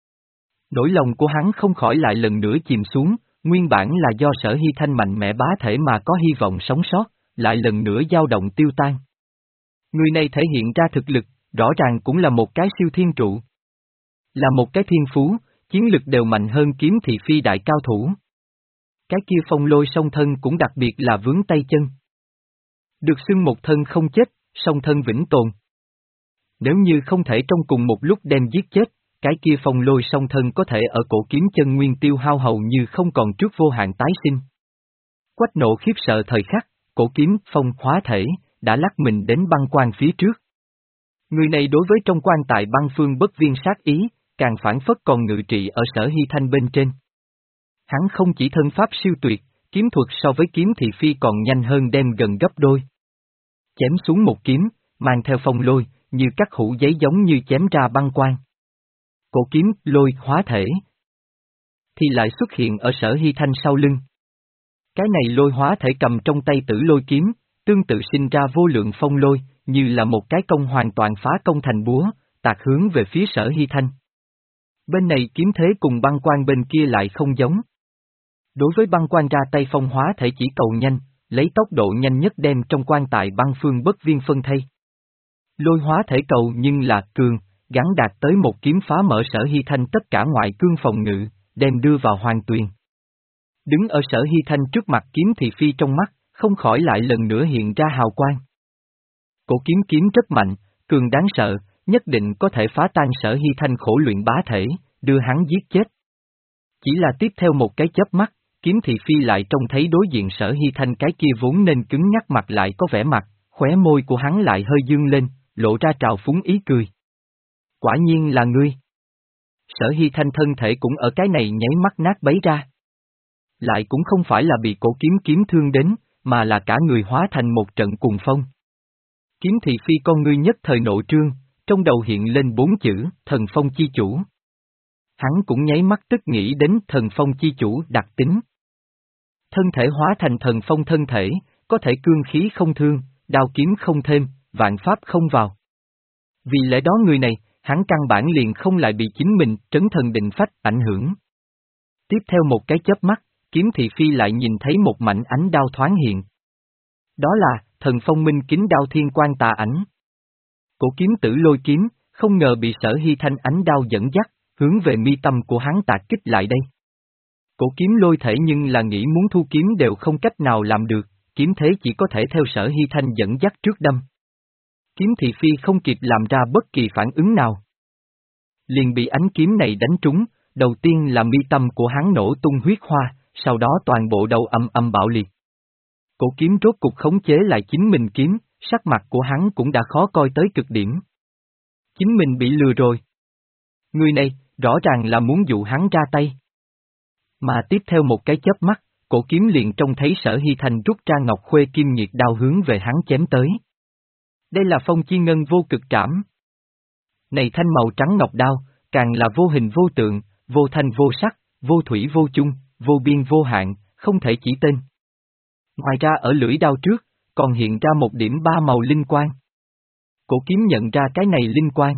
Nỗi lòng của hắn không khỏi lại lần nữa chìm xuống, nguyên bản là do Sở Hy Thanh mạnh mẽ bá thể mà có hy vọng sống sót, lại lần nữa dao động tiêu tan. Người này thể hiện ra thực lực, rõ ràng cũng là một cái siêu thiên trụ. Là một cái thiên phú, chiến lực đều mạnh hơn kiếm thị phi đại cao thủ. Cái kia phong lôi song thân cũng đặc biệt là vướng tay chân. Được xưng một thân không chết, song thân vĩnh tồn. Nếu như không thể trong cùng một lúc đem giết chết, cái kia phong lôi song thân có thể ở cổ kiếm chân nguyên tiêu hao hầu như không còn trước vô hạn tái sinh. Quách Nộ khiếp sợ thời khắc, cổ kiếm phong hóa thể, đã lắc mình đến băng quan phía trước. Người này đối với trong quan tài băng phương bất viên sát ý, càng phản phất còn ngự trị ở Sở Hy Thanh bên trên. Hắn không chỉ thân pháp siêu tuyệt, kiếm thuật so với kiếm thị phi còn nhanh hơn đem gần gấp đôi. Chém xuống một kiếm, mang theo phong lôi, như cắt hũ giấy giống như chém ra băng quan. Cổ kiếm, lôi, hóa thể. Thì lại xuất hiện ở Sở Hy Thanh sau lưng. Cái này lôi hóa thể cầm trong tay tử lôi kiếm, tương tự sinh ra vô lượng phong lôi, như là một cái công hoàn toàn phá công thành búa, tạc hướng về phía Sở Hy Thanh. Bên này kiếm thế cùng băng quan bên kia lại không giống. Đối với băng quan ra tay phong hóa thể chỉ cầu nhanh, lấy tốc độ nhanh nhất đem trong quan tài băng phương bất viên phân thây. Lôi hóa thể cầu nhưng là cường, gắn đạt tới một kiếm phá mở Sở Hy Thanh tất cả ngoại cương phòng ngự, đem đưa vào hoàng tuyền. Đứng ở Sở Hy Thanh trước mặt kiếm thị phi trong mắt, không khỏi lại lần nữa hiện ra hào quang. Cổ kiếm kiếm rất mạnh, cường đáng sợ, nhất định có thể phá tan Sở Hy Thanh khổ luyện bá thể, đưa hắn giết chết. Chỉ là tiếp theo một cái chớp mắt, kiếm thị phi lại trông thấy đối diện Sở Hy Thanh cái kia vốn nên cứng nhắc mặt lại có vẻ mặt, khóe môi của hắn lại hơi dương lên, lộ ra trào phúng ý cười. Quả nhiên là ngươi. Sở Hy Thanh thân thể cũng ở cái này nháy mắt nát bấy ra. Lại cũng không phải là bị cổ kiếm kiếm thương đến, mà là cả người hóa thành một trận cuồng phong. Kiếm thị phi con ngươi nhất thời nộ trương, trong đầu hiện lên bốn chữ, thần phong chi chủ. Hắn cũng nháy mắt tức nghĩ đến thần phong chi chủ đặc tính. Thân thể hóa thành thần phong thân thể, có thể cương khí không thương, đao kiếm không thêm, vạn pháp không vào. Vì lẽ đó người này, hắn căn bản liền không lại bị chính mình trấn thần định phách ảnh hưởng. Tiếp theo một cái chớp mắt, kiếm thị phi lại nhìn thấy một mảnh ánh đao thoáng hiện. Đó là, thần phong minh kính đao thiên quan tà ảnh. Cổ kiếm tử lôi kiếm, không ngờ bị Sở Hy Thanh ánh đao dẫn dắt, hướng về mi tâm của hắn tạc kích lại đây. Cổ kiếm lôi thể nhưng là nghĩ muốn thu kiếm đều không cách nào làm được, kiếm thế chỉ có thể theo Sở Hy Thanh dẫn dắt trước đâm. Kiếm thị phi không kịp làm ra bất kỳ phản ứng nào. Liền bị ánh kiếm này đánh trúng, đầu tiên là mi tâm của hắn nổ tung huyết hoa, sau đó toàn bộ đầu âm âm bạo liệt. Cổ kiếm rốt cục khống chế lại chính mình kiếm, sắc mặt của hắn cũng đã khó coi tới cực điểm. Chính mình bị lừa rồi. Người này, rõ ràng là muốn dụ hắn ra tay. Mà tiếp theo một cái chớp mắt, cổ kiếm liền trông thấy Sở Hy Thanh rút ra ngọc khuê kim nhiệt đao hướng về hắn chém tới. Đây là phong chi ngân vô cực trảm. Này thanh màu trắng ngọc đao, càng là vô hình vô tượng, vô thanh vô sắc, vô thủy vô chung, vô biên vô hạn, không thể chỉ tên. Ngoài ra ở lưỡi đao trước, còn hiện ra một điểm ba màu linh quang. Cổ kiếm nhận ra cái này linh quang.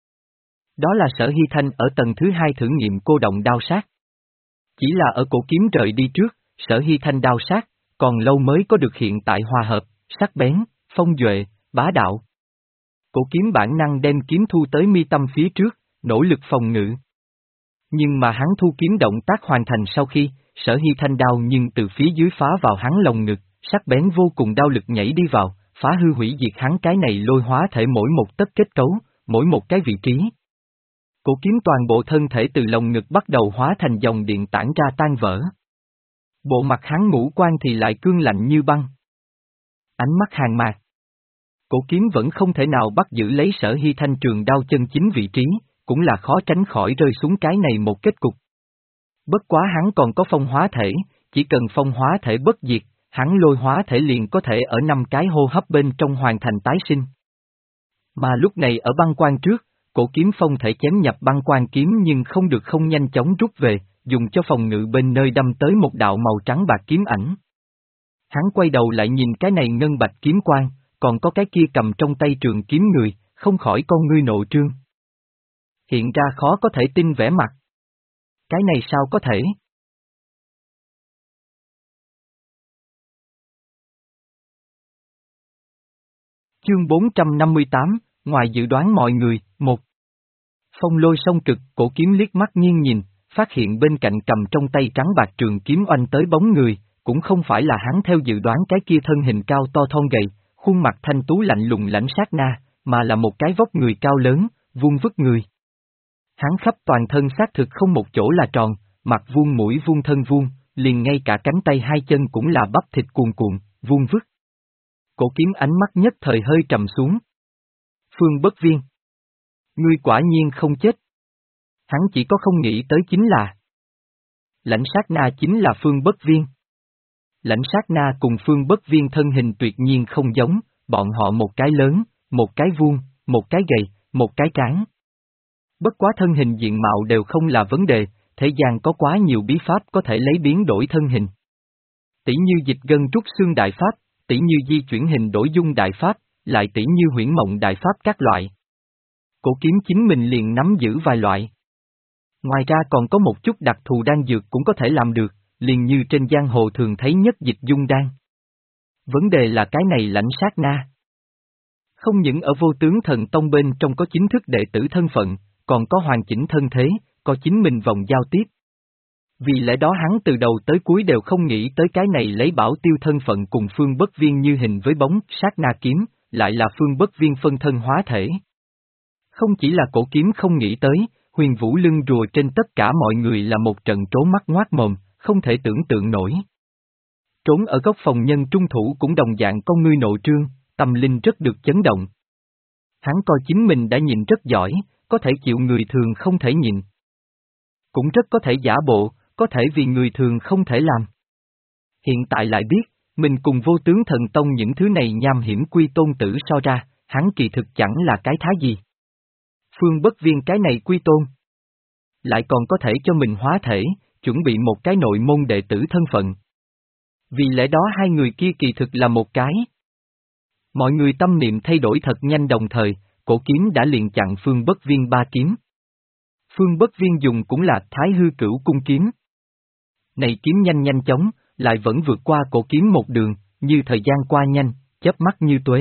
Đó là Sở Hy Thanh ở tầng thứ hai thử nghiệm cô động đao sát. Chỉ là ở cổ kiếm rời đi trước, Sở Hy Thanh đao sát, còn lâu mới có được hiện tại hòa hợp, sắc bén, phong duệ, bá đạo. Cổ kiếm bản năng đem kiếm thu tới mi tâm phía trước, nỗ lực phòng ngự. Nhưng mà hắn thu kiếm động tác hoàn thành sau khi, Sở Hy Thanh đao nhưng từ phía dưới phá vào hắn lồng ngực, sắc bén vô cùng đao lực nhảy đi vào, phá hư hủy diệt hắn cái này lôi hóa thể mỗi một tấc kết cấu, mỗi một cái vị trí. Cổ kiếm toàn bộ thân thể từ lồng ngực bắt đầu hóa thành dòng điện tản ra tan vỡ. Bộ mặt hắn ngũ quan thì lại cương lạnh như băng. Ánh mắt hàn mạc. Cổ kiếm vẫn không thể nào bắt giữ lấy Sở Hy Thanh trường đao chân chính vị trí, cũng là khó tránh khỏi rơi xuống cái này một kết cục. Bất quá hắn còn có phong hóa thể, chỉ cần phong hóa thể bất diệt, hắn lôi hóa thể liền có thể ở năm cái hô hấp bên trong hoàn thành tái sinh. Mà lúc này ở băng quan trước, cổ kiếm phong thể chém nhập băng quan kiếm nhưng không được không nhanh chóng rút về, dùng cho phòng ngự bên nơi đâm tới một đạo màu trắng bạc kiếm ảnh. Hắn quay đầu lại nhìn cái này ngân bạch kiếm quang, còn có cái kia cầm trong tay trường kiếm người, không khỏi con ngươi nộ trương. Hiện ra khó có thể tin vẻ mặt. Cái này sao có thể? Chương bốn trăm năm mươi tám, ngoài dự đoán mọi người, một. Phong lôi song cực, cổ kiếm liếc mắt nghiêng nhìn, phát hiện bên cạnh cầm trong tay trắng bạc trường kiếm oanh tới bóng người, cũng không phải là hắn theo dự đoán cái kia thân hình cao to thon gầy, khuôn mặt thanh tú lạnh lùng lãnh sát na, mà là một cái vóc người cao lớn, vuông vức người. Hắn khắp toàn thân xác thực không một chỗ là tròn, mặt vuông mũi vuông thân vuông, liền ngay cả cánh tay hai chân cũng là bắp thịt cuồn cuộn, vuông vức. Cổ kiếm ánh mắt nhất thời hơi trầm xuống. Phương Bất Viên. Ngươi quả nhiên không chết. Hắn chỉ có không nghĩ tới chính là Lãnh Sát Na chính là Phương Bất Viên. Lãnh Sát Na cùng Phương Bất Viên thân hình tuyệt nhiên không giống, bọn họ một cái lớn, một cái vuông, một cái gầy, một cái tráng. Bất quá thân hình diện mạo đều không là vấn đề, thế gian có quá nhiều bí pháp có thể lấy biến đổi thân hình. Tỷ như dịch gân trút xương đại pháp, tỷ như di chuyển hình đổi dung đại pháp, lại tỷ như huyễn mộng đại pháp các loại. Cổ kiếm chính mình liền nắm giữ vài loại. Ngoài ra còn có một chút đặc thù đan dược cũng có thể làm được, liền như trên giang hồ thường thấy nhất dịch dung đan. Vấn đề là cái này Lãnh Sát Na. Không những ở Vô Tướng Thần Tông bên trong có chính thức đệ tử thân phận, còn có hoàn chỉnh thân thế, có chính mình vòng giao tiếp. Vì lẽ đó hắn từ đầu tới cuối đều không nghĩ tới cái này lấy Bảo Tiêu thân phận cùng Phương Bất Viên như hình với bóng, sát na kiếm, lại là Phương Bất Viên phân thân hóa thể. Không chỉ là cổ kiếm không nghĩ tới, huyền vũ lưng rùa trên tất cả mọi người là một trận trốn mắt ngoác mồm, không thể tưởng tượng nổi. Trốn ở góc phòng nhân trung thủ cũng đồng dạng con ngươi nộ trương, tâm linh rất được chấn động. Hắn coi chính mình đã nhìn rất giỏi, có thể chịu người thường không thể nhìn. Cũng rất có thể giả bộ, có thể vì người thường không thể làm. Hiện tại lại biết, mình cùng Vô Tướng Thần Tông những thứ này nham hiểm quy tôn tử so ra, hắn kỳ thực chẳng là cái thá gì. Phương Bất Viên cái này quy tôn. Lại còn có thể cho mình hóa thể, chuẩn bị một cái nội môn đệ tử thân phận. Vì lẽ đó hai người kia kỳ thực là một cái. Mọi người tâm niệm thay đổi thật nhanh đồng thời, cổ kiếm đã liền chặn Phương Bất Viên ba kiếm. Phương Bất Viên dùng cũng là Thái Hư Cửu Cung kiếm. Này kiếm nhanh nhanh chóng, lại vẫn vượt qua cổ kiếm một đường, như thời gian qua nhanh, chớp mắt như tuế.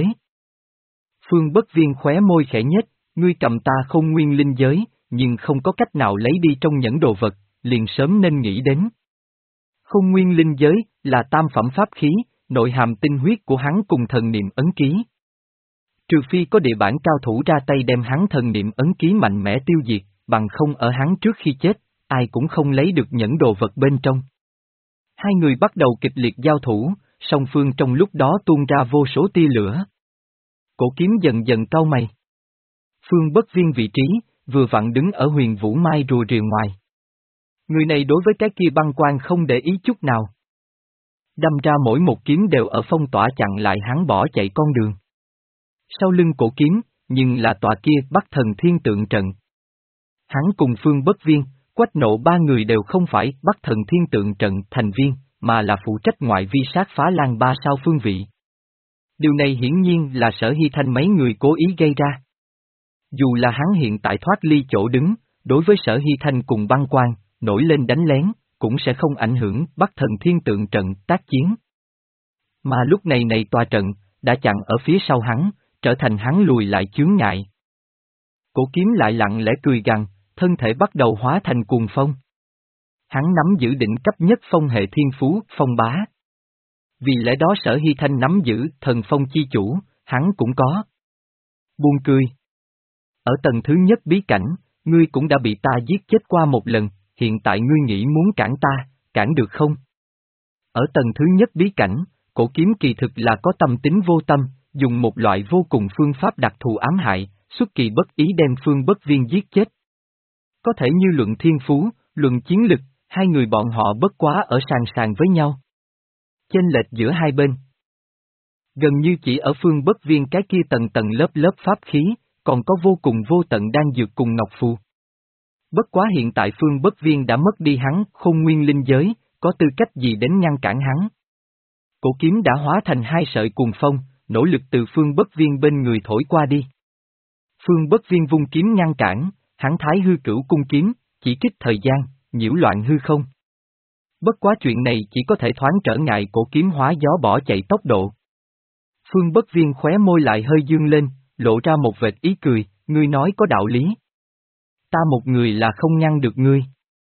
Phương Bất Viên khóe môi khẽ nhếch, ngươi cầm ta không nguyên linh giới, nhưng không có cách nào lấy đi trong nhẫn đồ vật, liền sớm nên nghĩ đến. Không nguyên linh giới, là tam phẩm pháp khí, nội hàm tinh huyết của hắn cùng thần niệm ấn ký. Trừ phi có địa bản cao thủ ra tay đem hắn thần niệm ấn ký mạnh mẽ tiêu diệt, bằng không ở hắn trước khi chết, ai cũng không lấy được nhẫn đồ vật bên trong. Hai người bắt đầu kịch liệt giao thủ, song phương trong lúc đó tuôn ra vô số tia lửa. Cổ kiếm dần dần cau mày. Phương Bất Viên vị trí, vừa vặn đứng ở Huyền Vũ Mai rùa rìa ngoài. Người này đối với cái kia băng quan không để ý chút nào. Đâm ra mỗi một kiếm đều ở phong tỏa chặn lại hắn bỏ chạy con đường. Sau lưng cổ kiếm, nhưng là tòa kia Bắc Thần Thiên Tượng Trận. Hắn cùng Phương Bất Viên, Quách Nộ ba người đều không phải Bắc Thần Thiên Tượng Trận thành viên, mà là phụ trách ngoại vi sát phá lan ba sao phương vị. Điều này hiển nhiên là Sở Hy Thanh mấy người cố ý gây ra. Dù là hắn hiện tại thoát ly chỗ đứng, đối với Sở Hy Thanh cùng băng quan, nổi lên đánh lén, cũng sẽ không ảnh hưởng Bắc Thần Thiên Tượng Trận tác chiến. Mà lúc này này tòa trận, đã chặn ở phía sau hắn, trở thành hắn lùi lại chướng ngại. Cổ kiếm lại lặng lẽ cười gằn, thân thể bắt đầu hóa thành cuồng phong. Hắn nắm giữ đỉnh cấp nhất phong hệ thiên phú, phong bá. Vì lẽ đó Sở Hy Thanh nắm giữ thần phong chi chủ, hắn cũng có. Buông cười. Ở tầng thứ nhất bí cảnh, ngươi cũng đã bị ta giết chết qua một lần, hiện tại ngươi nghĩ muốn cản ta, cản được không? Ở tầng thứ nhất bí cảnh, cổ kiếm kỳ thực là có tâm tính vô tâm, dùng một loại vô cùng phương pháp đặc thù ám hại, xuất kỳ bất ý đem Phương Bất Viên giết chết. Có thể như luận thiên phú, luận chiến lực, hai người bọn họ bất quá ở sàn sàn với nhau. Chênh lệch giữa hai bên gần như chỉ ở Phương Bất Viên cái kia tầng tầng lớp lớp pháp khí, còn có vô cùng vô tận đan dược cùng ngọc phù. Bất quá hiện tại Phương Bất Viên đã mất đi hắn khôn nguyên linh giới, có tư cách gì đến ngăn cản hắn. Cổ kiếm đã hóa thành hai sợi cuồng phong, nỗ lực từ Phương Bất Viên bên người thổi qua đi. Phương Bất Viên vung kiếm ngăn cản, hắn thái hư cửu cung kiếm, chỉ trích thời gian, nhiễu loạn hư không. Bất quá chuyện này chỉ có thể thoáng trở ngại cổ kiếm hóa gió bỏ chạy tốc độ. Phương Bất Viên khóe môi lại hơi dương lên, lộ ra một vệt ý cười, ngươi nói có đạo lý. Ta một người là không ngăn được ngươi.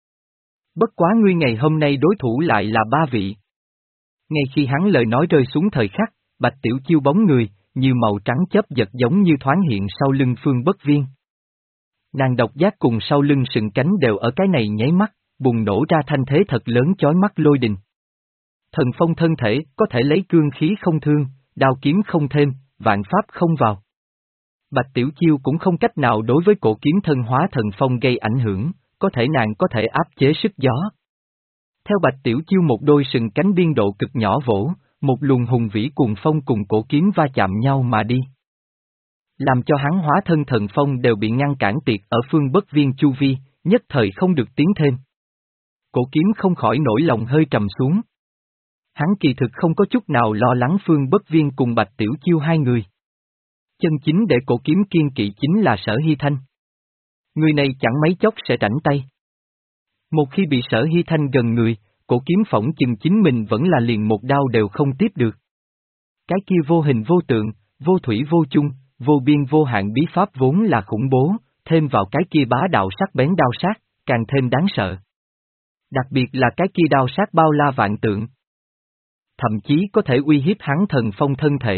Bất quá ngươi ngày hôm nay đối thủ lại là ba vị. Ngay khi hắn lời nói rơi xuống thời khắc, Bạch Tiểu Chiêu bóng người, như màu trắng chớp giật giống như thoáng hiện sau lưng Phương Bất Viên. Nàng độc giác cùng sau lưng sừng cánh đều ở cái này nháy mắt, bùng nổ ra thanh thế thật lớn chói mắt lôi đình. Thần phong thân thể có thể lấy cương khí không thương, đao kiếm không thêm, vạn pháp không vào. Bạch Tiểu Chiêu cũng không cách nào đối với cổ kiếm thân hóa thần phong gây ảnh hưởng, có thể nàng có thể áp chế sức gió. Theo Bạch Tiểu Chiêu một đôi sừng cánh biên độ cực nhỏ vỗ, một luồng hùng vĩ cuồng phong cùng cổ kiếm va chạm nhau mà đi. Làm cho hắn hóa thân thần phong đều bị ngăn cản tiệt ở Phương Bất Viên chu vi, nhất thời không được tiến thêm. Cổ kiếm không khỏi nổi lòng hơi trầm xuống. Hắn kỳ thực không có chút nào lo lắng Phương Bất Viên cùng Bạch Tiểu Chiêu hai người. Chân chính để cổ kiếm kiên kỵ chính là Sở Hy Thanh. Người này chẳng mấy chốc sẽ rảnh tay. Một khi bị Sở Hy Thanh gần người, cổ kiếm phỏng chừng chính mình vẫn là liền một đao đều không tiếp được. Cái kia vô hình vô tượng, vô thủy vô chung, vô biên vô hạn bí pháp vốn là khủng bố, thêm vào cái kia bá đạo sắc bén đao sát, càng thêm đáng sợ. Đặc biệt là cái kia đao sát bao la vạn tượng. Thậm chí có thể uy hiếp hắn thần phong thân thể.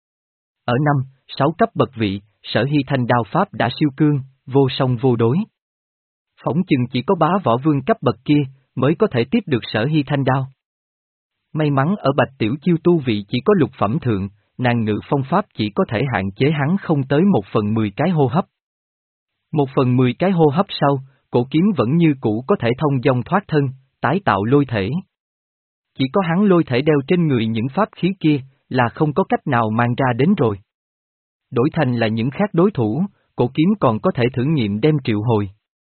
Ở năm, sáu cấp bậc vị, Sở Hy Thanh đao pháp đã siêu cương, vô song vô đối. Phỏng chừng chỉ có bá võ vương cấp bậc kia, mới có thể tiếp được Sở Hy Thanh đao. May mắn ở Bạch Tiểu Chiêu tu vị chỉ có lục phẩm thượng, nàng ngự phong pháp chỉ có thể hạn chế hắn không tới một phần mười cái hô hấp. Một phần mười cái hô hấp sau, cổ kiếm vẫn như cũ có thể thông dong thoát thân, tái tạo lôi thể. Chỉ có hắn lôi thể đeo trên người những pháp khí kia, là không có cách nào mang ra đến rồi. Đổi thành là những khác đối thủ, cổ kiếm còn có thể thử nghiệm đem triệu hồi.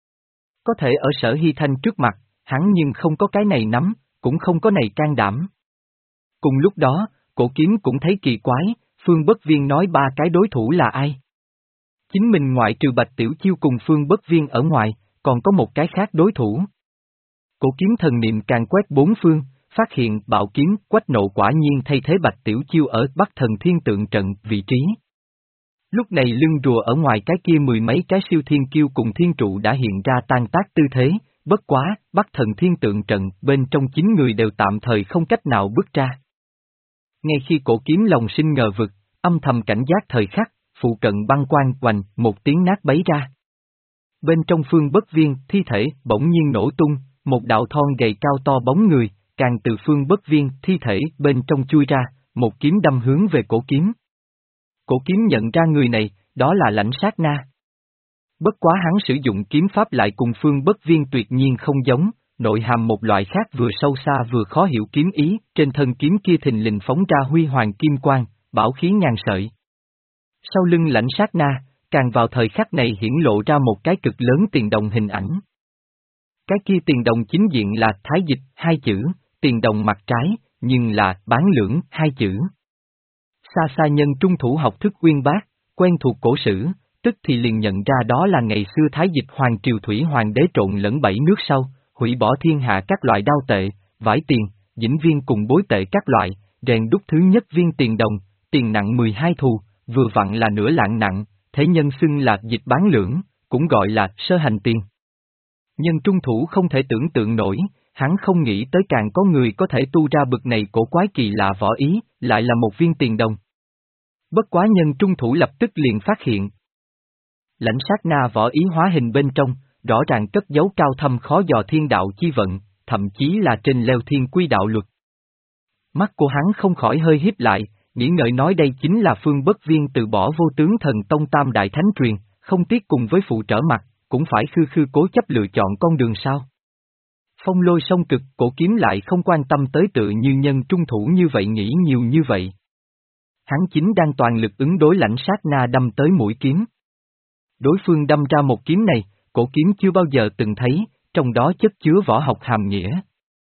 Có thể ở Sở Hy Thanh trước mặt, hắn nhưng không có cái này nắm, cũng không có này can đảm. Cùng lúc đó, cổ kiếm cũng thấy kỳ quái, Phương Bất Viên nói ba cái đối thủ là ai? Chính mình ngoại trừ Bạch Tiểu Chiêu cùng Phương Bất Viên ở ngoài, còn có một cái khác đối thủ. Cổ kiếm thần niệm càng quét bốn phương, phát hiện bạo kiếm quách nộ quả nhiên thay thế Bạch Tiểu Chiêu ở Bắc Thần Thiên Tượng Trận vị trí. Lúc này lưng rùa ở ngoài cái kia mười mấy cái siêu thiên kiêu cùng thiên trụ đã hiện ra tan tác tư thế, bất quá, Bắc Thần Thiên Tượng Trận bên trong chín người đều tạm thời không cách nào bước ra. Ngay khi cổ kiếm lòng sinh ngờ vực, âm thầm cảnh giác thời khắc, phụ cận băng quang hoành một tiếng nát bấy ra. Bên trong Phương Bất Viên, thi thể bỗng nhiên nổ tung, một đạo thon gầy cao to bóng người, càng từ Phương Bất Viên, thi thể bên trong chui ra, một kiếm đâm hướng về cổ kiếm. Cổ kiếm nhận ra người này, đó là Lãnh Sát Na. Bất quá hắn sử dụng kiếm pháp lại cùng Phương Bất Viên tuyệt nhiên không giống, nội hàm một loại khác vừa sâu xa vừa khó hiểu kiếm ý, trên thân kiếm kia thình lình phóng ra huy hoàng kim quang, bảo khí ngàn sợi. Sau lưng Lãnh Sát Na, càng vào thời khắc này hiển lộ ra một cái cực lớn tiền đồng hình ảnh. Cái kia tiền đồng chính diện là Thái Dịch hai chữ, tiền đồng mặt trái, nhưng là bán lưỡng hai chữ. Xa xa nhân trung thủ học thức uyên bác, quen thuộc cổ sử, tức thì liền nhận ra đó là ngày xưa Thái Dịch Hoàng Triều Thủy Hoàng đế trộn lẫn bảy nước sau, hủy bỏ thiên hạ các loại đao tệ, vải tiền, dĩnh viên cùng bối tệ các loại, rèn đúc thứ nhất viên tiền đồng, tiền nặng mười hai thù, vừa vặn là nửa lạng nặng, thế nhân xưng là dịch bán lưỡng, cũng gọi là sơ hành tiền. Nhân trung thủ không thể tưởng tượng nổi, hắn không nghĩ tới càng có người có thể tu ra bực này cổ quái kỳ lạ võ ý, lại là một viên tiền đồng. Bất quá nhân trung thủ lập tức liền phát hiện. Lãnh sát na võ ý hóa hình bên trong, rõ ràng cất giấu cao thâm khó dò thiên đạo chi vận, thậm chí là trên leo thiên quy đạo luật. Mắt của hắn không khỏi hơi híp lại, nghĩ ngợi nói đây chính là Phương Bất Viên từ bỏ vô tướng thần tông tam đại thánh truyền, không tiếc cùng với phụ trở mặt, cũng phải khư khư cố chấp lựa chọn con đường sao. Phong lôi song cực, cổ kiếm lại không quan tâm tới tự như nhân trung thủ như vậy nghĩ nhiều như vậy. Hắn chính đang toàn lực ứng đối lãnh sát na đâm tới mũi kiếm. Đối phương đâm ra một kiếm này, cổ kiếm chưa bao giờ từng thấy, trong đó chất chứa võ học hàm nghĩa.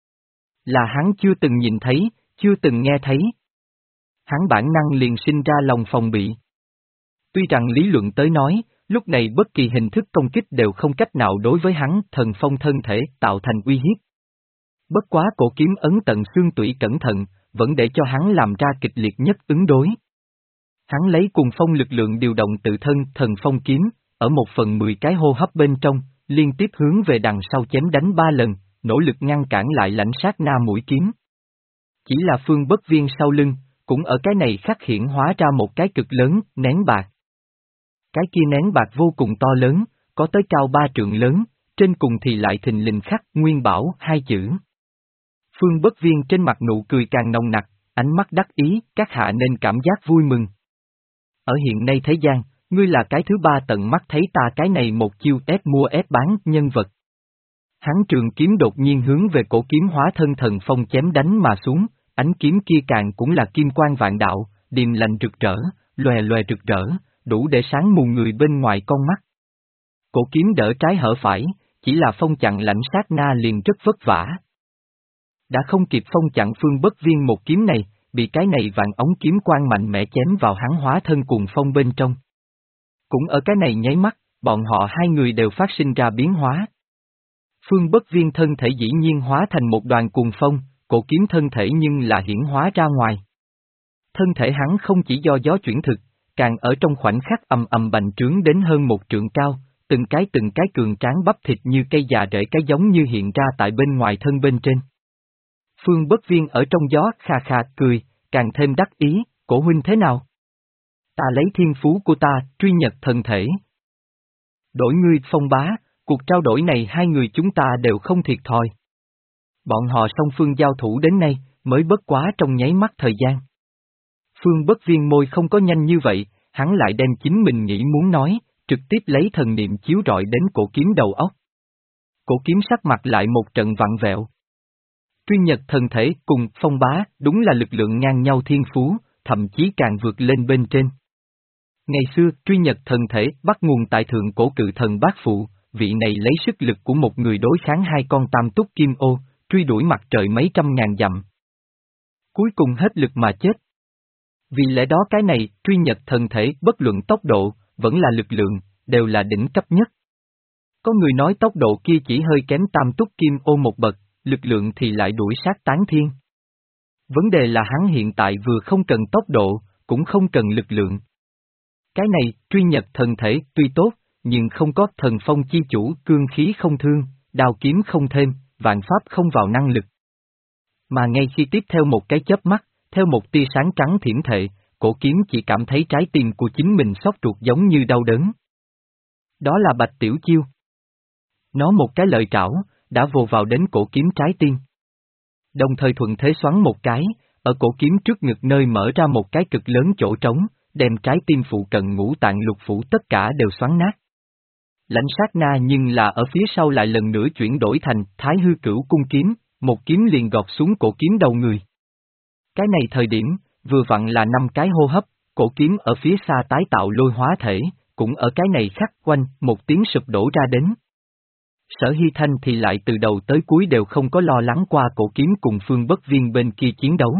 Là hắn chưa từng nhìn thấy, chưa từng nghe thấy. Hắn bản năng liền sinh ra lòng phòng bị. Tuy rằng lý luận tới nói, lúc này bất kỳ hình thức công kích đều không cách nào đối với hắn thần phong thân thể tạo thành uy hiếp. Bất quá cổ kiếm ấn tận xương tủy cẩn thận, vẫn để cho hắn làm ra kịch liệt nhất ứng đối. Hắn lấy cùng phong lực lượng điều động tự thân thần phong kiếm, ở một phần mười cái hô hấp bên trong, liên tiếp hướng về đằng sau chém đánh ba lần, nỗ lực ngăn cản lại lãnh sát na mũi kiếm. Chỉ là Phương Bất Viên sau lưng, cũng ở cái này khắc hiển hóa ra một cái cực lớn, nén bạc. Cái kia nén bạc vô cùng to lớn, có tới cao ba trượng lớn, trên cùng thì lại thình lình khắc Nguyên Bảo hai chữ. Phương Bất Viên trên mặt nụ cười càng nồng nặc, ánh mắt đắc ý, các hạ nên cảm giác vui mừng. Ở hiện nay thế gian, ngươi là cái thứ ba tận mắt thấy ta cái này một chiêu ép mua ép bán nhân vật. Hắn trường kiếm đột nhiên hướng về cổ kiếm hóa thân thần phong chém đánh mà xuống, ánh kiếm kia càng cũng là kim quang vạn đạo, điềm lành rực rỡ, lòe lòe rực rỡ, đủ để sáng mù người bên ngoài con mắt. Cổ kiếm đỡ trái hở phải, chỉ là phong chặn lãnh sát na liền rất vất vả. Đã không kịp phong chặn Phương Bất Viên một kiếm này, bị cái này vạn ống kiếm quang mạnh mẽ chém vào hắn hóa thân cuồng phong bên trong. Cũng ở cái này nháy mắt, bọn họ hai người đều phát sinh ra biến hóa. Phương Bất Viên thân thể dĩ nhiên hóa thành một đoàn cuồng phong, cổ kiếm thân thể nhưng là hiển hóa ra ngoài. Thân thể hắn không chỉ do gió chuyển thực, càng ở trong khoảnh khắc ầm ầm bành trướng đến hơn một trượng cao, từng cái từng cái cường tráng bắp thịt như cây già rễ cái giống như hiện ra tại bên ngoài thân bên trên. Phương Bất Viên ở trong gió kha kha cười, càng thêm đắc ý, cổ huynh thế nào? Ta lấy thiên phú của ta, truy nhật thần thể. Đổi ngươi Phong bá, cuộc trao đổi này hai người chúng ta đều không thiệt thòi. Bọn họ song phương giao thủ đến nay, mới bất quá trong nháy mắt thời gian. Phương Bất Viên môi không có nhanh như vậy, hắn lại đem chính mình nghĩ muốn nói, trực tiếp lấy thần niệm chiếu rọi đến cổ kiếm đầu óc. Cổ kiếm sắc mặt lại một trận vặn vẹo. Truy nhật thần thể cùng Phong bá đúng là lực lượng ngang nhau thiên phú, thậm chí càng vượt lên bên trên. Ngày xưa, truy nhật thần thể bắt nguồn tại thượng cổ cự thần Bát Phụ, vị này lấy sức lực của một người đối kháng hai con tam túc kim ô, truy đuổi mặt trời mấy trăm ngàn dặm. Cuối cùng hết lực mà chết. Vì lẽ đó cái này, truy nhật thần thể bất luận tốc độ, vẫn là lực lượng, đều là đỉnh cấp nhất. Có người nói tốc độ kia chỉ hơi kém tam túc kim ô một bậc, lực lượng thì lại đuổi sát tán thiên. Vấn đề là hắn hiện tại vừa không cần tốc độ, cũng không cần lực lượng. Cái này, truy nhật thần thể, tuy tốt, nhưng không có thần phong chi chủ, cương khí không thương, đao kiếm không thêm, vạn pháp không vào năng lực. Mà ngay khi tiếp theo một cái chớp mắt, theo một tia sáng trắng thiểm thệ, cổ kiếm chỉ cảm thấy trái tim của chính mình xót ruột giống như đau đớn. Đó là Bạch Tiểu Chiêu. Nó một cái lợi trảo, đã vồ vào đến cổ kiếm trái tim. Đồng thời thuận thế xoắn một cái, ở cổ kiếm trước ngực nơi mở ra một cái cực lớn chỗ trống, đem trái tim phụ cận ngũ tạng lục phủ tất cả đều xoắn nát. Lãnh sát na nhưng là ở phía sau lại lần nữa chuyển đổi thành Thái Hư Cửu Cung kiếm, một kiếm liền gọt xuống cổ kiếm đầu người. Cái này thời điểm, vừa vặn là năm cái hô hấp, cổ kiếm ở phía xa tái tạo lôi hóa thể, cũng ở cái này khắc quanh, một tiếng sụp đổ ra đến. Sở Hy Thanh thì lại từ đầu tới cuối đều không có lo lắng qua cổ kiếm cùng Phương Bất Viên bên kia chiến đấu.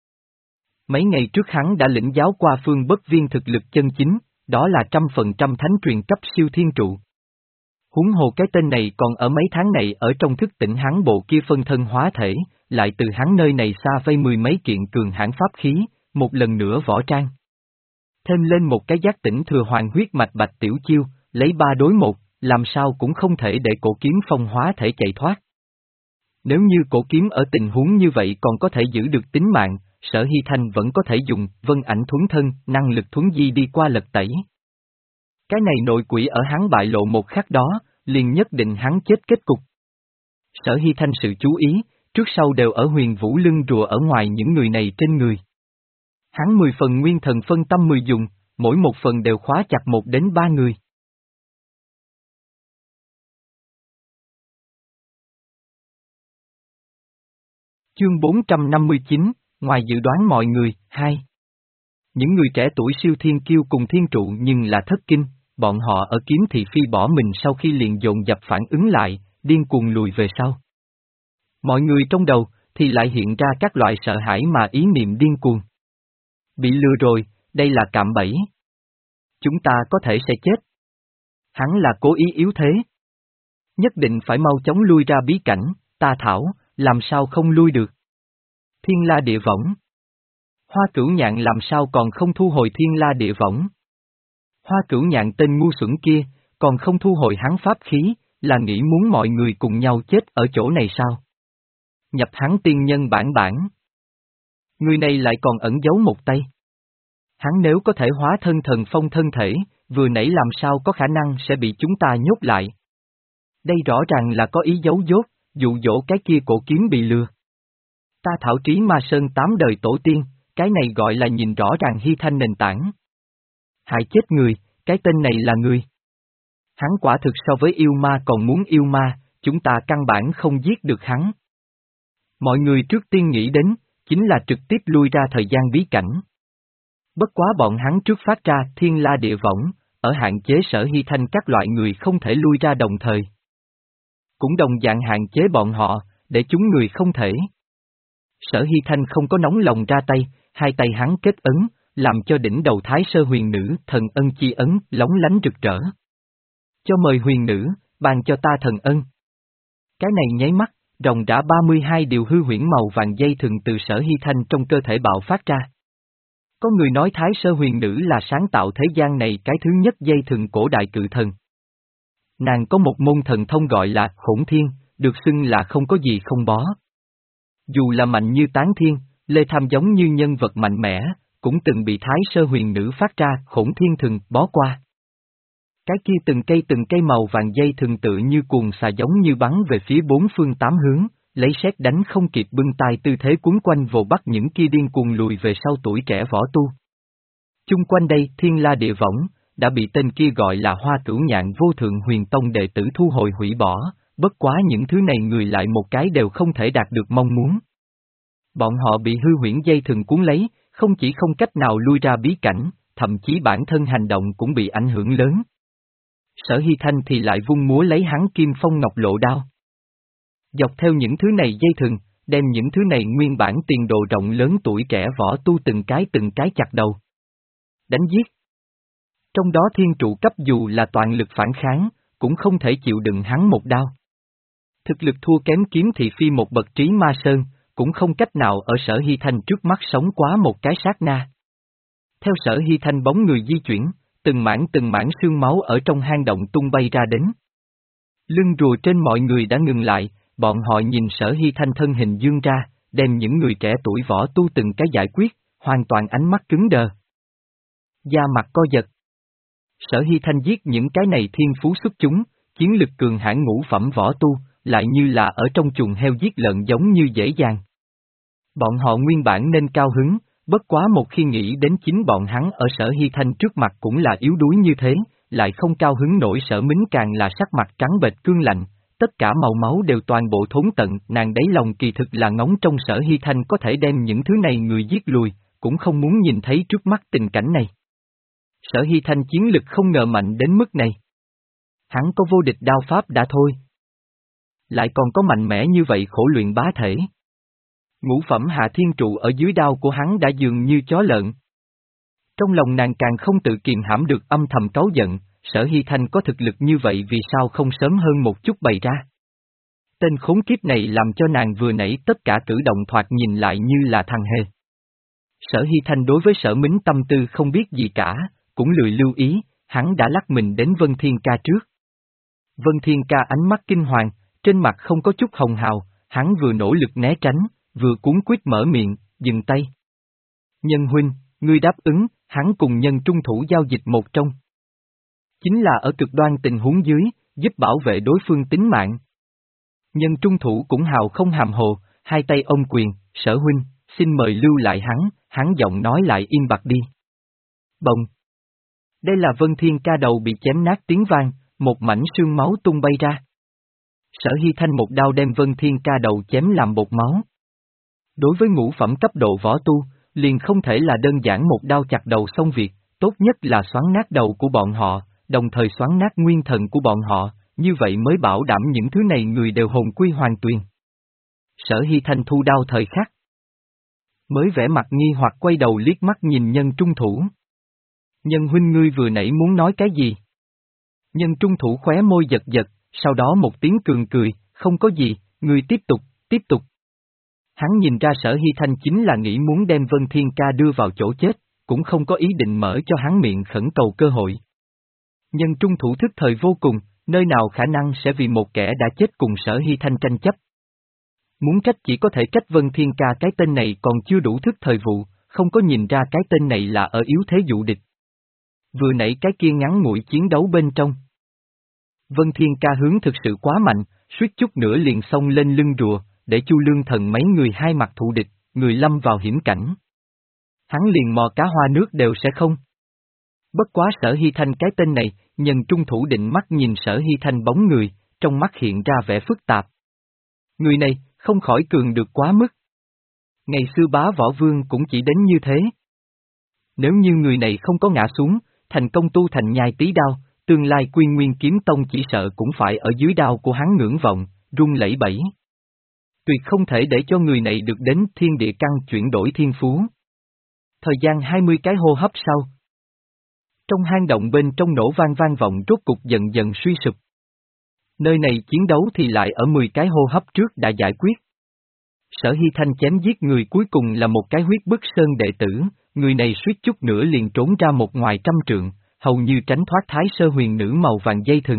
Mấy ngày trước hắn đã lĩnh giáo qua Phương Bất Viên thực lực chân chính, đó là trăm phần trăm thánh truyền cấp siêu thiên trụ. Huống hồ cái tên này còn ở mấy tháng này ở trong thức tỉnh hắn bộ kia phân thân hóa thể, lại từ hắn nơi này xa vây mười mấy kiện cường hãn pháp khí, một lần nữa võ trang. Thêm lên một cái giác tỉnh thừa hoàng huyết mạch Bạch Tiểu Chiêu, lấy ba đối một, làm sao cũng không thể để cổ kiếm phong hóa thể chạy thoát. Nếu như cổ kiếm ở tình huống như vậy còn có thể giữ được tính mạng, Sở Hy Thanh vẫn có thể dùng vân ảnh thuấn thân, năng lực thuấn di đi qua lật tẩy. Cái này nội quỷ ở hắn bại lộ một khắc đó, liền nhất định hắn chết kết cục. Sở Hy Thanh sự chú ý, trước sau đều ở Huyền Vũ lưng rùa ở ngoài những người này trên người. Hắn mười phần nguyên thần phân tâm mười dùng, mỗi một phần đều khóa chặt một đến ba người. Chương bốn trăm năm mươi chín, ngoài dự đoán mọi người, hai. Những người trẻ tuổi siêu thiên kiêu cùng thiên trụ nhưng là thất kinh, bọn họ ở kiếm thị phi bỏ mình sau khi liền dồn dập phản ứng lại, điên cuồng lùi về sau. Mọi người trong đầu, thì lại hiện ra các loại sợ hãi mà ý niệm điên cuồng. Bị lừa rồi, đây là cạm bẫy. Chúng ta có thể sẽ chết. Hắn là cố ý yếu thế. Nhất định phải mau chóng lui ra bí cảnh, ta thảo, làm sao không lui được. Thiên la địa võng. Hoa Cửu Nhạn làm sao còn không thu hồi thiên la địa võng. Hoa Cửu Nhạn tên ngu xuẩn kia, còn không thu hồi hắn pháp khí, là nghĩ muốn mọi người cùng nhau chết ở chỗ này sao? Nhập hắn tiên nhân bản bản. Người này lại còn ẩn giấu một tay. Hắn nếu có thể hóa thân thần phong thân thể, vừa nãy làm sao có khả năng sẽ bị chúng ta nhốt lại. Đây rõ ràng là có ý giấu dốt, dụ dỗ cái kia cổ kiếm bị lừa. Ta thảo trí ma sơn tám đời tổ tiên, cái này gọi là nhìn rõ ràng hy thanh nền tảng. Hại chết người, cái tên này là người. Hắn quả thực so với yêu ma còn muốn yêu ma, chúng ta căn bản không giết được hắn. Mọi người trước tiên nghĩ đến, chính là trực tiếp lui ra thời gian bí cảnh. Bất quá bọn hắn trước phát ra thiên la địa võng, ở hạn chế Sở Hy Thanh các loại người không thể lui ra đồng thời. Cũng đồng dạng hạn chế bọn họ, để chúng người không thể. Sở Hy Thanh không có nóng lòng ra tay, hai tay hắn kết ấn, làm cho đỉnh đầu Thái Sơ huyền nữ thần ân chi ấn lóng lánh rực rỡ. Cho mời huyền nữ, ban cho ta thần ân. Cái này nháy mắt, ròng rã ba mươi hai điều hư huyễn màu vàng dây thừng từ Sở Hy Thanh trong cơ thể bạo phát ra. Có người nói Thái Sơ huyền nữ là sáng tạo thế gian này cái thứ nhất dây thừng cổ đại cự thần. Nàng có một môn thần thông gọi là hỗn thiên, được xưng là không có gì không bó. Dù là mạnh như tán thiên, Lê Tham giống như nhân vật mạnh mẽ, cũng từng bị Thái Sơ huyền nữ phát ra hỗn thiên thừng bó qua. Cái kia từng cây từng cây màu vàng dây thừng tự như cuồng xà giống như bắn về phía bốn phương tám hướng, lấy sét đánh không kịp bưng tay tư thế cuốn quanh vồ bắt những kia điên cuồng lùi về sau tuổi trẻ võ tu. Chung quanh đây thiên la địa võng, đã bị tên kia gọi là Hoa Cửu Nhạn vô thượng huyền tông đệ tử thu hồi hủy bỏ, bất quá những thứ này người lại một cái đều không thể đạt được mong muốn. Bọn họ bị hư huyễn dây thừng cuốn lấy, không chỉ không cách nào lui ra bí cảnh, thậm chí bản thân hành động cũng bị ảnh hưởng lớn. Sở Hy Thanh thì lại vung múa lấy hắn kim phong ngọc lộ đao. Dọc theo những thứ này dây thừng, đem những thứ này nguyên bản tiền đồ rộng lớn tuổi trẻ võ tu từng cái từng cái chặt đầu. Đánh giết. Trong đó thiên trụ cấp dù là toàn lực phản kháng, cũng không thể chịu đựng hắn một đao. Thực lực thua kém kiếm thị phi một bậc trí ma sơn, cũng không cách nào ở Sở Hy Thanh trước mắt sống quá một cái sát na. Theo Sở Hy Thanh bóng người di chuyển, từng mảng từng mảng xương máu ở trong hang động tung bay ra đến. Lưng rùa trên mọi người đã ngừng lại, bọn họ nhìn Sở Hy Thanh thân hình dương ra, đem những người trẻ tuổi võ tu từng cái giải quyết, hoàn toàn ánh mắt cứng đờ. Da mặt co giật. Sở Hy Thanh giết những cái này thiên phú xuất chúng, chiến lực cường hãn ngũ phẩm võ tu, lại như là ở trong chuồng heo giết lợn giống như dễ dàng. Bọn họ nguyên bản nên cao hứng, bất quá một khi nghĩ đến chính bọn hắn ở Sở Hy Thanh trước mặt cũng là yếu đuối như thế, lại không cao hứng nổi. Sở Mính càng là sắc mặt trắng bệch cương lạnh, tất cả màu máu đều toàn bộ thốn tận, nàng đáy lòng kỳ thực là ngóng trong Sở Hy Thanh có thể đem những thứ này người giết lùi, cũng không muốn nhìn thấy trước mắt tình cảnh này. Sở Hy Thanh chiến lực không ngờ mạnh đến mức này. Hắn có vô địch đao pháp đã thôi. Lại còn có mạnh mẽ như vậy khổ luyện bá thể. Ngũ phẩm hạ thiên trụ ở dưới đao của hắn đã dường như chó lợn. Trong lòng nàng càng không tự kiềm hãm được âm thầm cáu giận, Sở Hy Thanh có thực lực như vậy vì sao không sớm hơn một chút bày ra. Tên khốn kiếp này làm cho nàng vừa nãy tất cả cử động thoạt nhìn lại như là thằng hề. Sở Hy Thanh đối với Sở Mính tâm tư không biết gì cả, cũng lười lưu ý, hắn đã lắc mình đến Vân Thiên Ca trước. Vân Thiên Ca ánh mắt kinh hoàng, trên mặt không có chút hồng hào, hắn vừa nỗ lực né tránh, vừa cuống quýt mở miệng, dừng tay. Nhân huynh, ngươi đáp ứng, hắn cùng nhân trung thủ giao dịch một trong. chính là ở cực đoan tình huống dưới, giúp bảo vệ đối phương tính mạng. Nhân trung thủ cũng hào không hàm hồ, hai tay ôm quyền, Sở huynh, xin mời lưu lại hắn, hắn giọng nói lại im bặt đi. Bồng! Đây là Vân Thiên Ca đầu bị chém nát tiếng vang, một mảnh sương máu tung bay ra. Sở Hy Thanh một đao đem Vân Thiên Ca đầu chém làm bột máu. Đối với ngũ phẩm cấp độ võ tu, liền không thể là đơn giản một đao chặt đầu xong việc, tốt nhất là xoắn nát đầu của bọn họ, đồng thời xoắn nát nguyên thần của bọn họ, như vậy mới bảo đảm những thứ này người đều hồn quy hoàn tuyền. Sở Hy Thanh thu đao thời khắc. Mới vẻ mặt nghi hoặc quay đầu liếc mắt nhìn nhân trung thủ. Nhân huynh ngươi vừa nãy muốn nói cái gì? Nhân trung thủ khóe môi giật giật, sau đó một tiếng cường cười, không có gì, ngươi tiếp tục, tiếp tục. Hắn nhìn ra Sở Hy Thanh chính là nghĩ muốn đem Vân Thiên Ca đưa vào chỗ chết, cũng không có ý định mở cho hắn miệng khẩn cầu cơ hội. Nhân trung thủ thức thời vô cùng, nơi nào khả năng sẽ vì một kẻ đã chết cùng Sở Hy Thanh tranh chấp. Muốn trách chỉ có thể trách Vân Thiên Ca cái tên này còn chưa đủ thức thời vụ, không có nhìn ra cái tên này là ở yếu thế dụ địch. Vừa nãy cái kia ngắn ngủi chiến đấu bên trong. Vân Thiên Ca hướng thực sự quá mạnh, suýt chút nữa liền xông lên lưng rùa, để Chu Lương Thần mấy người hai mặt thù địch, người lâm vào hiểm cảnh. Hắn liền mò cá hoa nước đều sẽ không. Bất quá Sở Hy Thanh cái tên này, nhân trung thủ định mắt nhìn Sở Hy Thanh bóng người, trong mắt hiện ra vẻ phức tạp. Người này, không khỏi cường được quá mức. Ngày xưa bá võ vương cũng chỉ đến như thế. Nếu như người này không có ngã xuống, thành công tu thành nhai tí đao, tương lai Quy Nguyên Kiếm Tông chỉ sợ cũng phải ở dưới đao của hắn ngưỡng vọng, run lẩy bẩy. Tuyệt không thể để cho người này được đến thiên địa căn chuyển đổi thiên phú. Thời gian hai mươi cái hô hấp sau. Trong hang động bên trong nổ vang vang vọng rốt cục dần dần suy sụp. Nơi này chiến đấu thì lại ở mười cái hô hấp trước đã giải quyết. Sở Hy Thanh chém giết người cuối cùng là một cái huyết bức sơn đệ tử, người này suýt chút nữa liền trốn ra một ngoài trăm trượng, hầu như tránh thoát thái sơ huyền nữ màu vàng dây thừng.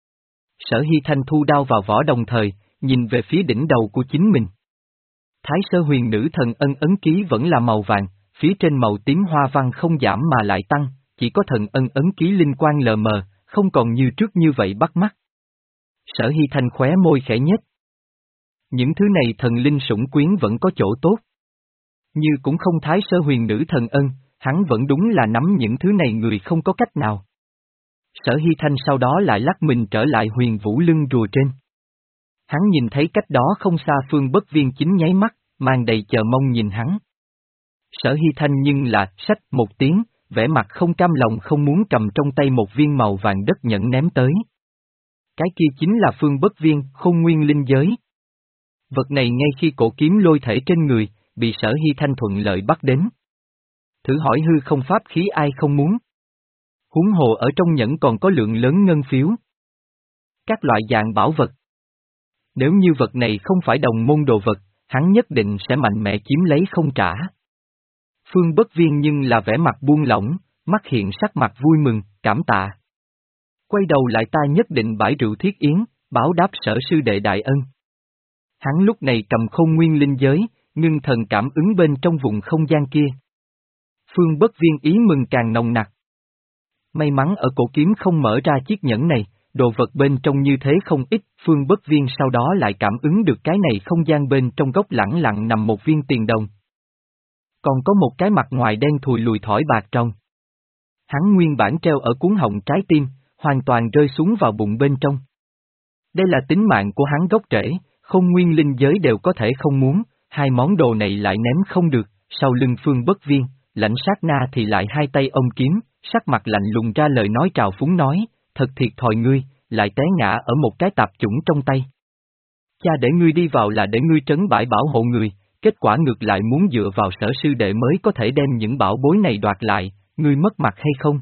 Sở Hy Thanh thu đao vào vỏ đồng thời, nhìn về phía đỉnh đầu của chính mình. Thái sơ huyền nữ thần ân ấn ký vẫn là màu vàng, phía trên màu tím hoa văn không giảm mà lại tăng, chỉ có thần ân ấn ký linh quang lờ mờ, không còn như trước như vậy bắt mắt. Sở Hy Thanh khóe môi khẽ nhếch. Những thứ này thần linh sủng quyến vẫn có chỗ tốt. Như cũng không thái sơ huyền nữ thần ân, hắn vẫn đúng là nắm những thứ này người không có cách nào. Sở Hy Thanh sau đó lại lắc mình trở lại huyền vũ lưng rùa trên. Hắn nhìn thấy cách đó không xa Phương Bất Viên chính nháy mắt, mang đầy chờ mong nhìn hắn. Sở Hy Thanh nhưng là, sách một tiếng, vẻ mặt không cam lòng không muốn cầm trong tay một viên màu vàng đất nhẫn ném tới. Cái kia chính là Phương Bất Viên, Khôn Nguyên Linh Giới. Vật này ngay khi cổ kiếm lôi thể trên người, bị Sở Hy Thanh thuận lợi bắt đến. Thử hỏi hư không pháp khí ai không muốn. Huống hồ ở trong nhẫn còn có lượng lớn ngân phiếu. Các loại dạng bảo vật. Nếu như vật này không phải đồng môn đồ vật, hắn nhất định sẽ mạnh mẽ chiếm lấy không trả. Phương Bất Viên nhưng là vẻ mặt buông lỏng, mắt hiện sắc mặt vui mừng, cảm tạ. Quay đầu lại ta nhất định bãi rượu thiết yến, báo đáp Sở sư đệ đại ân. Hắn lúc này cầm Khôn Nguyên Linh Giới, ngưng thần cảm ứng bên trong vùng không gian kia. Phương Bất Viên ý mừng càng nồng nặc. May mắn ở cổ kiếm không mở ra chiếc nhẫn này, đồ vật bên trong như thế không ít, Phương Bất Viên sau đó lại cảm ứng được cái này không gian bên trong góc lẳng lặng nằm một viên tiền đồng. Còn có một cái mặt ngoài đen thùi lùi thỏi bạc trong. Hắn nguyên bản treo ở cuốn họng trái tim, hoàn toàn rơi xuống vào bụng bên trong. Đây là tính mạng của hắn gốc rễ, Khôn Nguyên Linh Giới đều có thể không muốn, hai món đồ này lại ném không được, sau lưng Phương Bất Viên, Lãnh Sát Na thì lại hai tay ôm kiếm, sắc mặt lạnh lùng ra lời nói trào phúng nói, thật thiệt thòi ngươi, lại té ngã ở một cái tạp chủng trong tay. Cha để ngươi đi vào là để ngươi trấn bãi bảo hộ người, kết quả ngược lại muốn dựa vào Sở sư đệ mới có thể đem những bảo bối này đoạt lại, ngươi mất mặt hay không?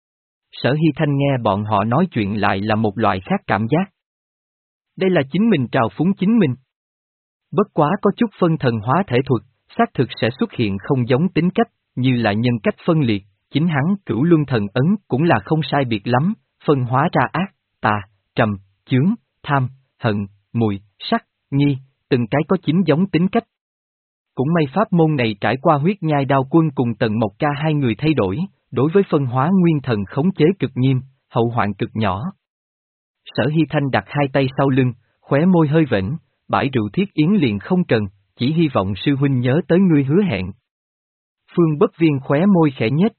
Sở Hy Thanh nghe bọn họ nói chuyện lại là một loại khác cảm giác. Đây là chính mình trào phúng chính mình. Bất quá có chút phân thần hóa thể thuật, xác thực sẽ xuất hiện không giống tính cách, như là nhân cách phân liệt, chính hắn Cửu Luân Thần Ấn cũng là không sai biệt lắm, phân hóa ra ác, tà, trầm, chướng, tham, hận, mùi, sắc, nghi, từng cái có chính giống tính cách. Cũng may pháp môn này trải qua huyết nhai đao quân cùng Tần Mộc Ca hai người thay đổi, đối với phân hóa nguyên thần khống chế cực nghiêm, hậu hoạn cực nhỏ. Sở Hy Thanh đặt hai tay sau lưng, khóe môi hơi vểnh, bãi rượu Thiết Yến liền không cần, chỉ hy vọng sư huynh nhớ tới ngươi hứa hẹn. Phương Bất Viên khóe môi khẽ nhếch.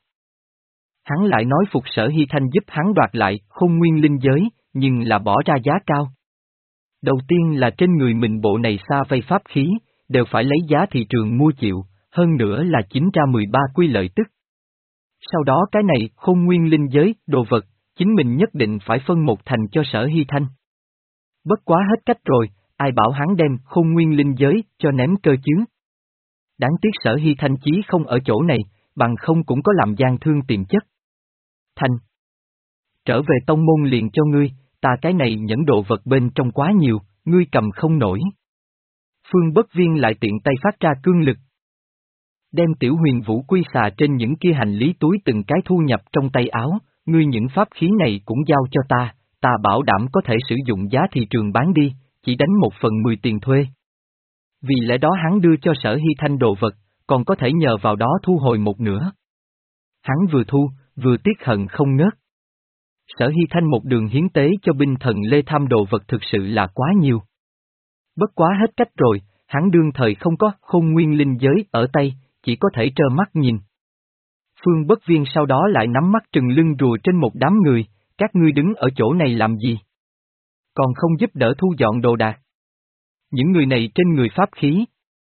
Hắn lại nói phục Sở Hy Thanh giúp hắn đoạt lại Khôn Nguyên linh giới, nhưng là bỏ ra giá cao. Đầu tiên là trên người mình bộ này xa vây pháp khí, đều phải lấy giá thị trường mua chịu, hơn nữa là chín ra mười ba quy lợi tức. Sau đó cái này Khôn Nguyên linh giới, đồ vật, chính mình nhất định phải phân một thành cho Sở Hy Thanh. Bất quá hết cách rồi, ai bảo hắn đem Khôn Nguyên linh giới cho ném cơ chứ. Đáng tiếc Sở Hy Thanh chí không ở chỗ này, bằng không cũng có làm gian thương tiềm chất. Thanh, trở về tông môn liền cho ngươi, ta cái này nhẫn đồ vật bên trong quá nhiều, ngươi cầm không nổi. Phương Bất Viên lại tiện tay phát ra cương lực. Đem tiểu huyền vũ quy xà trên những kia hành lý túi từng cái thu nhập trong tay áo, ngươi những pháp khí này cũng giao cho ta, ta bảo đảm có thể sử dụng giá thị trường bán đi, chỉ đánh một phần mười tiền thuê. Vì lẽ đó hắn đưa cho Sở Hy Thanh đồ vật, còn có thể nhờ vào đó thu hồi một nửa. Hắn vừa thu, vừa tiếc hận không ngớt. Sở Hy Thanh một đường hiến tế cho binh thần Lê Tham đồ vật thực sự là quá nhiều. Bất quá hết cách rồi, hắn đương thời không có Khôn Nguyên linh giới ở tay, chỉ có thể trơ mắt nhìn. Phương Bất Viên sau đó lại nắm mắt trừng lưng rùa trên một đám người, các ngươi đứng ở chỗ này làm gì? Còn không giúp đỡ thu dọn đồ đạc. Những người này trên người pháp khí.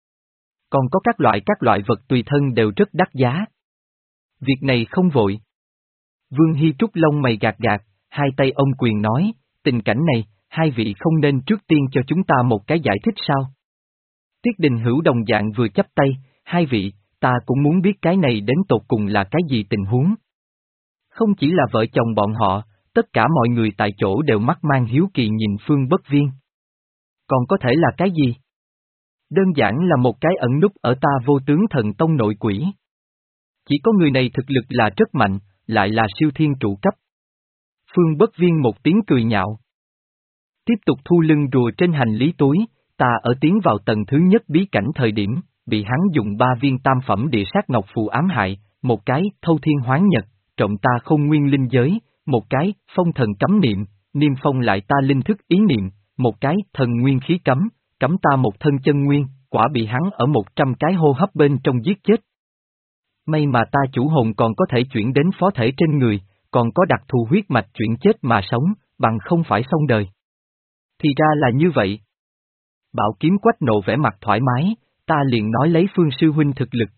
Còn có các loại các loại vật tùy thân đều rất đắt giá. Việc này không vội. Vương Hy trúc lông mày gạt gạt, hai tay ông quyền nói, tình cảnh này, hai vị không nên trước tiên cho chúng ta một cái giải thích sao? Tiết Đình Hữu đồng dạng vừa chắp tay, hai vị, ta cũng muốn biết cái này đến tột cùng là cái gì tình huống. Không chỉ là vợ chồng bọn họ, tất cả mọi người tại chỗ đều mắt mang hiếu kỳ nhìn Phương Bất Viên. Còn có thể là cái gì? Đơn giản là một cái ẩn núp ở ta Vô Tướng Thần Tông nội quỷ. Chỉ có người này thực lực là rất mạnh, lại là siêu thiên trụ cấp. Phương Bất Viên một tiếng cười nhạo. Tiếp tục thu lưng rùa trên hành lý túi, ta ở tiến vào tầng thứ nhất bí cảnh thời điểm, bị hắn dùng ba viên tam phẩm địa sát ngọc phù ám hại, một cái thâu thiên hoán nhật, trộm ta Khôn Nguyên linh giới, một cái phong thần cấm niệm, niêm phong lại ta linh thức ý niệm, một cái thần nguyên khí cấm, cấm ta một thân chân nguyên, quả bị hắn ở một trăm cái hô hấp bên trong giết chết. May mà ta chủ hồn còn có thể chuyển đến phó thể trên người, còn có đặc thù huyết mạch chuyển chết mà sống, bằng không phải xong đời. Thì ra là như vậy. Bảo Kiếm Quách nộ vẻ mặt thoải mái, ta liền nói lấy Phương sư huynh thực lực.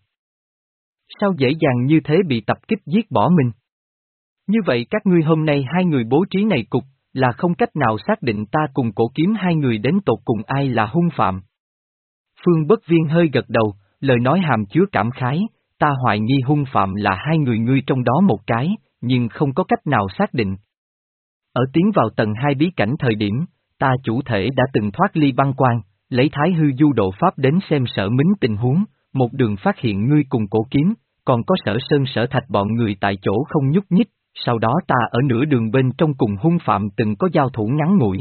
Sao dễ dàng như thế bị tập kích giết bỏ mình? Như vậy các ngươi hôm nay hai người bố trí này cục, là không cách nào xác định ta cùng Cổ Kiếm hai người đến tột cùng ai là hung phạm. Phương Bất Viên hơi gật đầu, lời nói hàm chứa cảm khái, ta hoài nghi hung phạm là hai người ngươi trong đó một cái, nhưng không có cách nào xác định. Ở tiến vào tầng hai bí cảnh thời điểm, ta chủ thể đã từng thoát ly băng quan, lấy Thái Hư Du độ pháp đến xem Sở Mính tình huống, một đường phát hiện ngươi cùng Cổ Kiếm, còn có Sở Sơn Sở Thạch bọn người tại chỗ không nhúc nhích, sau đó ta ở nửa đường bên trong cùng hung phạm từng có giao thủ ngắn ngủi.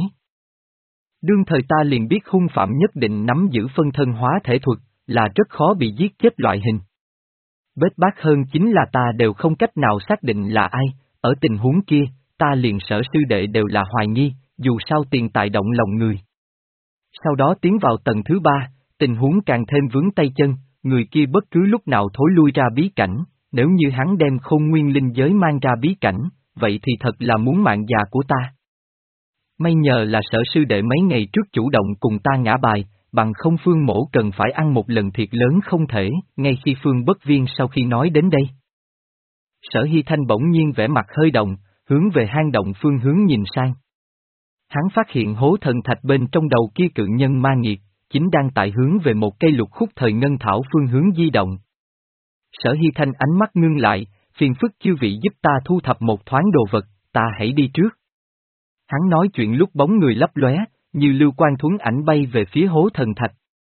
Đương thời ta liền biết hung phạm nhất định nắm giữ phân thân hóa thể thuật, là rất khó bị giết chết loại hình. Bết bát hơn chính là ta đều không cách nào xác định là ai, ở tình huống kia, ta liền Sở sư đệ đều là hoài nghi, dù sao tiền tài động lòng người. Sau đó tiến vào tầng thứ ba, tình huống càng thêm vướng tay chân, người kia bất cứ lúc nào thối lui ra bí cảnh, nếu như hắn đem Khôn Nguyên linh giới mang ra bí cảnh, vậy thì thật là muốn mạng già của ta. May nhờ là Sở sư đệ mấy ngày trước chủ động cùng ta ngã bài, bằng không Phương mổ cần phải ăn một lần thiệt lớn không thể, ngay khi Phương Bất Viên sau khi nói đến đây. Sở Hy Thanh bỗng nhiên vẻ mặt hơi động, hướng về hang động phương hướng nhìn sang. Hắn phát hiện hố thần thạch bên trong đầu kia cự nhân ma nghiệt, chính đang tại hướng về một cây lục khúc thời ngân thảo phương hướng di động. Sở Hy Thanh ánh mắt ngưng lại, phiền phức chư vị giúp ta thu thập một thoáng đồ vật, ta hãy đi trước. Hắn nói chuyện lúc bóng người lấp lóe, như lưu quang thuấn ảnh bay về phía hố thần thạch.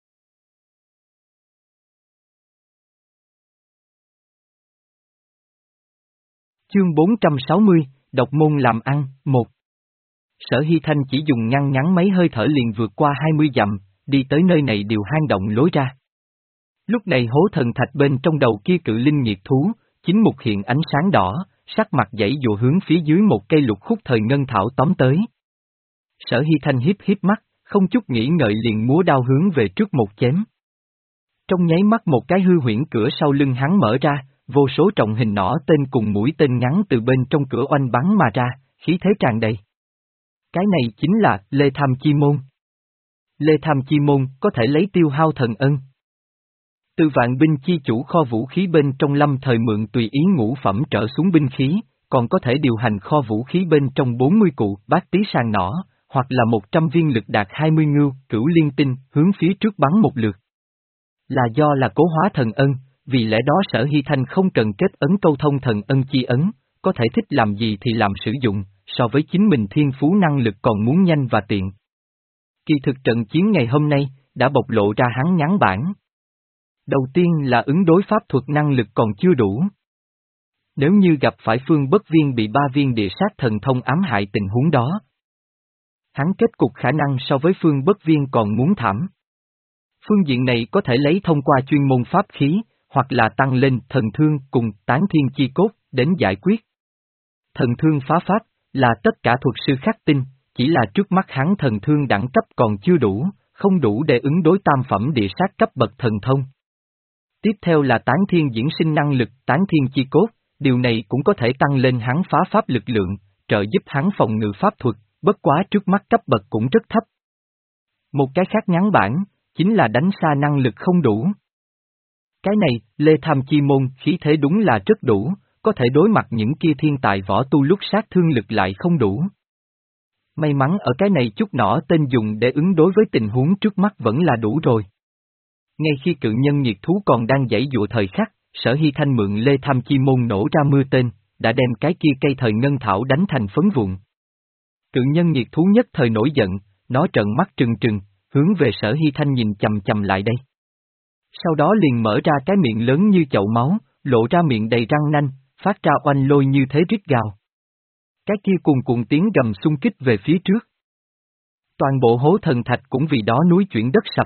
Chương bốn trăm sáu mươi, Độc môn làm ăn, một. Sở Hy Thanh chỉ dùng ngăn ngắn mấy hơi thở liền vượt qua hai mươi dặm, đi tới nơi này điều hang động lối ra. Lúc này hố thần thạch bên trong đầu kia cự linh nhiệt thú, chính mục hiện ánh sáng đỏ, sắc mặt dãy dụa hướng phía dưới một cây lục khúc thời ngân thảo tóm tới. Sở Hy Thanh hiếp hiếp mắt, không chút nghĩ ngợi liền múa đao hướng về trước một chém. Trong nháy mắt một cái hư huyễn cửa sau lưng hắn mở ra, vô số trọng hình nỏ tên cùng mũi tên ngắn từ bên trong cửa oanh bắn mà ra, khí thế tràn đầy. Cái này chính là Lê Tham Chi Môn. Lê Tham Chi Môn có thể lấy tiêu hao thần ân. Từ vạn binh chi chủ kho vũ khí bên trong lâm thời mượn tùy ý ngũ phẩm trở xuống binh khí, còn có thể điều hành kho vũ khí bên trong bốn mươi cụ bát tí sàng nỏ, hoặc là một trăm viên lực đạt hai mươi ngưu, cửu liên tinh, hướng phía trước bắn một lượt. Là do là cố hóa thần ân, vì lẽ đó Sở Hy Thanh không cần kết ấn câu thông thần ân chi ấn, có thể thích làm gì thì làm sử dụng, so với chính mình thiên phú năng lực còn muốn nhanh và tiện. Kỳ thực trận chiến ngày hôm nay, đã bộc lộ ra hắn nhắn bản. Đầu tiên là ứng đối pháp thuật năng lực còn chưa đủ. Nếu như gặp phải Phương Bất Viên bị ba viên địa sát thần thông ám hại tình huống đó, hắn kết cục khả năng so với Phương Bất Viên còn muốn thảm. Phương diện này có thể lấy thông qua chuyên môn pháp khí, hoặc là tăng lên thần thương cùng tán thiên chi cốt, đến giải quyết. Thần thương phá pháp, là tất cả thuật sư khắc tinh, chỉ là trước mắt hắn thần thương đẳng cấp còn chưa đủ, không đủ để ứng đối tam phẩm địa sát cấp bậc thần thông. Tiếp theo là tán thiên diễn sinh năng lực tán thiên chi cốt, điều này cũng có thể tăng lên hắn phá pháp lực lượng, trợ giúp hắn phòng ngự pháp thuật, bất quá trước mắt cấp bậc cũng rất thấp. Một cái khác ngắn bản, chính là đánh xa năng lực không đủ. Cái này, Lê Tham Chi Môn khí thế đúng là rất đủ, có thể đối mặt những kia thiên tài võ tu lúc sát thương lực lại không đủ. May mắn ở cái này chút nỏ tên dùng để ứng đối với tình huống trước mắt vẫn là đủ rồi. Ngay khi cự nhân nhiệt thú còn đang giãy dụa thời khắc, Sở Hy Thanh mượn Lê Tham Chi Môn nổ ra mưa tên, đã đem cái kia cây thời ngân thảo đánh thành phấn vụn. Cự nhân nhiệt thú nhất thời nổi giận, nó trợn mắt trừng trừng, hướng về Sở Hy Thanh nhìn chầm chầm lại đây. Sau đó liền mở ra cái miệng lớn như chậu máu, lộ ra miệng đầy răng nanh, phát ra oanh lôi như thế rít gào. Cái kia cuồn cuộn tiếng gầm xung kích về phía trước. Toàn bộ hố thần thạch cũng vì đó núi chuyển đất sập.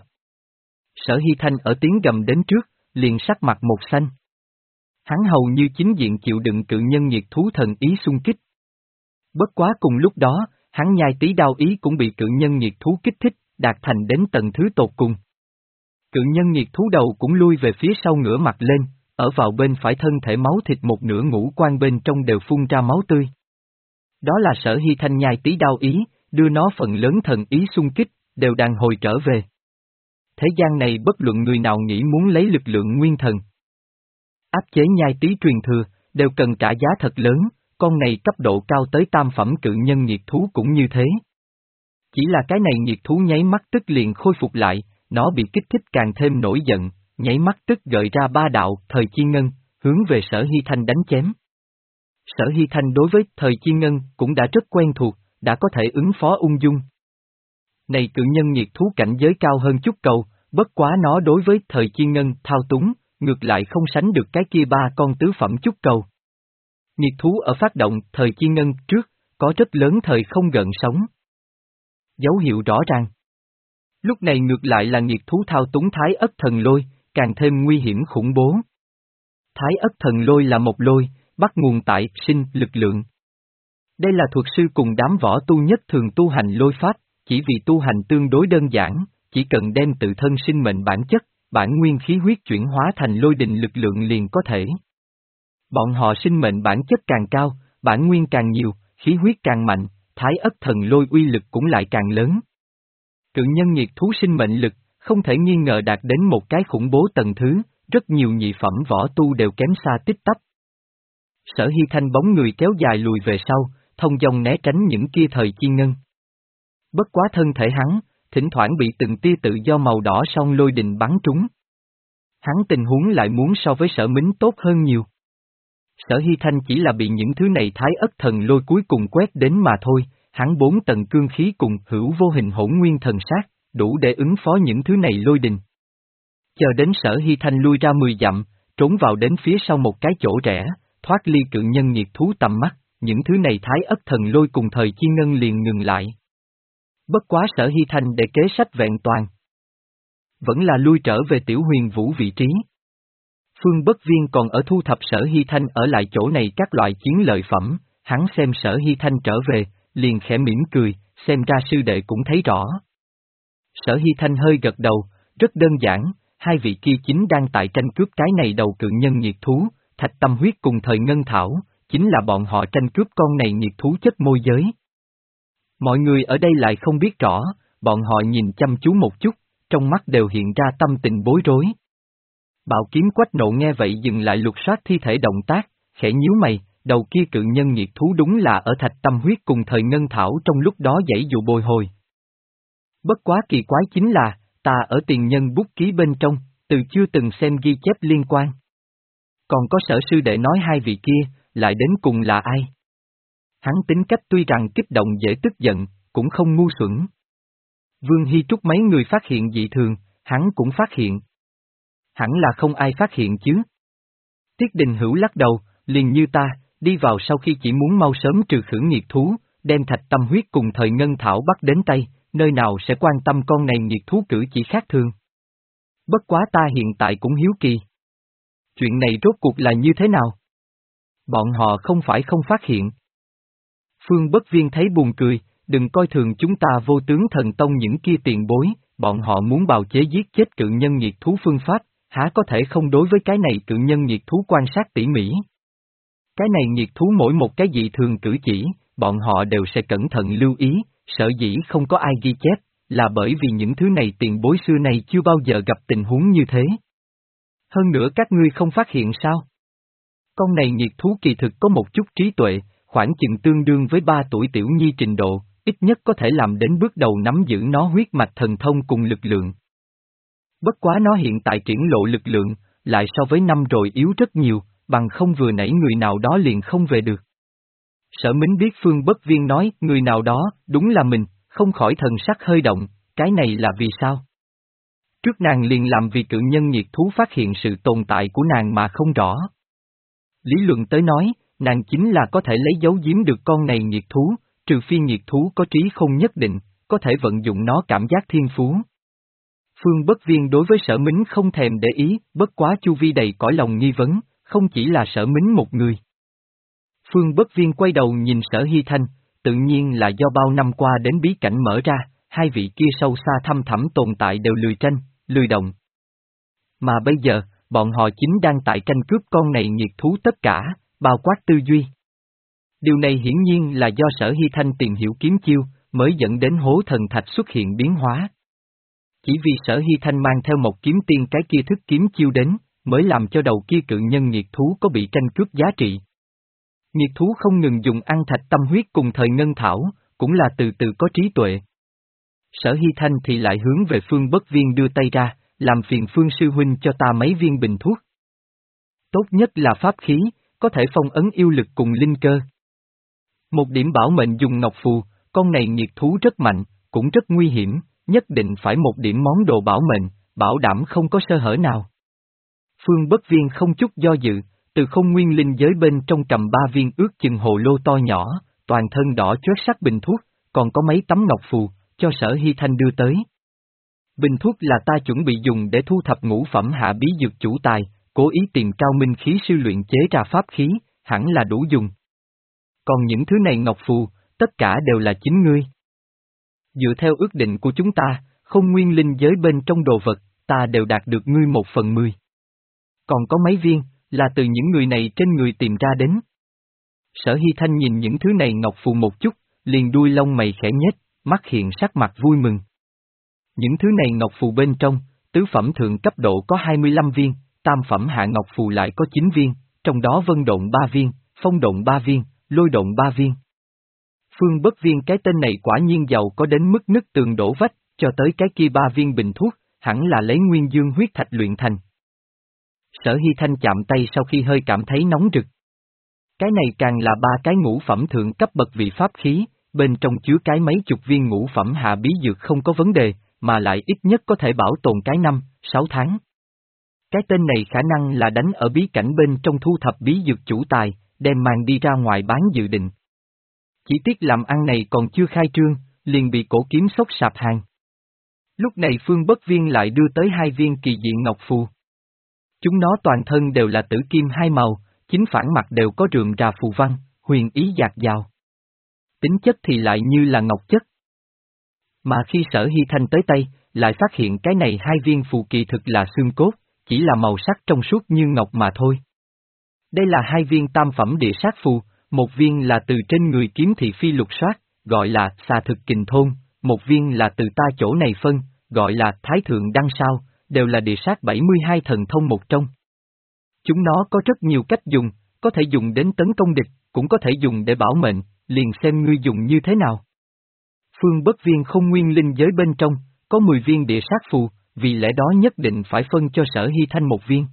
Sở Hy Thanh ở tiếng gầm đến trước, liền sắc mặt một xanh. Hắn hầu như chính diện chịu đựng cự nhân nhiệt thú thần ý xung kích. Bất quá cùng lúc đó, hắn nhai tí đao ý cũng bị cự nhân nhiệt thú kích thích, đạt thành đến tầng thứ tột cùng. Cự nhân nhiệt thú đầu cũng lui về phía sau ngửa mặt lên, ở vào bên phải thân thể máu thịt một nửa ngũ quan bên trong đều phun ra máu tươi. Đó là Sở Hy Thanh nhai tí đao ý, đưa nó phần lớn thần ý xung kích, đều đang hồi trở về. Thế gian này bất luận người nào nghĩ muốn lấy lực lượng nguyên thần áp chế nhai tí truyền thừa, đều cần trả giá thật lớn, con này cấp độ cao tới tam phẩm cự nhân nhiệt thú cũng như thế. Chỉ là cái này nhiệt thú nháy mắt tức liền khôi phục lại, nó bị kích thích càng thêm nổi giận, nháy mắt tức gợi ra ba đạo thời chi ngân, hướng về Sở Hy Thanh đánh chém. Sở Hy Thanh đối với thời chi ngân cũng đã rất quen thuộc, đã có thể ứng phó ung dung. Này cự nhân nhiệt thú cảnh giới cao hơn chút cầu, bất quá nó đối với thời chi ngân thao túng, ngược lại không sánh được cái kia ba con tứ phẩm chút cầu. Nhiệt thú ở phát động thời chi ngân trước, có rất lớn thời không gợn sóng. Dấu hiệu rõ ràng. Lúc này ngược lại là nhiệt thú thao túng thái ất thần lôi, càng thêm nguy hiểm khủng bố. Thái ất thần lôi là một lôi, bắt nguồn tại sinh lực lượng. Đây là thuật sư cùng đám võ tu nhất thường tu hành lôi pháp, chỉ vì tu hành tương đối đơn giản, chỉ cần đem tự thân sinh mệnh bản chất, bản nguyên khí huyết chuyển hóa thành lôi đình lực lượng liền có thể. Bọn họ sinh mệnh bản chất càng cao, bản nguyên càng nhiều, khí huyết càng mạnh, thái ất thần lôi uy lực cũng lại càng lớn. Cự nhân nhiệt thú sinh mệnh lực, không thể nghi ngờ đạt đến một cái khủng bố tầng thứ, rất nhiều nhị phẩm võ tu đều kém xa tích tắp. Sở Hy Thanh bóng người kéo dài lùi về sau, thông dong né tránh những kia thời chi ngân. Bất quá thân thể hắn, thỉnh thoảng bị từng tia tự do màu đỏ song lôi đình bắn trúng. Hắn tình huống lại muốn so với Sở Mính tốt hơn nhiều. Sở Hy Thanh chỉ là bị những thứ này thái ất thần lôi cuối cùng quét đến mà thôi, hắn bốn tầng cương khí cùng hữu vô hình hỗn nguyên thần sát, đủ để ứng phó những thứ này lôi đình. Chờ đến Sở Hy Thanh lui ra mười dặm, trốn vào đến phía sau một cái chỗ rẽ, thoát ly cự nhân nhiệt thú tầm mắt, những thứ này thái ất thần lôi cùng thời chi ngân liền ngừng lại. Bất quá Sở Hy Thanh để kế sách vẹn toàn. Vẫn là lui trở về Tiểu Huyền Vũ vị trí. Phương Bất Viên còn ở thu thập Sở Hy Thanh ở lại chỗ này các loại chiến lợi phẩm, hắn xem Sở Hy Thanh trở về, liền khẽ mỉm cười, xem ra sư đệ cũng thấy rõ. Sở Hy Thanh hơi gật đầu, rất đơn giản, hai vị kia chính đang tại tranh cướp cái này đầu cự nhân nhiệt thú, thạch tâm huyết cùng thời ngân thảo, chính là bọn họ tranh cướp con này nhiệt thú chất môi giới. Mọi người ở đây lại không biết rõ, bọn họ nhìn chăm chú một chút, trong mắt đều hiện ra tâm tình bối rối. Bạo kiếm Quách Nộ nghe vậy dừng lại lục soát thi thể động tác, khẽ nhíu mày, đầu kia cự nhân nhiệt thú đúng là ở thạch tâm huyết cùng thời ngân thảo trong lúc đó giãy dụ bồi hồi. Bất quá kỳ quái chính là, ta ở tiền nhân bút ký bên trong, từ chưa từng xem ghi chép liên quan. Còn có Sở sư đệ nói hai vị kia, lại đến cùng là ai? Hắn tính cách tuy rằng kích động dễ tức giận, cũng không ngu xuẩn. Vương Hy Trúc mấy người phát hiện dị thường, hắn cũng phát hiện. Hẳn là không ai phát hiện chứ. Tiết Đình Hữu lắc đầu, liền như ta, đi vào sau khi chỉ muốn mau sớm trừ khử nghiệt thú, đem thạch tâm huyết cùng thời ngân thảo bắt đến tay, nơi nào sẽ quan tâm con này nghiệt thú cử chỉ khác thường. Bất quá ta hiện tại cũng hiếu kỳ. Chuyện này rốt cuộc là như thế nào? Bọn họ không phải không phát hiện. Phương Bất Viên thấy buồn cười, đừng coi thường chúng ta vô tướng thần tông những kia tiền bối, bọn họ muốn bào chế giết chết cự nhân nhiệt thú phương pháp, há có thể không đối với cái này cự nhân nhiệt thú quan sát tỉ mỉ. Cái này nhiệt thú mỗi một cái dị thường cử chỉ, bọn họ đều sẽ cẩn thận lưu ý, sở dĩ không có ai ghi chép, là bởi vì những thứ này tiền bối xưa này chưa bao giờ gặp tình huống như thế. Hơn nữa các ngươi không phát hiện sao? Con này nhiệt thú kỳ thực có một chút trí tuệ, khoảng chừng tương đương với ba tuổi tiểu nhi trình độ, ít nhất có thể làm đến bước đầu nắm giữ nó huyết mạch thần thông cùng lực lượng. Bất quá nó hiện tại triển lộ lực lượng, lại so với năm rồi yếu rất nhiều, bằng không vừa nãy người nào đó liền không về được. Sở Mính biết Phương Bất Viên nói người nào đó, đúng là mình, không khỏi thần sắc hơi động, cái này là vì sao? Trước nàng liền làm vì cự nhân nhiệt thú phát hiện sự tồn tại của nàng mà không rõ. Lý luận tới nói, nàng chính là có thể lấy dấu giếm được con này nhiệt thú, trừ phi nhiệt thú có trí không nhất định, có thể vận dụng nó cảm giác thiên phú. Phương Bất Viên đối với Sở Mính không thèm để ý, bất quá chu vi đầy cõi lòng nghi vấn, không chỉ là Sở Mính một người. Phương Bất Viên quay đầu nhìn Sở Hy Thanh, tự nhiên là do bao năm qua đến bí cảnh mở ra, hai vị kia sâu xa thăm thẳm tồn tại đều lười tranh, lười động. Mà bây giờ, bọn họ chính đang tại tranh cướp con này nhiệt thú tất cả, bao quát tư duy. Điều này hiển nhiên là do Sở Hy Thanh tìm hiểu kiếm chiêu, mới dẫn đến hố thần thạch xuất hiện biến hóa. Chỉ vì Sở Hy Thanh mang theo một kiếm tiên cái kia thức kiếm chiêu đến, mới làm cho đầu kia cự nhân nhiệt thú có bị tranh cướp giá trị. Nhiệt thú không ngừng dùng ăn thạch tâm huyết cùng thời ngân thảo, cũng là từ từ có trí tuệ. Sở Hy Thanh thì lại hướng về Phương Bất Viên đưa tay ra, làm phiền Phương sư huynh cho ta mấy viên bình thuốc. Tốt nhất là pháp khí, có thể phong ấn yêu lực cùng linh cơ. Một điểm bảo mệnh dùng ngọc phù, con này nhiệt thú rất mạnh, cũng rất nguy hiểm, nhất định phải một điểm món đồ bảo mệnh, bảo đảm không có sơ hở nào. Phương Bất Viên không chút do dự, từ không nguyên linh giới bên trong cầm ba viên ước chừng hồ lô to nhỏ, toàn thân đỏ chót sắc bình thuốc, còn có mấy tấm ngọc phù, cho Sở Hy Thanh đưa tới. Bình thuốc là ta chuẩn bị dùng để thu thập ngũ phẩm hạ bí dược chủ tài, cố ý tìm cao minh khí sư luyện chế ra pháp khí, hẳn là đủ dùng. Còn những thứ này ngọc phù, tất cả đều là chính ngươi. Dựa theo ước định của chúng ta, không nguyên linh giới bên trong đồ vật, ta đều đạt được ngươi một phần mười. Còn có mấy viên, là từ những người này trên người tìm ra đến. Sở Hy Thanh nhìn những thứ này ngọc phù một chút, liền đuôi lông mày khẽ nhếch, mắt hiện sắc mặt vui mừng. Những thứ này ngọc phù bên trong, tứ phẩm thượng cấp độ có hai mươi lăm viên, tam phẩm hạ ngọc phù lại có chín viên, trong đó vân độn ba viên, phong độn ba viên, lôi độn ba viên. Phương Bất Viên cái tên này quả nhiên giàu có đến mức nứt tường đổ vách, cho tới cái kia ba viên bình thuốc, hẳn là lấy nguyên dương huyết thạch luyện thành. Sở Hy Thanh chạm tay sau khi hơi cảm thấy nóng rực. Cái này càng là ba cái ngũ phẩm thượng cấp bậc vị pháp khí, bên trong chứa cái mấy chục viên ngũ phẩm hạ bí dược không có vấn đề, mà lại ít nhất có thể bảo tồn cái năm, sáu tháng. Cái tên này khả năng là đánh ở bí cảnh bên trong thu thập bí dược chủ tài, đem mang đi ra ngoài bán dự định. Chỉ tiếc làm ăn này còn chưa khai trương, liền bị cổ kiếm sốc sạp hàng. Lúc này Phương Bất Viên lại đưa tới hai viên kỳ dị ngọc phù. Chúng nó toàn thân đều là tử kim hai màu, chính phản mặt đều có rườm rà phù văn, huyền ý dạt dào. Tính chất thì lại như là ngọc chất. Mà khi Sở Hy Thanh tới tay, lại phát hiện cái này hai viên phù kỳ thực là xương cốt, chỉ là màu sắc trong suốt như ngọc mà thôi. Đây là hai viên tam phẩm địa sát phù, một viên là từ trên người kiếm thị phi lục soát, gọi là xà thực kình thôn, một viên là từ ta chỗ này phân, gọi là thái thượng đăng sao, đều là địa sát bảy mươi hai thần thông một trong. Chúng nó có rất nhiều cách dùng, có thể dùng đến tấn công địch, cũng có thể dùng để bảo mệnh, liền xem ngươi dùng như thế nào. Phương Bất Viên không nguyên linh giới bên trong, có mười viên địa sát phù, vì lẽ đó nhất định phải phân cho Sở Hy Thanh một viên.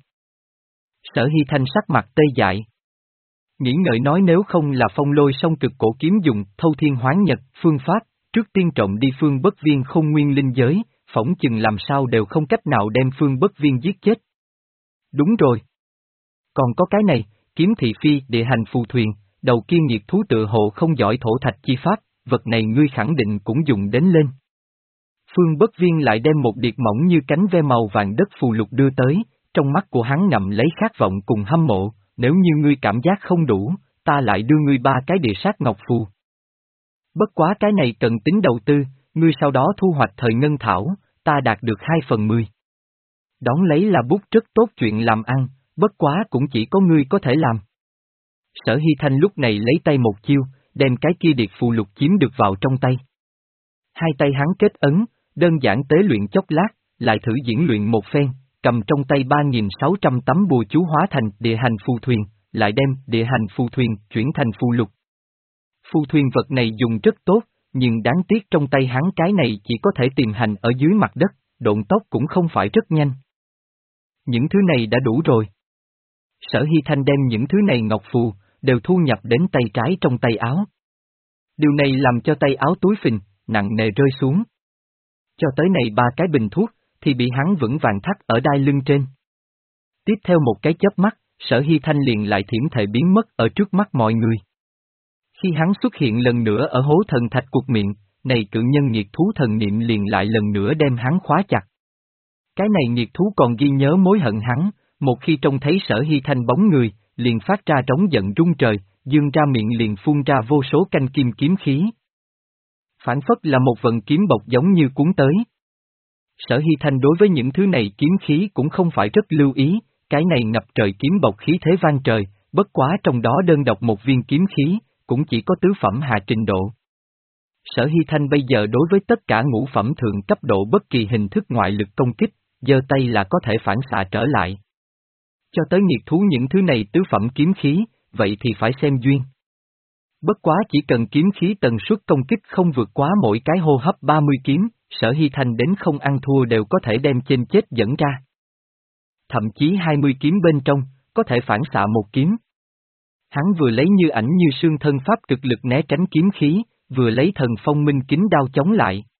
Sở Hy Thanh sắc mặt tê dại. Nghĩ ngợi nói nếu không là Phong Lôi song cực cổ kiếm dùng thâu thiên hoán nhật phương pháp, trước tiên trộm đi Phương Bất Viên không nguyên linh giới, phỏng chừng làm sao đều không cách nào đem Phương Bất Viên giết chết. Đúng rồi. Còn có cái này, kiếm thị phi địa hành phù thuyền, đầu kia nghiệt thú tự hộ không giỏi thổ thạch chi pháp, vật này ngươi khẳng định cũng dùng đến lên. Phương Bất Viên lại đem một điệp mỏng như cánh ve màu vàng đất phù lục đưa tới, trong mắt của hắn ngậm lấy khát vọng cùng hâm mộ, nếu như ngươi cảm giác không đủ, ta lại đưa ngươi ba cái địa sát ngọc phù. Bất quá cái này cần tính đầu tư, ngươi sau đó thu hoạch thời ngân thảo, ta đạt được hai phần mười. Đón lấy là bút rất tốt chuyện làm ăn, bất quá cũng chỉ có ngươi có thể làm. Sở Hy Thanh lúc này lấy tay một chiêu, đem cái kia điệp phù lục chiếm được vào trong tay. Hai tay hắn kết ấn, đơn giản tế luyện chốc lát, lại thử diễn luyện một phen, cầm trong tay ba nghìn sáu trăm tấm bùa chú hóa thành địa hành phù thuyền, lại đem địa hành phù thuyền chuyển thành phù lục. Phù thuyền vật này dùng rất tốt, nhưng đáng tiếc trong tay hắn cái này chỉ có thể tìm hành ở dưới mặt đất, độn tốc cũng không phải rất nhanh. Những thứ này đã đủ rồi. Sở Hy Thanh đem những thứ này ngọc phù, đều thu nhập đến tay trái trong tay áo. Điều này làm cho tay áo túi phình, nặng nề rơi xuống. Cho tới này ba cái bình thuốc, thì bị hắn vững vàng thắt ở đai lưng trên. Tiếp theo một cái chớp mắt, Sở Hy Thanh liền lại thiểm thể biến mất ở trước mắt mọi người. Khi hắn xuất hiện lần nữa ở hố thần thạch cuộc miệng, này cự nhân nghiệt thú thần niệm liền lại lần nữa đem hắn khóa chặt. Cái này nghiệt thú còn ghi nhớ mối hận hắn, một khi trông thấy Sở Hy Thanh bóng người, liền phát ra trống giận rung trời, dương ra miệng liền phun ra vô số canh kim kiếm khí. Phản phất là một vận kiếm bộc giống như cuốn tới. Sở Hy Thanh đối với những thứ này kiếm khí cũng không phải rất lưu ý, cái này ngập trời kiếm bộc khí thế vang trời, bất quá trong đó đơn độc một viên kiếm khí, cũng chỉ có tứ phẩm hạ trình độ. Sở Hy Thanh bây giờ đối với tất cả ngũ phẩm thượng cấp độ bất kỳ hình thức ngoại lực công kích, giơ tay là có thể phản xạ trở lại. Cho tới nghiệt thú những thứ này tứ phẩm kiếm khí, vậy thì phải xem duyên. Bất quá chỉ cần kiếm khí tần suất công kích không vượt quá mỗi cái hô hấp ba mươi kiếm, Sở Hy Thanh đến không ăn thua đều có thể đem trên chết dẫn ra. Thậm chí hai mươi kiếm bên trong, có thể phản xạ một kiếm. Hắn vừa lấy như ảnh như sương thân pháp cực lực né tránh kiếm khí, vừa lấy thần phong minh kính đao chống lại.